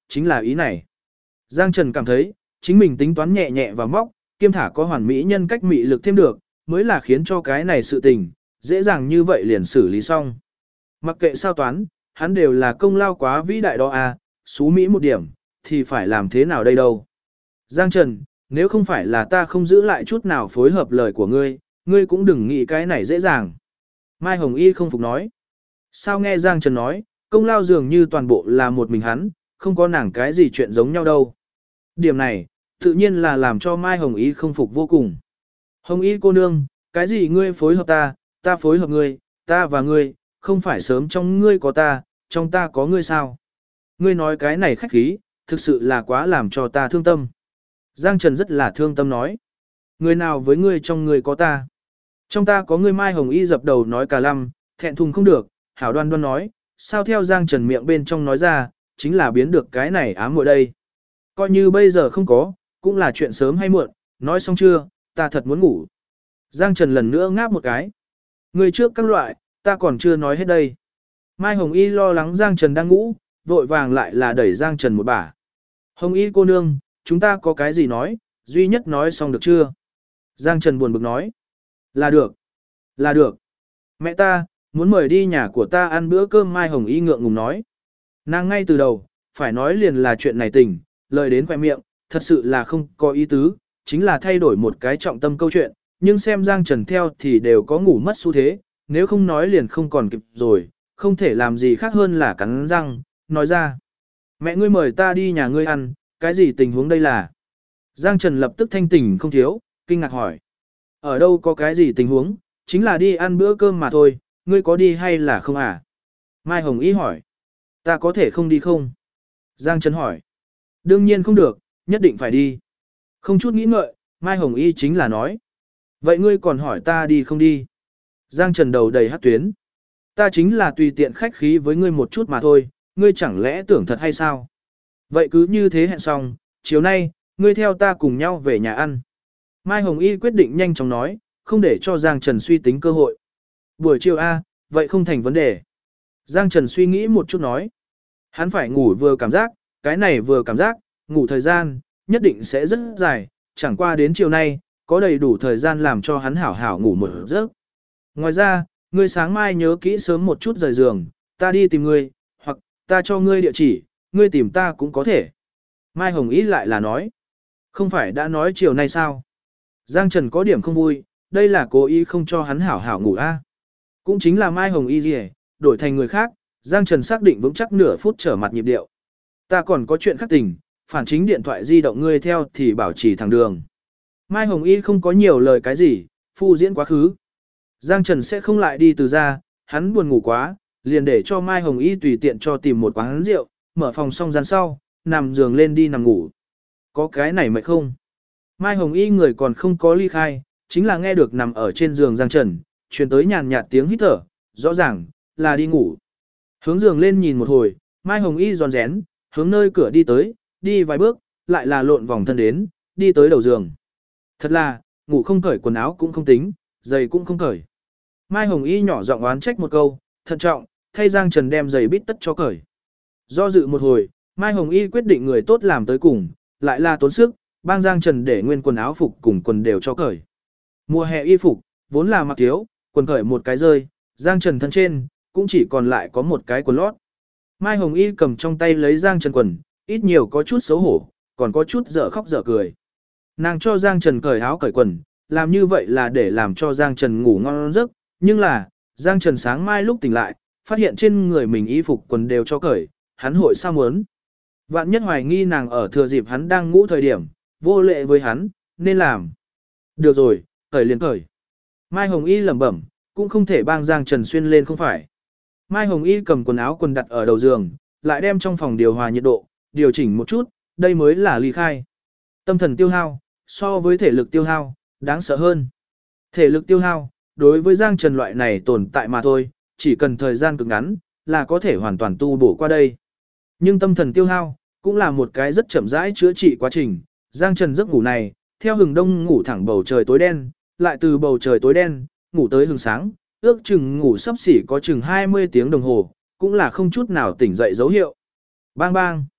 chính là ý này. Giang Trần cảm thấy, chính mình tính toán nhẹ nhẹ và móc, kiêm thả có hoàn mỹ nhân cách mị lực thêm được, mới là khiến cho cái này sự tình, dễ dàng như vậy liền xử lý xong. Mặc kệ sao toán, hắn đều là công lao quá vĩ đại đó à, xú Mỹ một điểm, thì phải làm thế nào đây đâu. Giang Trần, nếu không phải là ta không giữ lại chút nào phối hợp lời của ngươi, ngươi cũng đừng nghĩ cái này dễ dàng. Mai Hồng Y không phục nói. Sao nghe Giang Trần nói, công lao dường như toàn bộ là một mình hắn, không có nàng cái gì chuyện giống nhau đâu. Điểm này, tự nhiên là làm cho Mai Hồng Y không phục vô cùng. Hồng Y cô nương, cái gì ngươi phối hợp ta phối hợp ngươi, ta và ngươi, không phải sớm trong ngươi có ta, trong ta có ngươi sao? Ngươi nói cái này khách khí, thực sự là quá làm cho ta thương tâm. Giang Trần rất là thương tâm nói. Người nào với ngươi trong ngươi có ta? Trong ta có ngươi. Mai Hồng Y dập đầu nói cả lăm, thẹn thùng không được, hảo đoan đoan nói, sao theo Giang Trần miệng bên trong nói ra, chính là biến được cái này ám muội đây. Coi như bây giờ không có, cũng là chuyện sớm hay muộn, nói xong chưa, ta thật muốn ngủ. Giang Trần lần nữa ngáp một cái. Người trước các loại, ta còn chưa nói hết đây. Mai Hồng Y lo lắng Giang Trần đang ngủ, vội vàng lại là đẩy Giang Trần một bả. Hồng Y cô nương, chúng ta có cái gì nói, duy nhất nói xong được chưa? Giang Trần buồn bực nói. Là được. Là được. Mẹ ta, muốn mời đi nhà của ta ăn bữa cơm. Mai Hồng Y ngượng ngùng nói. Nàng ngay từ đầu, phải nói liền là chuyện này tình, lời đến khoe miệng, thật sự là không có ý tứ, chính là thay đổi một cái trọng tâm câu chuyện, nhưng xem Giang Trần theo thì đều có ngủ mất xu thế, nếu không nói liền không còn kịp rồi, không thể làm gì khác hơn là cắn răng, nói ra. Mẹ ngươi mời ta đi nhà ngươi ăn, cái gì tình huống đây là? Giang Trần lập tức thanh tỉnh không thiếu, kinh ngạc hỏi. Ở đâu có cái gì tình huống, chính là đi ăn bữa cơm mà thôi, ngươi có đi hay là không à? Mai Hồng Y hỏi. Ta có thể không đi không? Giang Trần hỏi. Đương nhiên không được, nhất định phải đi. Không chút nghĩ ngợi, Mai Hồng Y chính là nói. Vậy ngươi còn hỏi ta đi không đi? Giang Trần đầu đầy hát tuyến. Ta chính là tùy tiện khách khí với ngươi một chút mà thôi, ngươi chẳng lẽ tưởng thật hay sao? Vậy cứ như thế hẹn xong, chiều nay, ngươi theo ta cùng nhau về nhà ăn. Mai Hồng Y quyết định nhanh chóng nói, không để cho Giang Trần suy tính cơ hội. Buổi chiều A, vậy không thành vấn đề. Giang Trần suy nghĩ một chút nói. Hắn phải ngủ vừa cảm giác, cái này vừa cảm giác, ngủ thời gian, nhất định sẽ rất dài, chẳng qua đến chiều nay, có đầy đủ thời gian làm cho hắn hảo hảo ngủ một giấc. Ngoài ra, ngươi sáng mai nhớ kỹ sớm một chút rời giường, ta đi tìm ngươi, hoặc ta cho ngươi địa chỉ, ngươi tìm ta cũng có thể. Mai Hồng Y lại là nói. Không phải đã nói chiều nay sao? Giang Trần có điểm không vui, đây là cố ý không cho hắn hảo hảo ngủ a. Cũng chính là Mai Hồng Y gì, đổi thành người khác, Giang Trần xác định vững chắc nửa phút trở mặt nhịp điệu. Ta còn có chuyện khác tình, phản chính điện thoại di động ngươi theo thì bảo trì thẳng đường. Mai Hồng Y không có nhiều lời cái gì, phu diễn quá khứ. Giang Trần sẽ không lại đi từ ra, hắn buồn ngủ quá, liền để cho Mai Hồng Y tùy tiện cho tìm một quán rượu, mở phòng xong gian sau, nằm giường lên đi nằm ngủ. Có cái này mệt không? Mai Hồng Y người còn không có ly khai, chính là nghe được nằm ở trên giường Giang Trần, truyền tới nhàn nhạt tiếng hít thở, rõ ràng là đi ngủ. Hướng giường lên nhìn một hồi, Mai Hồng Y giòn rén, hướng nơi cửa đi tới, đi vài bước, lại là lộn vòng thân đến, đi tới đầu giường. Thật là, ngủ không cởi quần áo cũng không tính, giày cũng không cởi. Mai Hồng Y nhỏ giọng oán trách một câu, thận trọng, thay Giang Trần đem giày bít tất cho cởi. Do dự một hồi, Mai Hồng Y quyết định người tốt làm tới cùng, lại là tốn sức, bang Giang Trần để nguyên quần áo phục cùng quần đều cho cởi. Mùa hè y phục, vốn là mặc thiếu, quần cởi một cái rơi, Giang Trần thân trên, cũng chỉ còn lại có một cái quần lót. Mai Hồng Y cầm trong tay lấy Giang Trần quần, ít nhiều có chút xấu hổ, còn có chút dở khóc dở cười. Nàng cho Giang Trần cởi áo cởi quần, làm như vậy là để làm cho Giang Trần ngủ ngon giấc, nhưng là, Giang Trần sáng mai lúc tỉnh lại, phát hiện trên người mình y phục quần đều cho cởi, hắn hội sao muốn. Vạn nhất hoài nghi nàng ở thừa dịp hắn đang ngủ thời điểm, vô lệ với hắn, nên làm. Được rồi, cởi liền cởi. Mai Hồng Y lẩm bẩm, cũng không thể bang Giang Trần xuyên lên không phải. Mai Hồng Y cầm quần áo quần đặt ở đầu giường, lại đem trong phòng điều hòa nhiệt độ, điều chỉnh một chút, đây mới là ly khai. Tâm thần tiêu hao, so với thể lực tiêu hao, đáng sợ hơn. Thể lực tiêu hao, đối với Giang Trần loại này tồn tại mà thôi, chỉ cần thời gian cực ngắn, là có thể hoàn toàn tu bổ qua đây. Nhưng tâm thần tiêu hao, cũng là một cái rất chậm rãi chữa trị quá trình. Giang Trần giấc ngủ này, theo hừng đông ngủ thẳng bầu trời tối đen, lại từ bầu trời tối đen, ngủ tới hừng sáng, ước chừng ngủ sắp xỉ có chừng 20 tiếng đồng hồ, cũng là không chút nào tỉnh dậy dấu hiệu. Bang bang.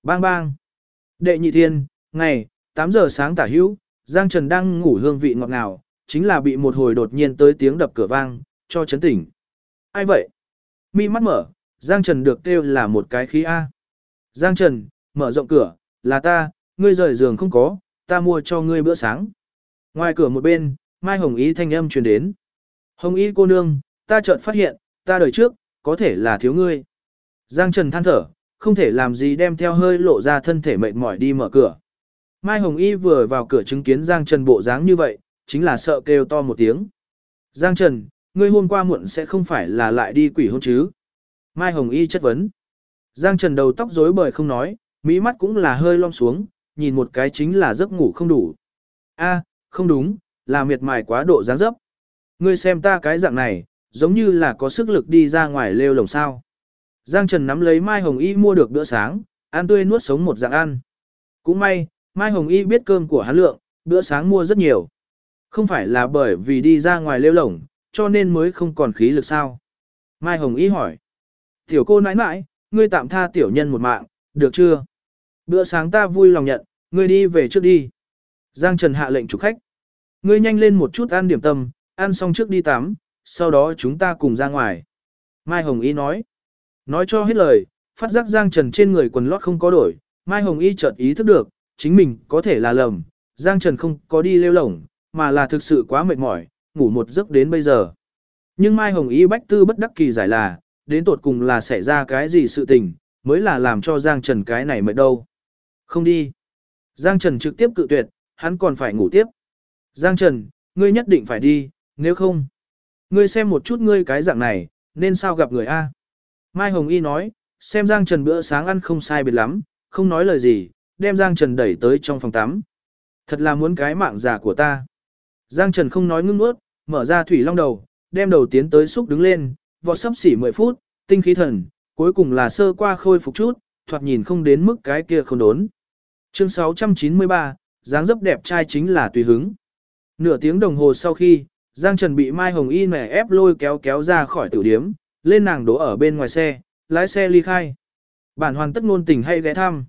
Bang bang. Đệ nhị thiên, ngày, 8 giờ sáng tả hữu, Giang Trần đang ngủ hương vị ngọt ngào, chính là bị một hồi đột nhiên tới tiếng đập cửa vang, cho chấn tỉnh. Ai vậy? Mi mắt mở, Giang Trần được kêu là một cái khí A. Giang Trần, mở rộng cửa, là ta, ngươi rời giường không có, ta mua cho ngươi bữa sáng. Ngoài cửa một bên, Mai Hồng Y thanh âm truyền đến. Hồng Y cô nương, ta chợt phát hiện, ta đời trước, có thể là thiếu ngươi. Giang Trần than thở, không thể làm gì đem theo hơi lộ ra thân thể mệt mỏi đi mở cửa. Mai Hồng Y vừa vào cửa chứng kiến Giang Trần bộ dáng như vậy, chính là sợ kêu to một tiếng. Giang Trần, ngươi hôm qua muộn sẽ không phải là lại đi quỷ hôn chứ? Mai Hồng Y chất vấn. Giang Trần đầu tóc rối bời không nói, mí mắt cũng là hơi lom xuống, nhìn một cái chính là giấc ngủ không đủ. A, không đúng, là miệt mài quá độ dáng dấp. Ngươi xem ta cái dạng này, giống như là có sức lực đi ra ngoài lêu lồng sao. Giang Trần nắm lấy Mai Hồng Y mua được bữa sáng, ăn tươi nuốt sống một dạng ăn. Cũng may, Mai Hồng Y biết cơm của hắn lượng, bữa sáng mua rất nhiều. Không phải là bởi vì đi ra ngoài lêu lồng, cho nên mới không còn khí lực sao. Mai Hồng Y hỏi. Tiểu cô nãi nãi, ngươi tạm tha tiểu nhân một mạng, được chưa? Bữa sáng ta vui lòng nhận, ngươi đi về trước đi. Giang Trần hạ lệnh chủ khách. Ngươi nhanh lên một chút ăn điểm tâm, ăn xong trước đi tắm, sau đó chúng ta cùng ra ngoài. Mai Hồng Y nói. Nói cho hết lời, phát giác Giang Trần trên người quần lót không có đổi, Mai Hồng Y chợt ý thức được, chính mình có thể là lầm, Giang Trần không có đi lêu lổng, mà là thực sự quá mệt mỏi, ngủ một giấc đến bây giờ. Nhưng Mai Hồng Y bách tư bất đắc kỳ giải là, đến tột cùng là xảy ra cái gì sự tình, mới là làm cho Giang Trần cái này mệt đâu. Không đi. Giang Trần trực tiếp cự tuyệt, hắn còn phải ngủ tiếp. Giang Trần, ngươi nhất định phải đi, nếu không. Ngươi xem một chút ngươi cái dạng này, nên sao gặp người A. Mai Hồng Y nói, xem Giang Trần bữa sáng ăn không sai biệt lắm, không nói lời gì, đem Giang Trần đẩy tới trong phòng tắm. Thật là muốn cái mạng già của ta. Giang Trần không nói ngưng ướt, mở ra thủy long đầu, đem đầu tiến tới xúc đứng lên, vọt sắp xỉ 10 phút, tinh khí thần, cuối cùng là sơ qua khôi phục chút, thoạt nhìn không đến mức cái kia không đốn. Chương 693, dáng dấp đẹp trai chính là tùy hứng. Nửa tiếng đồng hồ sau khi, Giang Trần bị Mai Hồng Y mẻ ép lôi kéo ra khỏi tử điếm, lên nàng đổ ở bên ngoài xe, lái xe ly khai. Bản hoàn tất ngôn tình hay ghé thăm.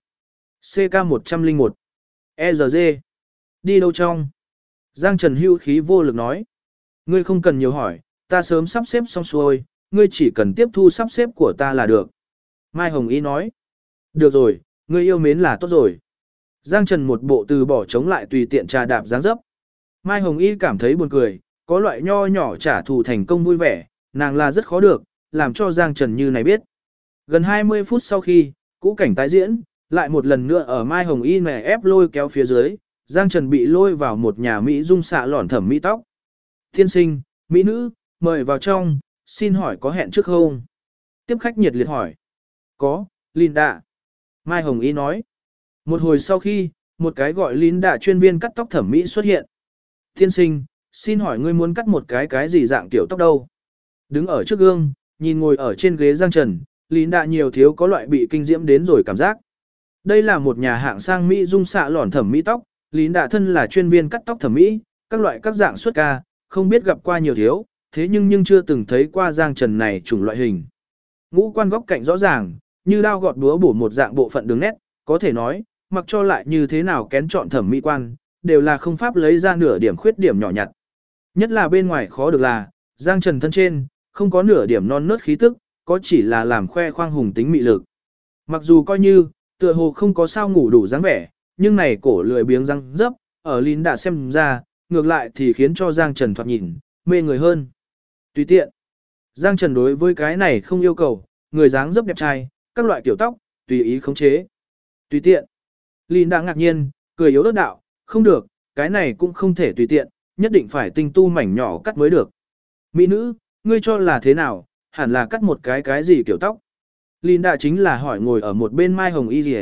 CK101. ERG. Đi đâu trong? Giang Trần hưu khí vô lực nói. Ngươi không cần nhiều hỏi, ta sớm sắp xếp xong xuôi, ngươi chỉ cần tiếp thu sắp xếp của ta là được. Mai Hồng Y nói. Được rồi, ngươi yêu mến là tốt rồi. Giang Trần một bộ từ bỏ chống lại tùy tiện trà đạp dáng dấp. Mai Hồng Y cảm thấy buồn cười, có loại nho nhỏ trả thù thành công vui vẻ, nàng là rất khó được, làm cho Giang Trần như này biết. Gần 20 phút sau khi, cũ cảnh tái diễn, lại một lần nữa ở Mai Hồng Y mè ép lôi kéo phía dưới, Giang Trần bị lôi vào một nhà Mỹ dung xạ lỏn thẩm mỹ tóc. Thiên sinh, Mỹ nữ, mời vào trong, xin hỏi có hẹn trước không? Tiếp khách nhiệt liệt hỏi. Có, Linda. Mai Hồng Y nói. Một hồi sau khi, một cái gọi Linda chuyên viên cắt tóc thẩm mỹ xuất hiện. Thiên sinh, xin hỏi ngươi muốn cắt một cái gì dạng tiểu tóc đâu? Đứng ở trước gương, nhìn ngồi ở trên ghế Giang Trần, Linda nhiều thiếu có loại bị kinh diễm đến rồi cảm giác. Đây là một nhà hạng sang Mỹ dung xạ lỏn thẩm mỹ tóc, Linda thân là chuyên viên cắt tóc thẩm mỹ, các loại các dạng xuất ca, không biết gặp qua nhiều thiếu, thế nhưng chưa từng thấy qua Giang Trần này chủng loại hình. Ngũ quan góc cạnh rõ ràng, như đao gọt búa bổ một dạng bộ phận đường nét, có thể nói, mặc cho lại như thế nào kén chọn thẩm mỹ quan, đều là không pháp lấy ra nửa điểm khuyết điểm nhỏ nhặt. Nhất là bên ngoài khó được là, Giang Trần thân trên, không có nửa điểm non nớt khí tức, có chỉ là làm khoe khoang hùng tính mị lực. Mặc dù coi như, tựa hồ không có sao ngủ đủ dáng vẻ, nhưng này cổ lười biếng răng dấp, ở Lín đã xem ra, ngược lại thì khiến cho Giang Trần thoạt nhìn, mê người hơn. Tùy tiện. Giang Trần đối với cái này không yêu cầu, người dáng dấp đẹp trai, các loại kiểu tóc, tùy ý khống chế. Tùy tiện. Lín đã ngạc nhiên, cười yếu ớt đạo, không được, cái này cũng không thể tùy tiện, nhất định phải tinh tu mảnh nhỏ cắt mới được. Mỹ nữ, ngươi cho là thế nào, hẳn là cắt một cái gì kiểu tóc. Linda chính là hỏi ngồi ở một bên Mai Hồng Y gì.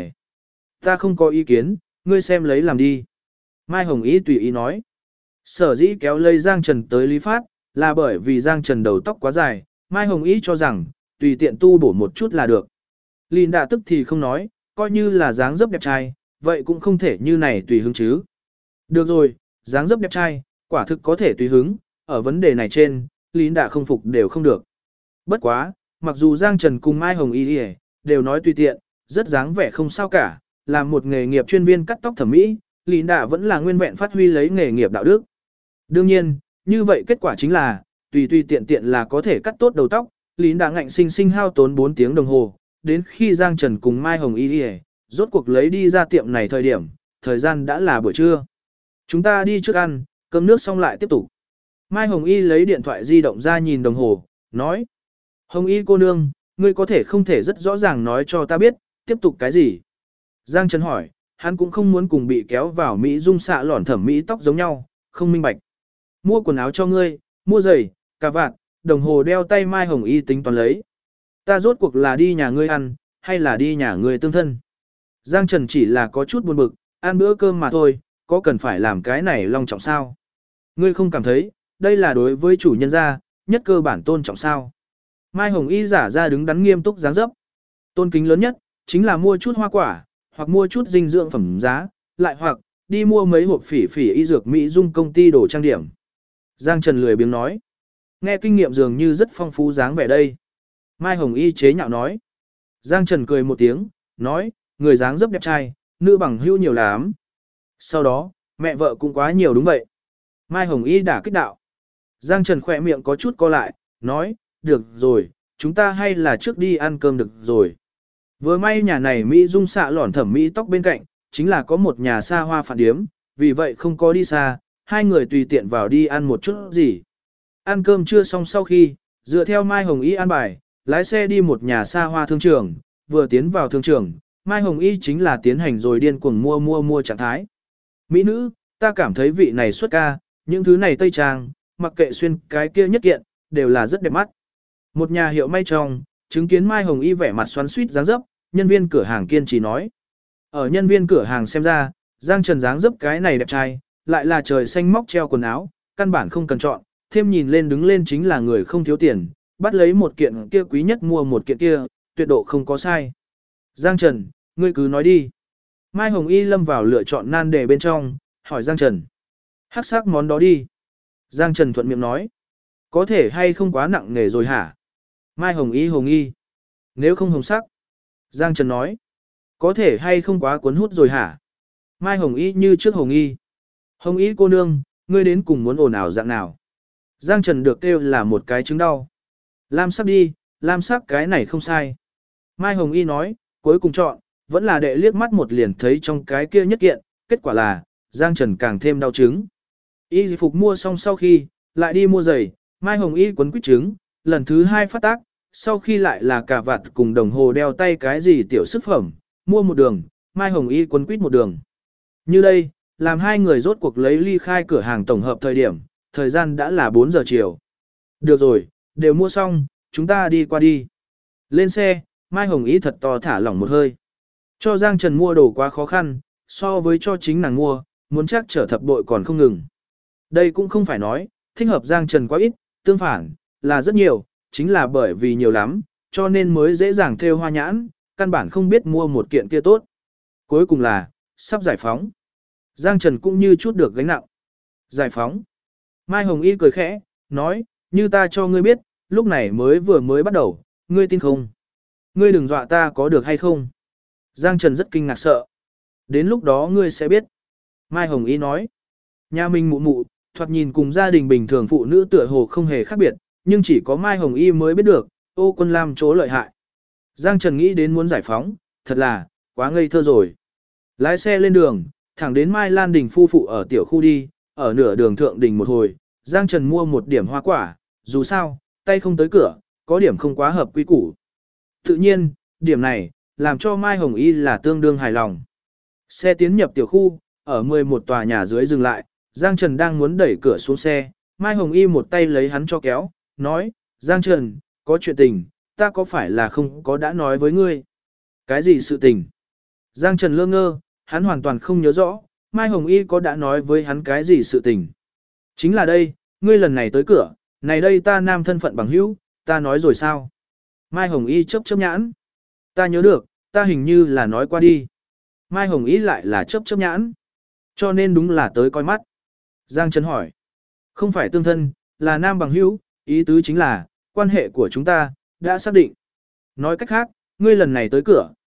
Ta không có ý kiến, ngươi xem lấy làm đi. Mai Hồng Y tùy ý nói. Sở dĩ kéo lây Giang Trần tới Lý Phát, là bởi vì Giang Trần đầu tóc quá dài, Mai Hồng Y cho rằng, tùy tiện tu bổ một chút là được. Linda tức thì không nói, coi như là dáng dấp đẹp trai, vậy cũng không thể như này tùy hứng chứ. Được rồi, dáng dấp đẹp trai, quả thực có thể tùy hứng, ở vấn đề này trên, Linda không phục đều không được. Bất quá, mặc dù Giang Trần cùng Mai Hồng Y đều nói tùy tiện, rất dáng vẻ không sao cả, làm một nghề nghiệp chuyên viên cắt tóc thẩm mỹ, Lý Đạ vẫn là nguyên vẹn phát huy lấy nghề nghiệp đạo đức. Đương nhiên, như vậy kết quả chính là, tùy tùy tiện tiện là có thể cắt tốt đầu tóc, Lý Đạ ngạnh sinh sinh hao tốn 4 tiếng đồng hồ, đến khi Giang Trần cùng Mai Hồng Y rốt cuộc lấy đi ra tiệm này thời gian đã là buổi trưa. Chúng ta đi trước ăn, cơm nước xong lại tiếp tục. Mai Hồng Y lấy điện thoại di động ra nhìn đồng hồ, nói. Hồng Y cô nương, ngươi có thể không thể rất rõ ràng nói cho ta biết, tiếp tục cái gì? Giang Trần hỏi, hắn cũng không muốn cùng bị kéo vào Mỹ dung xạ lỏn thẩm mỹ tóc giống nhau, không minh bạch. Mua quần áo cho ngươi, mua giày, cà vạt, đồng hồ đeo tay Mai Hồng Y tính toán lấy. Ta rốt cuộc là đi nhà ngươi ăn, hay là đi nhà ngươi tương thân? Giang Trần chỉ là có chút buồn bực, ăn bữa cơm mà thôi, có cần phải làm cái này long trọng sao? Ngươi không cảm thấy, đây là đối với chủ nhân gia, nhất cơ bản tôn trọng sao? Mai Hồng Y giả ra đứng đắn nghiêm túc dáng dấp. Tôn kính lớn nhất, chính là mua chút hoa quả, hoặc mua chút dinh dưỡng phẩm giá, lại hoặc, đi mua mấy hộp phỉ phỉ y dược Mỹ dung công ty đồ trang điểm. Giang Trần lười biếng nói. Nghe kinh nghiệm dường như rất phong phú dáng vẻ đây. Mai Hồng Y chế nhạo nói. Giang Trần cười một tiếng, nói, người dáng dấp đẹp trai, nữ bằng hữu nhiều lắm. Sau đó, mẹ vợ cũng quá nhiều đúng vậy. Mai Hồng Y đã kích đạo. Giang Trần khỏe miệng có chút co lại, nói, được rồi, chúng ta hay là trước đi ăn cơm được rồi. Vừa may nhà này Mỹ dung xạ lỏn thẩm mỹ tóc bên cạnh, chính là có một nhà xa hoa phản điếm, vì vậy không có đi xa, hai người tùy tiện vào đi ăn một chút gì. Ăn cơm trưa xong sau khi, dựa theo Mai Hồng Y an bài, lái xe đi một nhà xa hoa thương trường, vừa tiến vào thương trường, Mai Hồng Y chính là tiến hành rồi điên cuồng mua trạng thái. Mỹ nữ, ta cảm thấy vị này xuất ca, những thứ này tây trang, mặc kệ xuyên cái kia nhất kiện, đều là rất đẹp mắt. Một nhà hiệu may trong, chứng kiến Mai Hồng Y vẻ mặt xoắn xuýt dáng dấp, nhân viên cửa hàng kiên trì nói. Ở nhân viên cửa hàng xem ra, Giang Trần dáng dấp cái này đẹp trai, lại là trời xanh móc treo quần áo, căn bản không cần chọn, thêm nhìn lên đứng lên chính là người không thiếu tiền, bắt lấy một kiện kia quý nhất mua một kiện kia, tuyệt độ không có sai. Giang Trần, ngươi cứ nói đi. Mai Hồng Y lâm vào lựa chọn nan đề bên trong, hỏi Giang Trần. Hắc sắc món đó đi. Giang Trần thuận miệng nói. Có thể hay không quá nặng nề rồi hả? Mai Hồng Y hồng y. Nếu không hồng sắc. Giang Trần nói. Có thể hay không quá cuốn hút rồi hả? Mai Hồng Y như trước hồng y. Hồng Y cô nương, ngươi đến cùng muốn ồn ào dạng nào? Giang Trần được kêu là một cái chứng đau. Lam sắc đi, lam sắc cái này không sai. Mai Hồng Y nói, cuối cùng chọn, vẫn là đệ liếc mắt một liền thấy trong cái kia nhất kiện, kết quả là, Giang Trần càng thêm đau chứng. Y phục mua xong sau khi, lại đi mua giày, Mai Hồng Y quấn quýt trứng, lần thứ hai phát tác, sau khi lại là cà vạt cùng đồng hồ đeo tay cái gì tiểu sức phẩm, mua một đường, Mai Hồng Y quấn quýt một đường. Như đây, làm hai người rốt cuộc lấy ly khai cửa hàng tổng hợp thời gian đã là 4 giờ chiều. Được rồi, đều mua xong, chúng ta đi qua đi. Lên xe, Mai Hồng Y thật to thả lỏng một hơi. Cho Giang Trần mua đồ quá khó khăn, so với cho chính nàng mua, muốn chắc trở thập bội còn không ngừng. Đây cũng không phải nói, thích hợp Giang Trần quá ít, tương phản, là rất nhiều, chính là bởi vì nhiều lắm, cho nên mới dễ dàng thêu hoa nhãn, căn bản không biết mua một kiện kia tốt. Cuối cùng là, sắp giải phóng. Giang Trần cũng như chút được gánh nặng. Giải phóng. Mai Hồng Y cười khẽ, nói, như ta cho ngươi biết, lúc này vừa mới bắt đầu, ngươi tin không? Ngươi đừng dọa ta có được hay không? Giang Trần rất kinh ngạc sợ. Đến lúc đó ngươi sẽ biết. Mai Hồng Y nói, nhà mình mụ mụ, thoạt nhìn cùng gia đình bình thường phụ nữ tựa hồ không hề khác biệt, nhưng chỉ có Mai Hồng Y mới biết được, Ô Quân Lam chỗ lợi hại. Giang Trần nghĩ đến muốn giải phóng, thật là, quá ngây thơ rồi. Lái xe lên đường, thẳng đến Mai Lan Đình phu phụ ở tiểu khu đi, ở nửa đường thượng đình một hồi, Giang Trần mua một điểm hoa quả, dù sao, tay không tới cửa, có điểm không quá hợp quy củ. Tự nhiên, điểm này, làm cho Mai Hồng Y là tương đương hài lòng. Xe tiến nhập tiểu khu, ở 11 tòa nhà dưới dừng lại, Giang Trần đang muốn đẩy cửa xuống xe, Mai Hồng Y một tay lấy hắn cho kéo, nói, Giang Trần, có chuyện tình, ta có phải là không có đã nói với ngươi? Cái gì sự tình? Giang Trần lơ ngơ, hắn hoàn toàn không nhớ rõ, Mai Hồng Y có đã nói với hắn cái gì sự tình. Chính là đây, ngươi lần này tới cửa, này đây ta nam thân phận bằng hữu, ta nói rồi sao? Mai Hồng Y chớp chớp nhãn. Ta nhớ được, ta hình như là nói qua đi. Mai Hồng Y lại là chớp chớp nhãn. Cho nên đúng là tới coi mắt. Giang Trần hỏi. Không phải tương thân, là nam bằng hữu, ý tứ chính là, quan hệ của chúng ta, đã xác định. Nói cách khác, ngươi lần này tới cửa,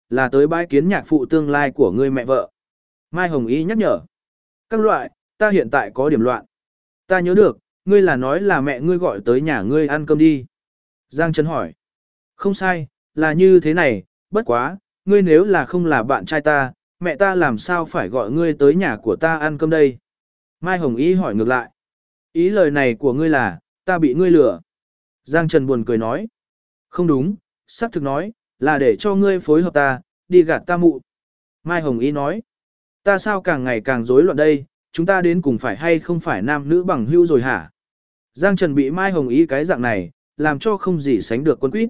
là tới bái kiến nhạc phụ tương lai của ngươi mẹ vợ. Mai Hồng Y nhắc nhở. Các loại, ta hiện tại có điểm loạn. Ta nhớ được, ngươi là nói là mẹ ngươi gọi tới nhà ngươi ăn cơm đi. Giang Trần hỏi. Không sai, là như thế này, bất quá, ngươi nếu là không là bạn trai ta, mẹ ta làm sao phải gọi ngươi tới nhà của ta ăn cơm đây? Mai Hồng Y hỏi ngược lại. Ý lời này của ngươi là, ta bị ngươi lừa. Giang Trần buồn cười nói. Không đúng, xác thực nói, là để cho ngươi phối hợp ta, đi gạt ta mụ. Mai Hồng Y nói. Ta sao càng ngày càng rối loạn đây, chúng ta đến cùng phải hay không phải nam nữ bằng hữu rồi hả? Giang Trần bị Mai Hồng Y cái dạng này, làm cho không gì sánh được quân quýt.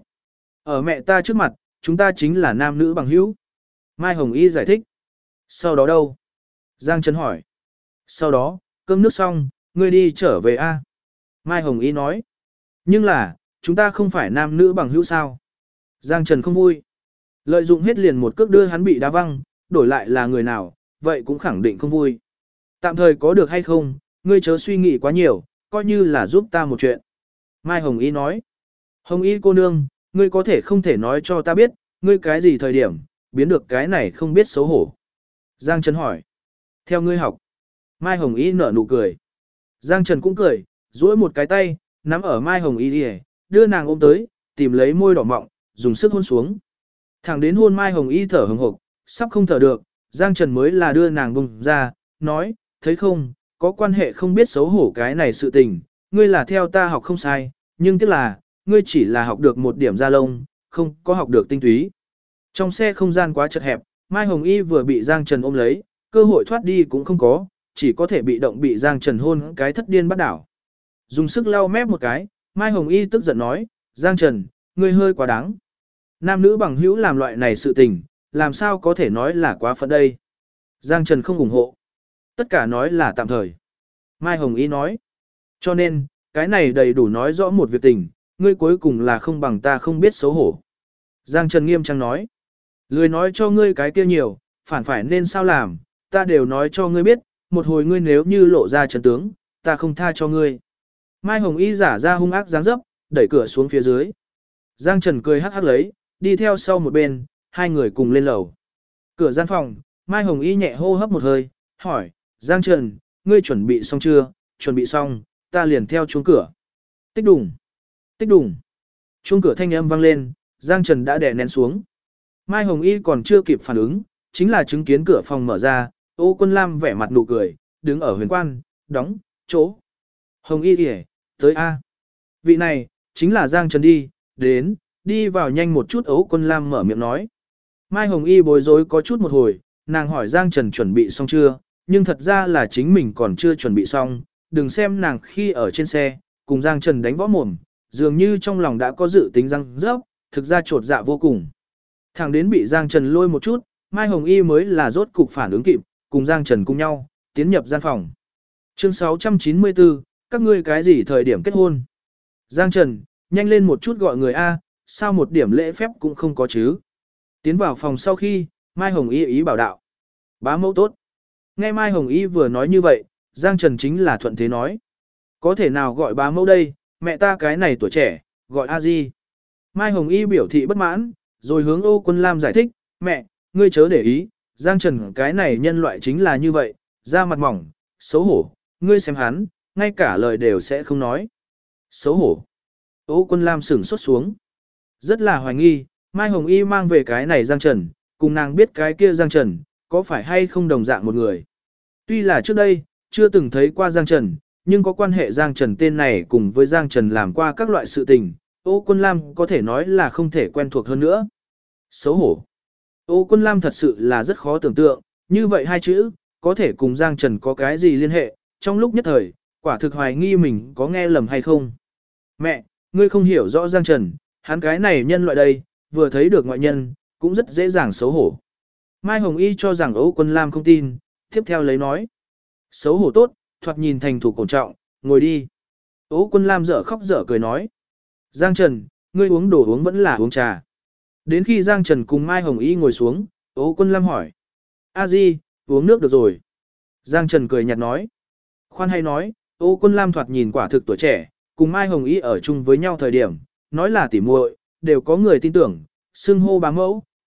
Ở mẹ ta trước mặt, chúng ta chính là nam nữ bằng hữu. Mai Hồng Y giải thích. Sau đó đâu? Giang Trần hỏi. Sau đó, cơm nước xong, ngươi đi trở về a. Mai Hồng Y nói. Nhưng là, chúng ta không phải nam nữ bằng hữu sao? Giang Trần không vui. Lợi dụng hết liền một cước đưa hắn bị đá văng, đổi lại là người nào, vậy cũng khẳng định không vui. Tạm thời có được hay không, ngươi chớ suy nghĩ quá nhiều, coi như là giúp ta một chuyện. Mai Hồng Y nói. Hồng Y cô nương, ngươi có thể không thể nói cho ta biết, ngươi cái gì thời điểm, biến được cái này không biết xấu hổ. Giang Trần hỏi. Theo ngươi học. Mai Hồng Y nở nụ cười. Giang Trần cũng cười, duỗi một cái tay, nắm ở Mai Hồng Y đi, đưa nàng ôm tới, tìm lấy môi đỏ mọng, dùng sức hôn xuống. Thẳng đến hôn Mai Hồng Y thở hừng hực, sắp không thở được, Giang Trần mới là đưa nàng bùng ra, nói, thấy không, có quan hệ không biết xấu hổ cái này sự tình, ngươi là theo ta học không sai, nhưng tiếc là, ngươi chỉ là học được một điểm da lông, không có học được tinh túy. Trong xe không gian quá chật hẹp, Mai Hồng Y vừa bị Giang Trần ôm lấy, cơ hội thoát đi cũng không có, chỉ có thể bị động bị Giang Trần hôn cái thất điên bắt đảo. Dùng sức lau mép một cái, Mai Hồng Y tức giận nói, Giang Trần, ngươi hơi quá đáng. Nam nữ bằng hữu làm loại này sự tình, làm sao có thể nói là quá phận đây. Giang Trần không ủng hộ. Tất cả nói là tạm thời. Mai Hồng Y nói. Cho nên, cái này đầy đủ nói rõ một việc tình, ngươi cuối cùng là không bằng ta không biết xấu hổ. Giang Trần nghiêm trang nói. Lười nói cho ngươi cái kia nhiều, phản phải nên sao làm, ta đều nói cho ngươi biết, một hồi ngươi nếu như lộ ra chân tướng, ta không tha cho ngươi. Mai Hồng Y giả ra hung ác dáng dấp, đẩy cửa xuống phía dưới. Giang Trần cười hắc hắc lấy, đi theo sau một bên, hai người cùng lên lầu. Cửa gian phòng, Mai Hồng Y nhẹ hô hấp một hơi, hỏi, Giang Trần, ngươi chuẩn bị xong chưa? Chuẩn bị xong, ta liền theo chuông cửa. Tích đùng, tích đùng. Chuông cửa thanh âm vang lên, Giang Trần đã đè nén xuống. Mai Hồng Y còn chưa kịp phản ứng, chính là chứng kiến cửa phòng mở ra, Ô Quân Lam vẻ mặt nụ cười, đứng ở huyền quan, đóng, chỗ. Hồng Y kìa, tới A. Vị này, chính là Giang Trần đi vào nhanh một chút. Ô Quân Lam mở miệng nói. Mai Hồng Y bối rối có chút một hồi, nàng hỏi Giang Trần chuẩn bị xong chưa, nhưng thật ra là chính mình còn chưa chuẩn bị xong, đừng xem nàng khi ở trên xe, cùng Giang Trần đánh võ mồm, dường như trong lòng đã có dự tính răng rớp, thực ra trột dạ vô cùng. Thằng đến bị Giang Trần lôi một chút, Mai Hồng Y mới là rốt cục phản ứng kịp, cùng Giang Trần cùng nhau, tiến nhập gian phòng. Chương 694, các ngươi cái gì thời điểm kết hôn? Giang Trần, nhanh lên một chút gọi người A, sao một điểm lễ phép cũng không có chứ? Tiến vào phòng sau khi, Mai Hồng Y ý bảo đạo. Bá mẫu tốt. Nghe Mai Hồng Y vừa nói như vậy, Giang Trần chính là thuận thế nói. Có thể nào gọi bá mẫu đây, mẹ ta cái này tuổi trẻ, gọi A Di. Mai Hồng Y biểu thị bất mãn, rồi hướng Ô Quân Lam giải thích, mẹ, ngươi chớ để ý, Giang Trần cái này nhân loại chính là như vậy, da mặt mỏng, xấu hổ, ngươi xem hắn, ngay cả lời đều sẽ không nói. Xấu hổ. Ô Quân Lam sửng sốt xuống. Rất là hoài nghi, Mai Hồng Y mang về cái này Giang Trần, cùng nàng biết cái kia Giang Trần, có phải hay không đồng dạng một người. Tuy là trước đây, chưa từng thấy qua Giang Trần, nhưng có quan hệ Giang Trần tên này cùng với Giang Trần làm qua các loại sự tình, Ô Quân Lam có thể nói là không thể quen thuộc hơn nữa. Xấu hổ. Ô Quân Lam thật sự là rất khó tưởng tượng, như vậy hai chữ, có thể cùng Giang Trần có cái gì liên hệ, trong lúc nhất thời, quả thực hoài nghi mình có nghe lầm hay không. Mẹ, ngươi không hiểu rõ Giang Trần, hắn cái này nhân loại đây, vừa thấy được ngoại nhân, cũng rất dễ dàng xấu hổ. Mai Hồng Y cho rằng Ô Quân Lam không tin, tiếp theo lấy nói. Xấu hổ tốt, thoạt nhìn thành thủ cổ trọng, ngồi đi. Ô Quân Lam dở khóc dở cười nói. Giang Trần, ngươi uống đồ uống vẫn là uống trà. Đến khi Giang Trần cùng Mai Hồng Y ngồi xuống, Ô Quân Lam hỏi. A Di, uống nước được rồi. Giang Trần cười nhạt nói. Khoan hay nói, Ô Quân Lam thoạt nhìn quả thực tuổi trẻ, cùng Mai Hồng Y ở chung với nhau thời điểm, nói là tỉ muội, đều có người tin tưởng, xưng hô bá mẫu,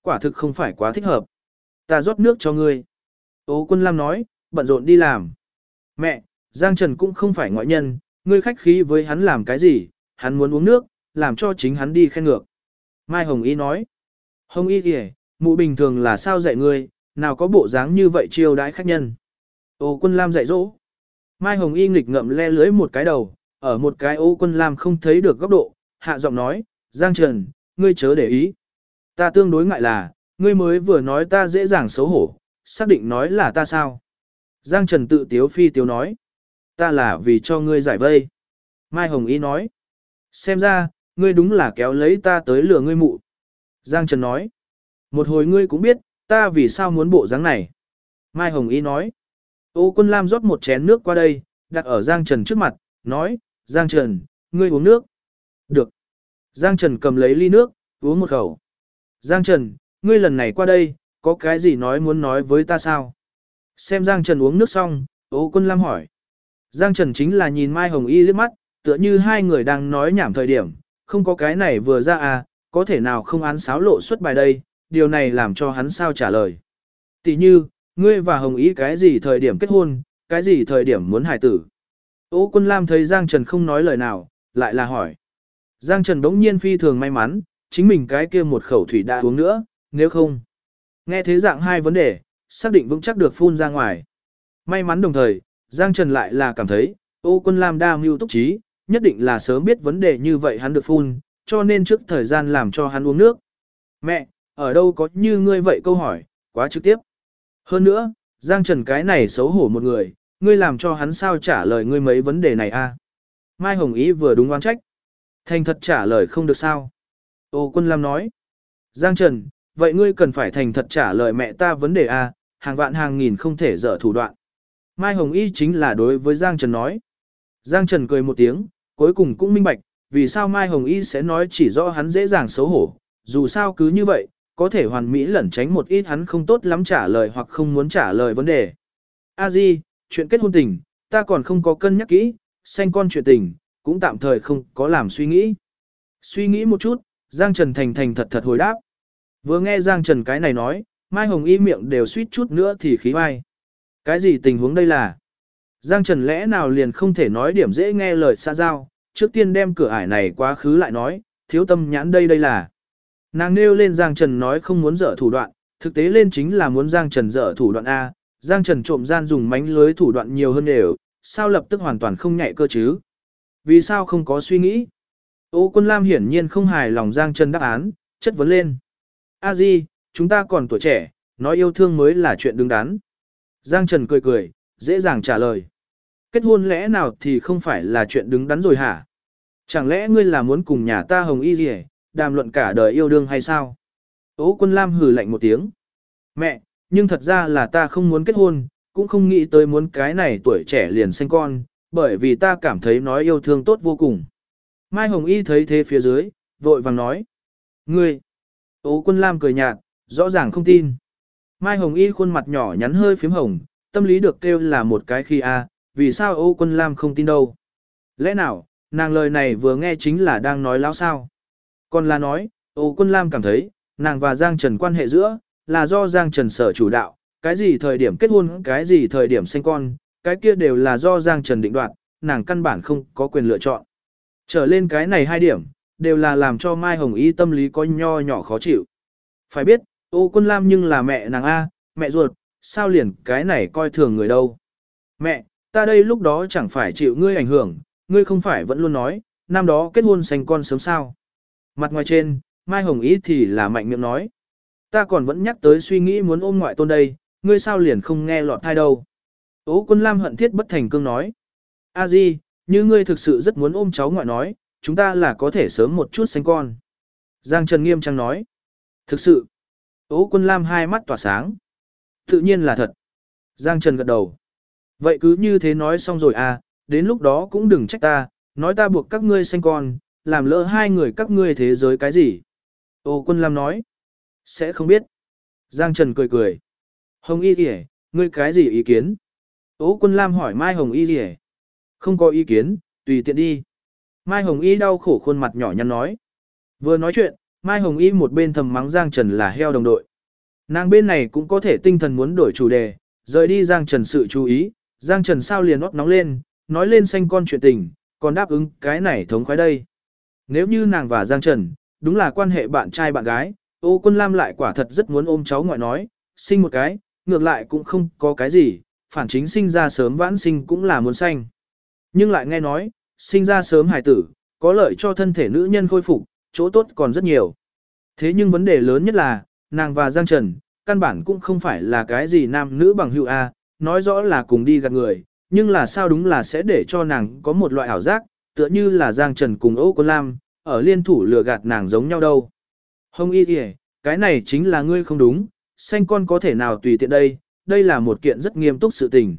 Quả thực không phải quá thích hợp. Ta rót nước cho ngươi. Ô Quân Lam nói, bận rộn đi làm. Mẹ, Giang Trần cũng không phải ngoại nhân, ngươi khách khí với hắn làm cái gì, hắn muốn uống nước, làm cho chính hắn đi khen ngược. Mai Hồng Y nói, Hồng Y kìa, mụ bình thường là sao dạy ngươi, nào có bộ dáng như vậy chiêu đãi khách nhân. Ô Quân Lam dạy dỗ. Mai Hồng Y nghịch ngậm le lưới một cái đầu, ở một cái Ô Quân Lam không thấy được góc độ, hạ giọng nói, Giang Trần, ngươi chớ để ý. Ta tương đối ngại là, ngươi mới vừa nói ta dễ dàng xấu hổ, xác định nói là ta sao. Giang Trần tự tiếu phi tiếu nói, ta là vì cho ngươi giải vây. Mai Hồng Y nói, xem ra, ngươi đúng là kéo lấy ta tới lừa ngươi mụ. Giang Trần nói, một hồi ngươi cũng biết, ta vì sao muốn bộ dáng này. Mai Hồng Y nói, Ô Quân Lam rót một chén nước qua đây, đặt ở Giang Trần trước mặt, nói, Giang Trần, ngươi uống nước. Được. Giang Trần cầm lấy ly nước, uống một khẩu. Giang Trần, ngươi lần này qua đây, có cái gì muốn nói với ta sao? Xem Giang Trần uống nước xong, Ô Quân Lam hỏi. Giang Trần chính là nhìn Mai Hồng Y liếc mắt, tựa như hai người đang nói nhảm thời điểm, không có cái này vừa ra à, có thể nào không án sáo lộ xuất bài đây, điều này làm cho hắn sao trả lời. Tỷ như, ngươi và Hồng Y cái gì thời điểm kết hôn, cái gì thời điểm muốn hài tử. Ô Quân Lam thấy Giang Trần không nói lời nào, lại là hỏi. Giang Trần đống nhiên phi thường may mắn, chính mình cái kia một khẩu thủy đã uống nữa, nếu không. Nghe thế dạng hai vấn đề, xác định vững chắc được phun ra ngoài. May mắn đồng thời, Giang Trần lại là cảm thấy, Ô Quân Lam đa mưu túc trí, nhất định là sớm biết vấn đề như vậy hắn được phun, cho nên trước thời gian làm cho hắn uống nước. Mẹ, ở đâu có như ngươi vậy câu hỏi, quá trực tiếp. Hơn nữa, Giang Trần cái này xấu hổ một người, ngươi làm cho hắn sao trả lời ngươi mấy vấn đề này a? Mai Hồng Ý vừa đúng oán trách. Thành thật trả lời không được sao? Ô Quân Lam nói. Giang Trần, vậy ngươi cần phải thành thật trả lời mẹ ta vấn đề a, hàng vạn hàng nghìn không thể dở thủ đoạn. Mai Hồng Y chính là đối với Giang Trần nói. Giang Trần cười một tiếng, cuối cùng cũng minh bạch, vì sao Mai Hồng Y sẽ nói chỉ rõ hắn dễ dàng xấu hổ, dù sao cứ như vậy, có thể hoàn mỹ lẩn tránh một ít hắn không tốt lắm trả lời hoặc không muốn trả lời vấn đề. A Di, chuyện kết hôn tình, ta còn không có cân nhắc kỹ, sanh con chuyện tình, cũng tạm thời không có làm suy nghĩ. Suy nghĩ một chút, Giang Trần thành thật thật hồi đáp. Vừa nghe Giang Trần cái này nói, Mai Hồng Y miệng đều suýt chút nữa thì khí hoai. Cái gì tình huống đây là? Giang Trần lẽ nào liền không thể nói điểm dễ nghe lời xa giao, trước tiên đem cửa ải này quá khứ lại nói, thiếu tâm nhãn đây là. Nàng nêu lên Giang Trần nói không muốn dở thủ đoạn, thực tế lên chính là muốn Giang Trần dở thủ đoạn A, Giang Trần trộm gian dùng mánh lưới thủ đoạn nhiều hơn đều, sao lập tức hoàn toàn không nhạy cơ chứ? Vì sao không có suy nghĩ? Ô Quân Lam hiển nhiên không hài lòng Giang Trần đáp án, chất vấn lên. A Di, chúng ta còn tuổi trẻ, nói yêu thương mới là chuyện đứng đắn. Giang Trần cười cười, dễ dàng trả lời. Kết hôn lẽ nào thì không phải là chuyện đứng đắn rồi hả? Chẳng lẽ ngươi là muốn cùng nhà ta Hồng Y gì đàm luận cả đời yêu đương hay sao? Ô Quân Lam hừ lạnh một tiếng. Mẹ, nhưng thật ra là ta không muốn kết hôn, cũng không nghĩ tới muốn cái này tuổi trẻ liền sinh con, bởi vì ta cảm thấy nói yêu thương tốt vô cùng. Mai Hồng Y thấy thế phía dưới, vội vàng nói. Ngươi! Ô Quân Lam cười nhạt, rõ ràng không tin. Mai Hồng Y khuôn mặt nhỏ nhắn hơi phím hồng, tâm lý được kêu là một cái khi a, vì sao Ô Quân Lam không tin đâu. Lẽ nào, nàng lời này vừa nghe chính là đang nói láo sao. Còn là nói, Ô Quân Lam cảm thấy, nàng và Giang Trần quan hệ giữa, là do Giang Trần sở chủ đạo, cái gì thời điểm kết hôn, cái gì thời điểm sinh con, cái kia đều là do Giang Trần định đoạt, nàng căn bản không có quyền lựa chọn. Trở lên cái này hai điểm, đều là làm cho Mai Hồng Y tâm lý có nho nhỏ khó chịu. Phải biết, Ô Quân Lam nhưng là mẹ nàng A, mẹ ruột, sao liền cái này coi thường người đâu. Mẹ, ta đây lúc đó chẳng phải chịu ngươi ảnh hưởng, ngươi không phải vẫn luôn nói, năm đó kết hôn sinh con sớm sao. Mặt ngoài trên, Mai Hồng Y thì là mạnh miệng nói. Ta còn vẫn nhắc tới suy nghĩ muốn ôm ngoại tôn đây, ngươi sao liền không nghe lọt thai đâu. Ô Quân Lam hận thiết bất thành cương nói. A Di, như ngươi thực sự rất muốn ôm cháu ngoại nói, chúng ta là có thể sớm một chút sinh con. Giang Trần nghiêm trang nói. Thực sự. Ô Quân Lam hai mắt tỏa sáng. Tự nhiên là thật. Giang Trần gật đầu. Vậy cứ như thế nói xong rồi à, đến lúc đó cũng đừng trách ta, nói ta buộc các ngươi sinh con, làm lỡ hai người các ngươi thế giới cái gì. Ô Quân Lam nói. Sẽ không biết. Giang Trần cười cười. Hồng Y kìa, ngươi cái gì ý kiến? Ô Quân Lam hỏi Mai Hồng Y kìa. Không có ý kiến, tùy tiện đi. Mai Hồng Y đau khổ khuôn mặt nhỏ nhắn nói. Vừa nói chuyện, Mai Hồng Y một bên thầm mắng Giang Trần là heo đồng đội. Nàng bên này cũng có thể tinh thần muốn đổi chủ đề, rời đi Giang Trần sự chú ý, Giang Trần sao liền óc nóng lên, nói lên xanh con chuyện tình, còn đáp ứng cái này thống khoái đây. Nếu như nàng và Giang Trần, đúng là quan hệ bạn trai bạn gái, Ô Quân Lam lại quả thật rất muốn ôm cháu ngoại nói, sinh một cái, ngược lại cũng không có cái gì, phản chính sinh ra sớm vãn sinh cũng là muốn sanh. Nhưng lại nghe nói, sinh ra sớm hài tử, có lợi cho thân thể nữ nhân khôi phục, chỗ tốt còn rất nhiều. Thế nhưng vấn đề lớn nhất là, nàng và Giang Trần, căn bản cũng không phải là cái gì nam nữ bằng hữu A, nói rõ là cùng đi gạt người, nhưng là sao đúng là sẽ để cho nàng có một loại ảo giác, tựa như là Giang Trần cùng Ô Quân Lam, ở liên thủ lừa gạt nàng giống nhau đâu. Hồng Y kìa, cái này chính là ngươi không đúng, sanh con có thể nào tùy tiện đây, đây là một kiện rất nghiêm túc sự tình.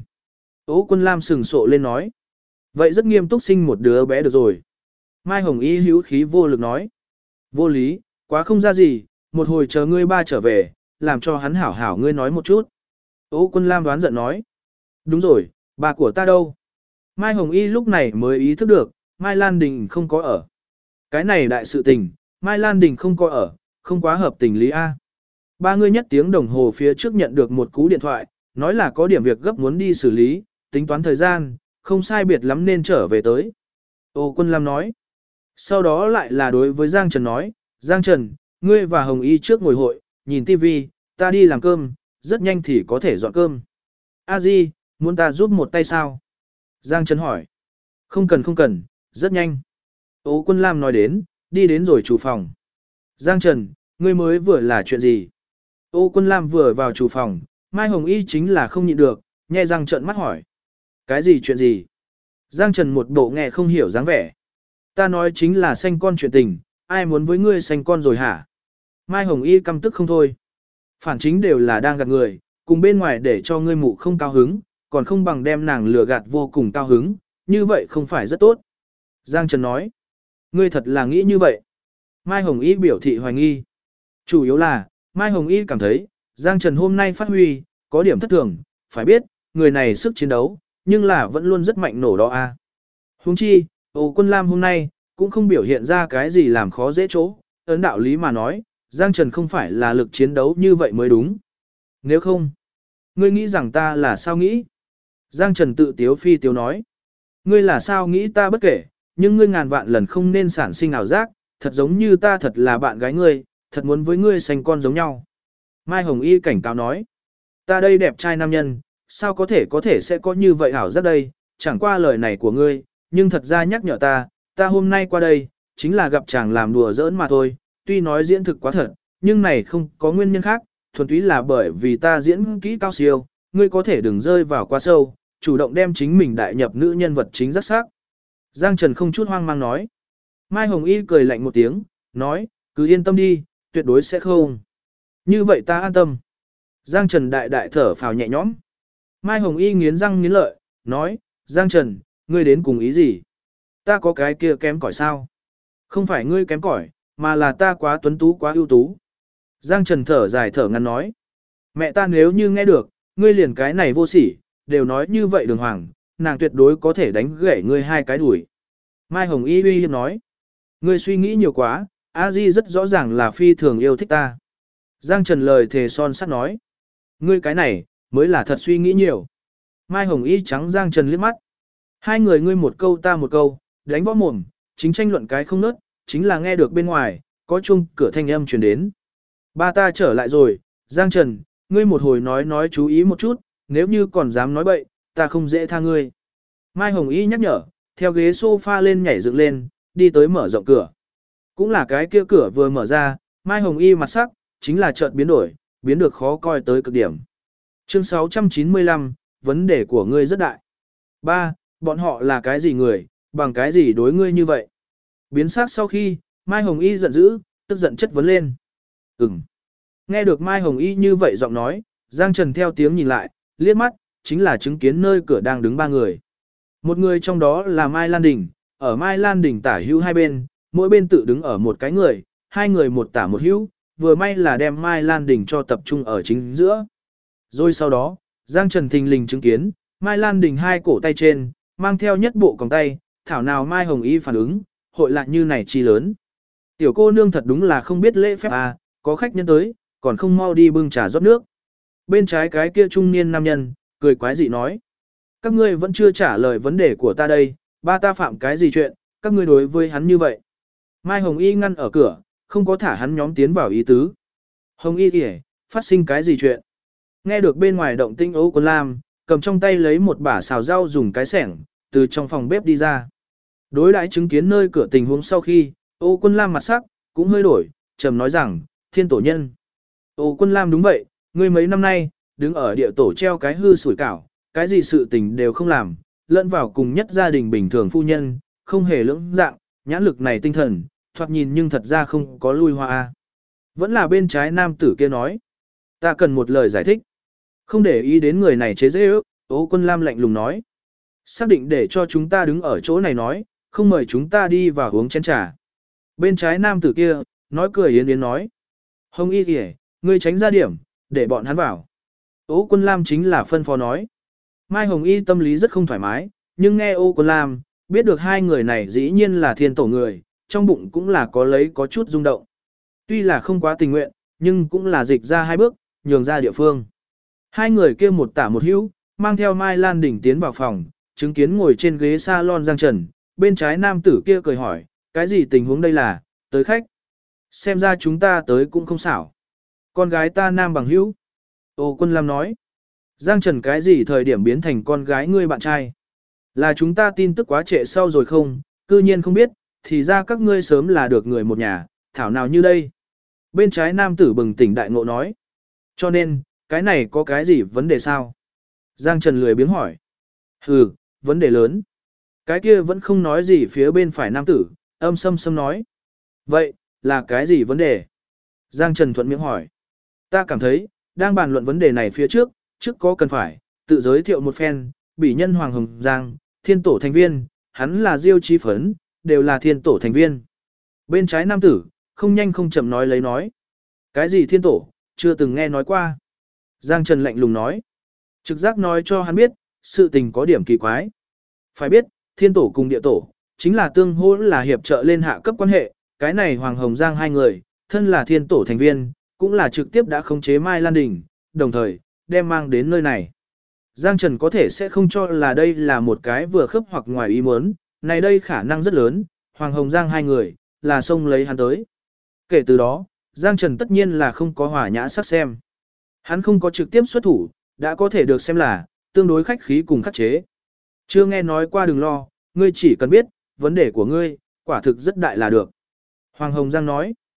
Ô Quân Lam sừng sộ lên nói, vậy rất nghiêm túc sinh một đứa bé được rồi. Mai Hồng Y hữu khí vô lực nói, vô lý, quá không ra gì, một hồi chờ ngươi ba trở về, làm cho hắn hảo hảo ngươi nói một chút. Ô Quân Lam đoán giận nói, đúng rồi, bà của ta đâu? Mai Hồng Y lúc này mới ý thức được, Mai Lan Đình không có ở. Cái này đại sự tình, Mai Lan Đình không có ở, không quá hợp tình lý A. Ba người nhất tiếng đồng hồ phía trước nhận được một cú điện thoại, nói là có điểm việc gấp muốn đi xử lý, tính toán thời gian, không sai biệt lắm nên trở về tới. Ô Quân Lam nói. Sau đó lại là đối với Giang Trần nói, Giang Trần, ngươi và Hồng Y trước ngồi hội, nhìn tivi, ta đi làm cơm, rất nhanh thì có thể dọn cơm. A Di, muốn ta giúp một tay sao? Giang Trần hỏi. Không cần, rất nhanh. Ô Quân Lam nói đến, đi đến rồi chủ phòng. Giang Trần, ngươi mới vừa là chuyện gì? Ô Quân Lam vừa vào chủ phòng, Mai Hồng Y chính là không nhịn được, nhe răng trợn mắt hỏi. Cái gì chuyện gì? Giang Trần một bộ nghe không hiểu dáng vẻ. Ta nói chính là sanh con chuyện tình, ai muốn với ngươi sanh con rồi hả? Mai Hồng Y căm tức không thôi. Phản chính đều là đang gạt người, cùng bên ngoài để cho ngươi mụ không cao hứng, còn không bằng đem nàng lừa gạt vô cùng cao hứng, như vậy không phải rất tốt. Giang Trần nói. Ngươi thật là nghĩ như vậy. Mai Hồng Y biểu thị hoài nghi. Chủ yếu là, Mai Hồng Y cảm thấy, Giang Trần hôm nay phát huy, có điểm thất thường, phải biết, người này sức chiến đấu, nhưng là vẫn luôn rất mạnh nổ đó a. Huống chi, Ô Quân Lam hôm nay, cũng không biểu hiện ra cái gì làm khó dễ chỗ, ấn đạo lý mà nói, Giang Trần không phải là lực chiến đấu như vậy mới đúng. Nếu không, ngươi nghĩ rằng ta là sao nghĩ? Giang Trần tự tiếu phi tiếu nói, ngươi là sao nghĩ ta bất kể, nhưng ngươi ngàn vạn lần không nên sản sinh ảo giác, thật giống như ta thật là bạn gái ngươi, thật muốn với ngươi sanh con giống nhau. Mai Hồng Y cảnh cáo nói, ta đây đẹp trai nam nhân, sao có thể sẽ có như vậy ảo giác đây, chẳng qua lời này của ngươi, nhưng thật ra nhắc nhở ta hôm nay qua đây, chính là gặp chàng làm đùa giỡn mà thôi, tuy nói diễn thực quá thật, nhưng này không có nguyên nhân khác, thuần túy là bởi vì ta diễn kỹ cao siêu, ngươi có thể đừng rơi vào quá sâu, chủ động đem chính mình đại nhập nữ nhân vật chính rất sắc. Giang Trần không chút hoang mang nói. Mai Hồng Y cười lạnh một tiếng, nói, cứ yên tâm đi, tuyệt đối sẽ không. Như vậy ta an tâm. Giang Trần đại đại thở phào nhẹ nhõm. Mai Hồng Y nghiến răng nghiến lợi, nói, Giang Trần, ngươi đến cùng ý gì? Ta có cái kia kém cỏi sao? Không phải ngươi kém cỏi, mà là ta quá tuấn tú quá ưu tú. Giang Trần thở dài thở ngắn nói. Mẹ ta nếu như nghe được, ngươi liền cái này vô sỉ, đều nói như vậy đường hoàng, nàng tuyệt đối có thể đánh gãy ngươi hai cái đuổi. Mai Hồng Y uy hiếp nói. Ngươi suy nghĩ nhiều quá, A Di rất rõ ràng là phi thường yêu thích ta. Giang Trần lời thề son sắt nói. Ngươi cái này, mới là thật suy nghĩ nhiều. Mai Hồng Y trắng Giang Trần liếc mắt. Hai người ngươi một câu ta một câu, đánh võ mồm, chính tranh luận cái không nớt, chính là nghe được bên ngoài, có chung cửa thanh âm truyền đến. Ba ta trở lại rồi, Giang Trần, ngươi một hồi nói chú ý một chút, nếu như còn dám nói bậy, ta không dễ tha ngươi. Mai Hồng Y nhắc nhở, theo ghế sofa lên nhảy dựng lên, đi tới mở rộng cửa. Cũng là cái kia cửa vừa mở ra, Mai Hồng Y mặt sắc, chính là chợt biến đổi, biến được khó coi tới cực điểm. Chương 695, vấn đề của ngươi rất đại. Ba, bọn họ là cái gì người, bằng cái gì đối ngươi như vậy? Biến sắc sau khi, Mai Hồng Y giận dữ, tức giận chất vấn lên. Nghe được Mai Hồng Y như vậy giọng nói, Giang Trần theo tiếng nhìn lại, liếc mắt, chính là chứng kiến nơi cửa đang đứng ba người. Một người trong đó là Mai Lan Đình, ở Mai Lan Đình tả hữu hai bên, mỗi bên tự đứng ở một cái người, hai người một tả một hữu, vừa may là đem Mai Lan Đình cho tập trung ở chính giữa. Rồi sau đó, Giang Trần thình lình chứng kiến, Mai Lan Đình hai cổ tay trên, mang theo nhất bộ còng tay, thảo nào Mai Hồng Y phản ứng, hội lại như này chi lớn. Tiểu cô nương thật đúng là không biết lễ phép à, có khách nhân tới, còn không mau đi bưng trà rót nước. Bên trái cái kia trung niên nam nhân, cười quái dị nói. Các ngươi vẫn chưa trả lời vấn đề của ta đây, ba ta phạm cái gì chuyện, các ngươi đối với hắn như vậy. Mai Hồng Y ngăn ở cửa, không có thả hắn nhóm tiến vào ý tứ. Hồng Y kìa, phát sinh cái gì chuyện. Nghe được bên ngoài động tinh Ô Quân Lam, cầm trong tay lấy một bả xào rau dùng cái sẻng, từ trong phòng bếp đi ra. Đối đãi chứng kiến nơi cửa tình huống sau khi, Ô Quân Lam mặt sắc, cũng hơi đổi, trầm nói rằng, thiên tổ nhân. Ô Quân Lam đúng vậy, ngươi mấy năm nay, đứng ở địa tổ treo cái hư sủi cảo, cái gì sự tình đều không làm, lẫn vào cùng nhất gia đình bình thường phu nhân, không hề lưỡng dạng, nhãn lực này tinh thần, thoạt nhìn nhưng thật ra không có lui hoa. Vẫn là bên trái nam tử kia nói. Ta cần một lời giải thích. Không để ý đến người này chế dễ ước, Ô Quân Lam lạnh lùng nói. Xác định để cho chúng ta đứng ở chỗ này nói, không mời chúng ta đi vào uống chén trà. Bên trái nam tử kia, nói cười yến yến nói. Hồng Y kìa, ngươi tránh ra điểm, để bọn hắn vào. Ô Quân Lam chính là phân phó nói. Mai Hồng Y tâm lý rất không thoải mái, nhưng nghe Ô Quân Lam, biết được hai người này dĩ nhiên là thiên tổ người, trong bụng cũng là có chút rung động. Tuy là không quá tình nguyện, nhưng cũng là dịch ra hai bước, nhường ra địa phương. Hai người kia một tả một hữu, mang theo Mai Lan Đình tiến vào phòng, chứng kiến ngồi trên ghế salon Giang Trần, bên trái nam tử kia cười hỏi, cái gì tình huống đây là, tới khách. Xem ra chúng ta tới cũng không xảo. Con gái ta nam bằng hữu. Ô Quân Lam nói, Giang Trần cái gì thời điểm biến thành con gái ngươi bạn trai. Là chúng ta tin tức quá trễ sau rồi không, cư nhiên không biết, thì ra các ngươi sớm là được người một nhà, thảo nào như đây. Bên trái nam tử bừng tỉnh đại ngộ nói. Cho nên, cái này có cái gì vấn đề sao? Giang Trần lười biếng hỏi. Hừ, vấn đề lớn. Cái kia vẫn không nói gì phía bên phải nam tử, âm sâm sâm nói. Vậy, là cái gì vấn đề? Giang Trần thuận miệng hỏi. Ta cảm thấy, đang bàn luận vấn đề này phía trước có cần phải, tự giới thiệu một phen, bỉ nhân Hoàng Hồng Giang, thiên tổ thành viên, hắn là Diêu Chí Phấn, đều là thiên tổ thành viên. Bên trái nam tử, không nhanh không chậm nói lấy nói. Cái gì thiên tổ, chưa từng nghe nói qua. Giang Trần lạnh lùng nói. Trực giác nói cho hắn biết, sự tình có điểm kỳ quái. Phải biết, thiên tổ cùng địa tổ, chính là tương hỗ là hiệp trợ lên hạ cấp quan hệ, cái này Hoàng Hồng Giang hai người, thân là thiên tổ thành viên, cũng là trực tiếp đã khống chế Mai Lan Đình, đồng thời, đem mang đến nơi này. Giang Trần có thể sẽ không cho là đây là một cái vừa khớp hoặc ngoài ý muốn, này đây khả năng rất lớn, Hoàng Hồng Giang hai người, là xông lấy hắn tới. Kể từ đó, Giang Trần tất nhiên là không có hỏa nhã sắc xem. Hắn không có trực tiếp xuất thủ, đã có thể được xem là, tương đối khách khí cùng khắc chế. Chưa nghe nói qua đừng lo, ngươi chỉ cần biết, vấn đề của ngươi, quả thực rất đại là được. Hoàng Hồng Giang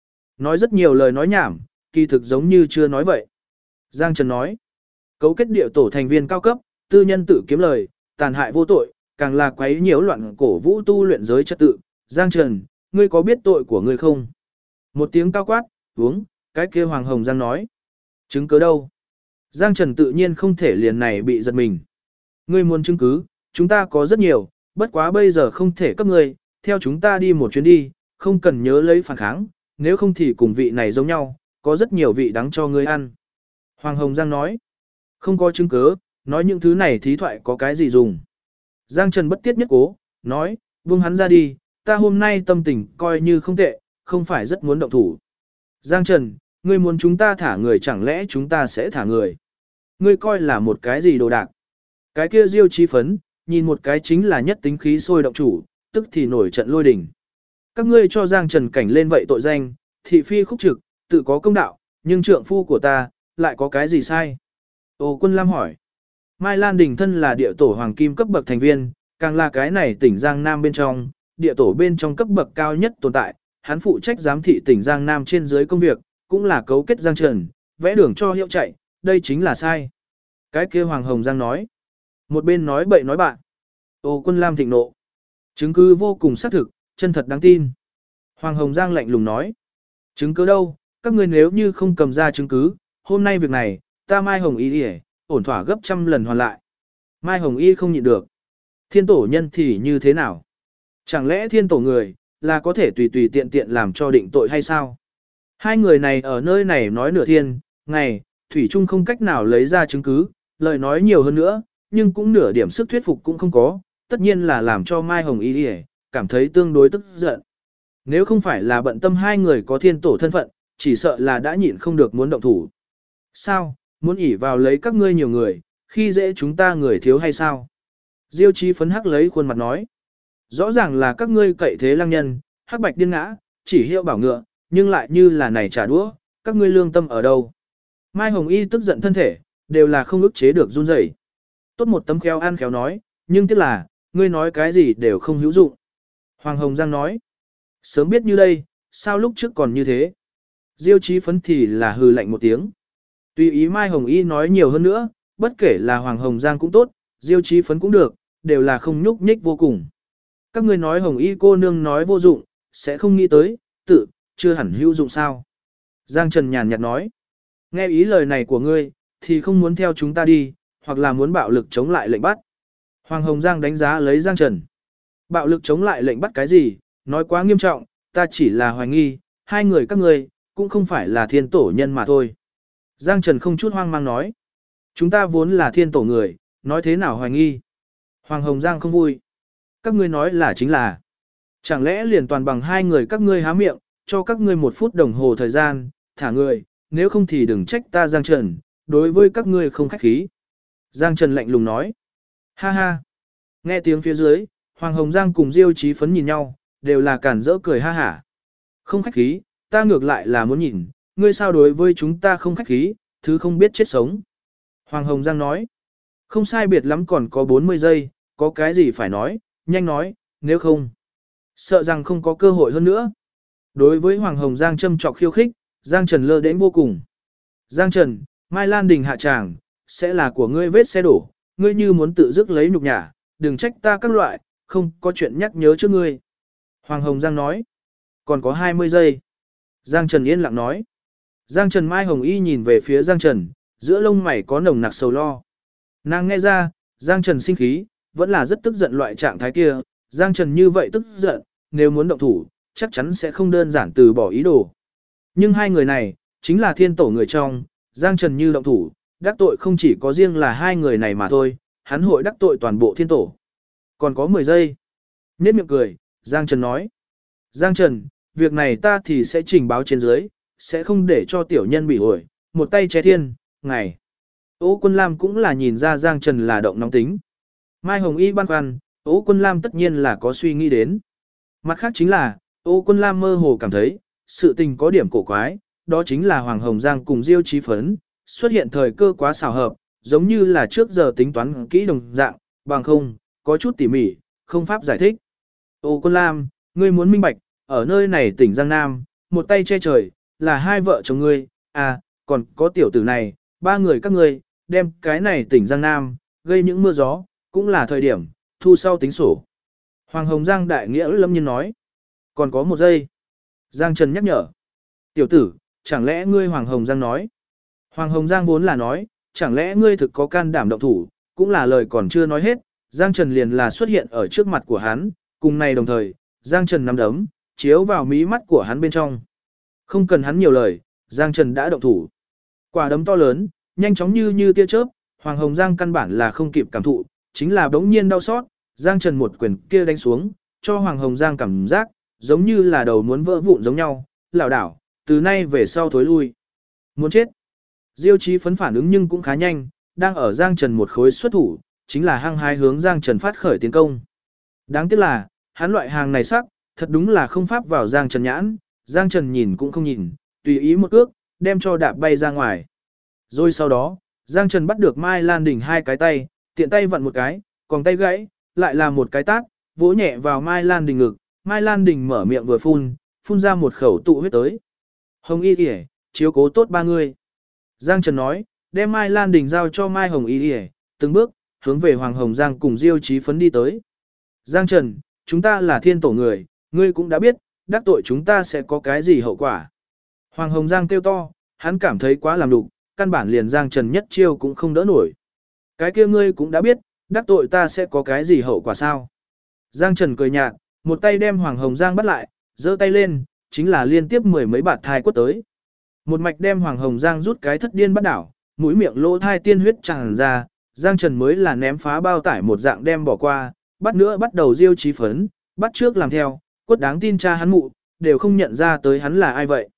nói rất nhiều lời nói nhảm, kỳ thực giống như chưa nói vậy. Giang Trần nói, cấu kết địa tổ thành viên cao cấp, tư nhân tự kiếm lời, tàn hại vô tội, càng là quấy nhiễu loạn cổ vũ tu luyện giới trật tự. Giang Trần, ngươi có biết tội của ngươi không? Một tiếng cao quát, uống, cái kia Hoàng Hồng Giang nói. Chứng cứ đâu? Giang Trần tự nhiên không thể liền này bị giật mình. Ngươi muốn chứng cứ, chúng ta có rất nhiều, bất quá bây giờ không thể cấp ngươi, theo chúng ta đi một chuyến đi, không cần nhớ lấy phản kháng, nếu không thì cùng vị này giống nhau, có rất nhiều vị đáng cho ngươi ăn. Hoàng Hồng Giang nói, không có chứng cứ, nói những thứ này thí thoại có cái gì dùng. Giang Trần bất tiết nhất cố, nói, buông hắn ra đi, ta hôm nay tâm tình coi như không tệ, không phải rất muốn động thủ. Giang Trần, ngươi muốn chúng ta thả người chẳng lẽ chúng ta sẽ thả người. Ngươi coi là một cái gì đồ đạc. Cái kia Diêu Chí Phấn, nhìn một cái chính là nhất tính khí sôi động chủ, tức thì nổi trận lôi đình. Các ngươi cho Giang Trần cảnh lên vậy tội danh, thị phi khúc trực, tự có công đạo, nhưng trượng phu của ta, lại có cái gì sai? Ô Quân Lam hỏi. Mai Lan Đình thân là địa tổ hoàng kim cấp bậc thành viên, càng là cái này tỉnh Giang Nam bên trong, địa tổ bên trong cấp bậc cao nhất tồn tại, hắn phụ trách giám thị tỉnh Giang Nam trên dưới công việc, cũng là cấu kết Giang Trần, vẽ đường cho hiệu chạy, đây chính là sai. Cái kia Hoàng Hồng Giang nói. Một bên nói bậy nói bạn. Ô Quân Lam thịnh nộ. Chứng cứ vô cùng xác thực, chân thật đáng tin. Hoàng Hồng Giang lạnh lùng nói. Chứng cứ đâu, các ngươi nếu như không cầm ra chứng cứ, hôm nay việc này, ta Mai Hồng Y đi ổn thỏa gấp trăm lần hoàn lại. Mai Hồng Y không nhịn được. Thiên tổ nhân thì như thế nào? Chẳng lẽ thiên tổ người, là có thể tùy tùy tiện tiện làm cho định tội hay sao? Hai người này ở nơi này nói nửa thiên, ngày, Thủy Trung không cách nào lấy ra chứng cứ, lời nói nhiều hơn nữa, nhưng cũng nửa điểm sức thuyết phục cũng không có, tất nhiên là làm cho Mai Hồng Y cảm thấy tương đối tức giận. Nếu không phải là bận tâm hai người có thiên tổ thân phận, chỉ sợ là đã nhịn không được muốn động thủ. Sao, muốn ỉ vào lấy các ngươi nhiều người, khi dễ chúng ta người thiếu hay sao? Diêu Chí phấn hắc lấy khuôn mặt nói. Rõ ràng là các ngươi cậy thế lăng nhân, hắc bạch điên ngã, chỉ hiệu bảo ngựa, nhưng lại như là này trả đũa, các ngươi lương tâm ở đâu? Mai Hồng Y tức giận thân thể, đều là không ức chế được run rẩy. Tốt một tấm khéo ăn khéo nói, nhưng tiếc là, ngươi nói cái gì đều không hữu dụng. Hoàng Hồng Giang nói, sớm biết như đây, sao lúc trước còn như thế? Diêu Chí phấn thì là hừ lạnh một tiếng. Tùy ý Mai Hồng Y nói nhiều hơn nữa, bất kể là Hoàng Hồng Giang cũng tốt, Diêu Chí phấn cũng được, đều là không nhúc nhích vô cùng. Các ngươi nói Hồng Y cô nương nói vô dụng, sẽ không nghĩ tới, chưa hẳn hữu dụng sao. Giang Trần nhàn nhạt nói, nghe ý lời này của ngươi, thì không muốn theo chúng ta đi, hoặc là muốn bạo lực chống lại lệnh bắt. Hoàng Hồng Giang đánh giá lấy Giang Trần. Bạo lực chống lại lệnh bắt cái gì, nói quá nghiêm trọng, ta chỉ là hoài nghi, hai người các ngươi cũng không phải là thiên tổ nhân mà thôi. Giang Trần không chút hoang mang nói, chúng ta vốn là thiên tổ người, nói thế nào hoài nghi. Hoàng Hồng Giang không vui. Các ngươi nói là chính là. Chẳng lẽ liền toàn bằng hai người các ngươi há miệng, cho các ngươi 1 phút đồng hồ thời gian, thả người, nếu không thì đừng trách ta Giang Trần, đối với các ngươi không khách khí. Giang Trần lạnh lùng nói. Ha ha. Nghe tiếng phía dưới, Hoàng Hồng Giang cùng Diêu Chí phấn nhìn nhau, đều là cản rỡ cười ha hả. Không khách khí, ta ngược lại là muốn nhìn, ngươi sao đối với chúng ta không khách khí, thứ không biết chết sống. Hoàng Hồng Giang nói. Không sai biệt lắm còn có 40 giây, có cái gì phải nói, nhanh nói, nếu không. Sợ rằng không có cơ hội hơn nữa. Đối với Hoàng Hồng Giang châm trọc khiêu khích, Giang Trần lơ đễnh vô cùng. Giang Trần, Mai Lan Đình hạ tràng, sẽ là của ngươi vết xe đổ, ngươi như muốn tự dứt lấy nhục nhã, đừng trách ta các loại, không có chuyện nhắc nhớ trước ngươi. Hoàng Hồng Giang nói, còn có 20 giây. Giang Trần yên lặng nói. Giang Trần Mai Hồng Y nhìn về phía Giang Trần, giữa lông mày có nồng nặc sầu lo. Nàng nghe ra, Giang Trần sinh khí, vẫn là rất tức giận loại trạng thái kia, Giang Trần như vậy tức giận, nếu muốn động thủ, chắc chắn sẽ không đơn giản từ bỏ ý đồ. Nhưng hai người này, chính là thiên tổ người trong, Giang Trần như động thủ, đắc tội không chỉ có riêng là hai người này mà thôi, hắn hội đắc tội toàn bộ thiên tổ. Còn có 10 giây. Nhết miệng cười, Giang Trần nói. Giang Trần, việc này ta thì sẽ trình báo trên dưới, sẽ không để cho tiểu nhân bị ổi, một tay che thiên, ngày. Ô Quân Lam cũng là nhìn ra Giang Trần là động nóng tính. Mai Hồng Y băn khoăn, Ô Quân Lam tất nhiên là có suy nghĩ đến. Mặt khác chính là, Ô Quân Lam mơ hồ cảm thấy, sự tình có điểm cổ quái, đó chính là Hoàng Hồng Giang cùng Diêu Chí phấn, xuất hiện thời cơ quá xảo hợp, giống như là trước giờ tính toán kỹ đồng dạng, bằng không, có chút tỉ mỉ, không pháp giải thích. Ô Quân Lam, ngươi muốn minh bạch, ở nơi này tỉnh Giang Nam, một tay che trời, là hai vợ chồng ngươi, à, còn có tiểu tử này, ba người các ngươi, đem cái này tỉnh Giang Nam, gây những mưa gió, cũng là thời điểm, thu sau tính sổ. Hoàng Hồng Giang đại nghĩa lâm nhiên nói, còn có 1 giây. Giang Trần nhắc nhở, tiểu tử, chẳng lẽ ngươi Hoàng Hồng Giang nói. Hoàng Hồng Giang vốn là nói, chẳng lẽ ngươi thực có can đảm động thủ, cũng là lời còn chưa nói hết, Giang Trần liền là xuất hiện ở trước mặt của hắn, cùng này đồng thời, Giang Trần nắm đấm, chiếu vào mí mắt của hắn bên trong. Không cần hắn nhiều lời, Giang Trần đã động thủ. Quả đấm to lớn, nhanh chóng như tia chớp, Hoàng Hồng Giang căn bản là không kịp cảm thụ, chính là bỗng nhiên đau xót, Giang Trần một quyền kia đánh xuống, cho Hoàng Hồng Giang cảm giác, giống như là đầu muốn vỡ vụn giống nhau, lảo đảo, từ nay về sau thối lui. Muốn chết. Diêu Chí phấn phản ứng nhưng cũng khá nhanh, đang ở Giang Trần một khối xuất thủ, chính là hăng hái hướng Giang Trần phát khởi tiến công. Đáng tiếc là, hắn loại hàng này sắc, thật đúng là không pháp vào Giang Trần nhãn, Giang Trần nhìn cũng không nhìn, tùy ý một cước, đem cho đạp bay ra ngoài. Rồi sau đó, Giang Trần bắt được Mai Lan Đình hai cái tay, tiện tay vặn một cái, còn tay gãy, lại là một cái tát, vỗ nhẹ vào Mai Lan Đình ngực, Mai Lan Đình mở miệng vừa phun ra một khẩu tụ huyết tới. Hồng Y kìa, chiếu cố tốt ba người. Giang Trần nói, đem Mai Lan Đình giao cho Mai Hồng Y kìa, từng bước, hướng về Hoàng Hồng Giang cùng Diêu Chí phấn đi tới. Giang Trần, chúng ta là thiên tổ người, ngươi cũng đã biết, đắc tội chúng ta sẽ có cái gì hậu quả. Hoàng Hồng Giang kêu to, hắn cảm thấy quá làm đục, căn bản liền Giang Trần nhất chiêu cũng không đỡ nổi. Cái kia ngươi cũng đã biết, đắc tội ta sẽ có cái gì hậu quả sao. Giang Trần cười nhạt, một tay đem Hoàng Hồng Giang bắt lại, giơ tay lên, chính là liên tiếp 10 mấy bạt thai quất tới. Một mạch đem Hoàng Hồng Giang rút cái thất điên bắt đảo, mũi miệng lỗ thai tiên huyết tràn ra, Giang Trần mới là ném phá bao tải một dạng đem bỏ qua, bắt nữa bắt đầu Diêu Chí phấn, bắt trước làm theo, quất đáng tin cha hắn mụ, đều không nhận ra tới hắn là ai vậy.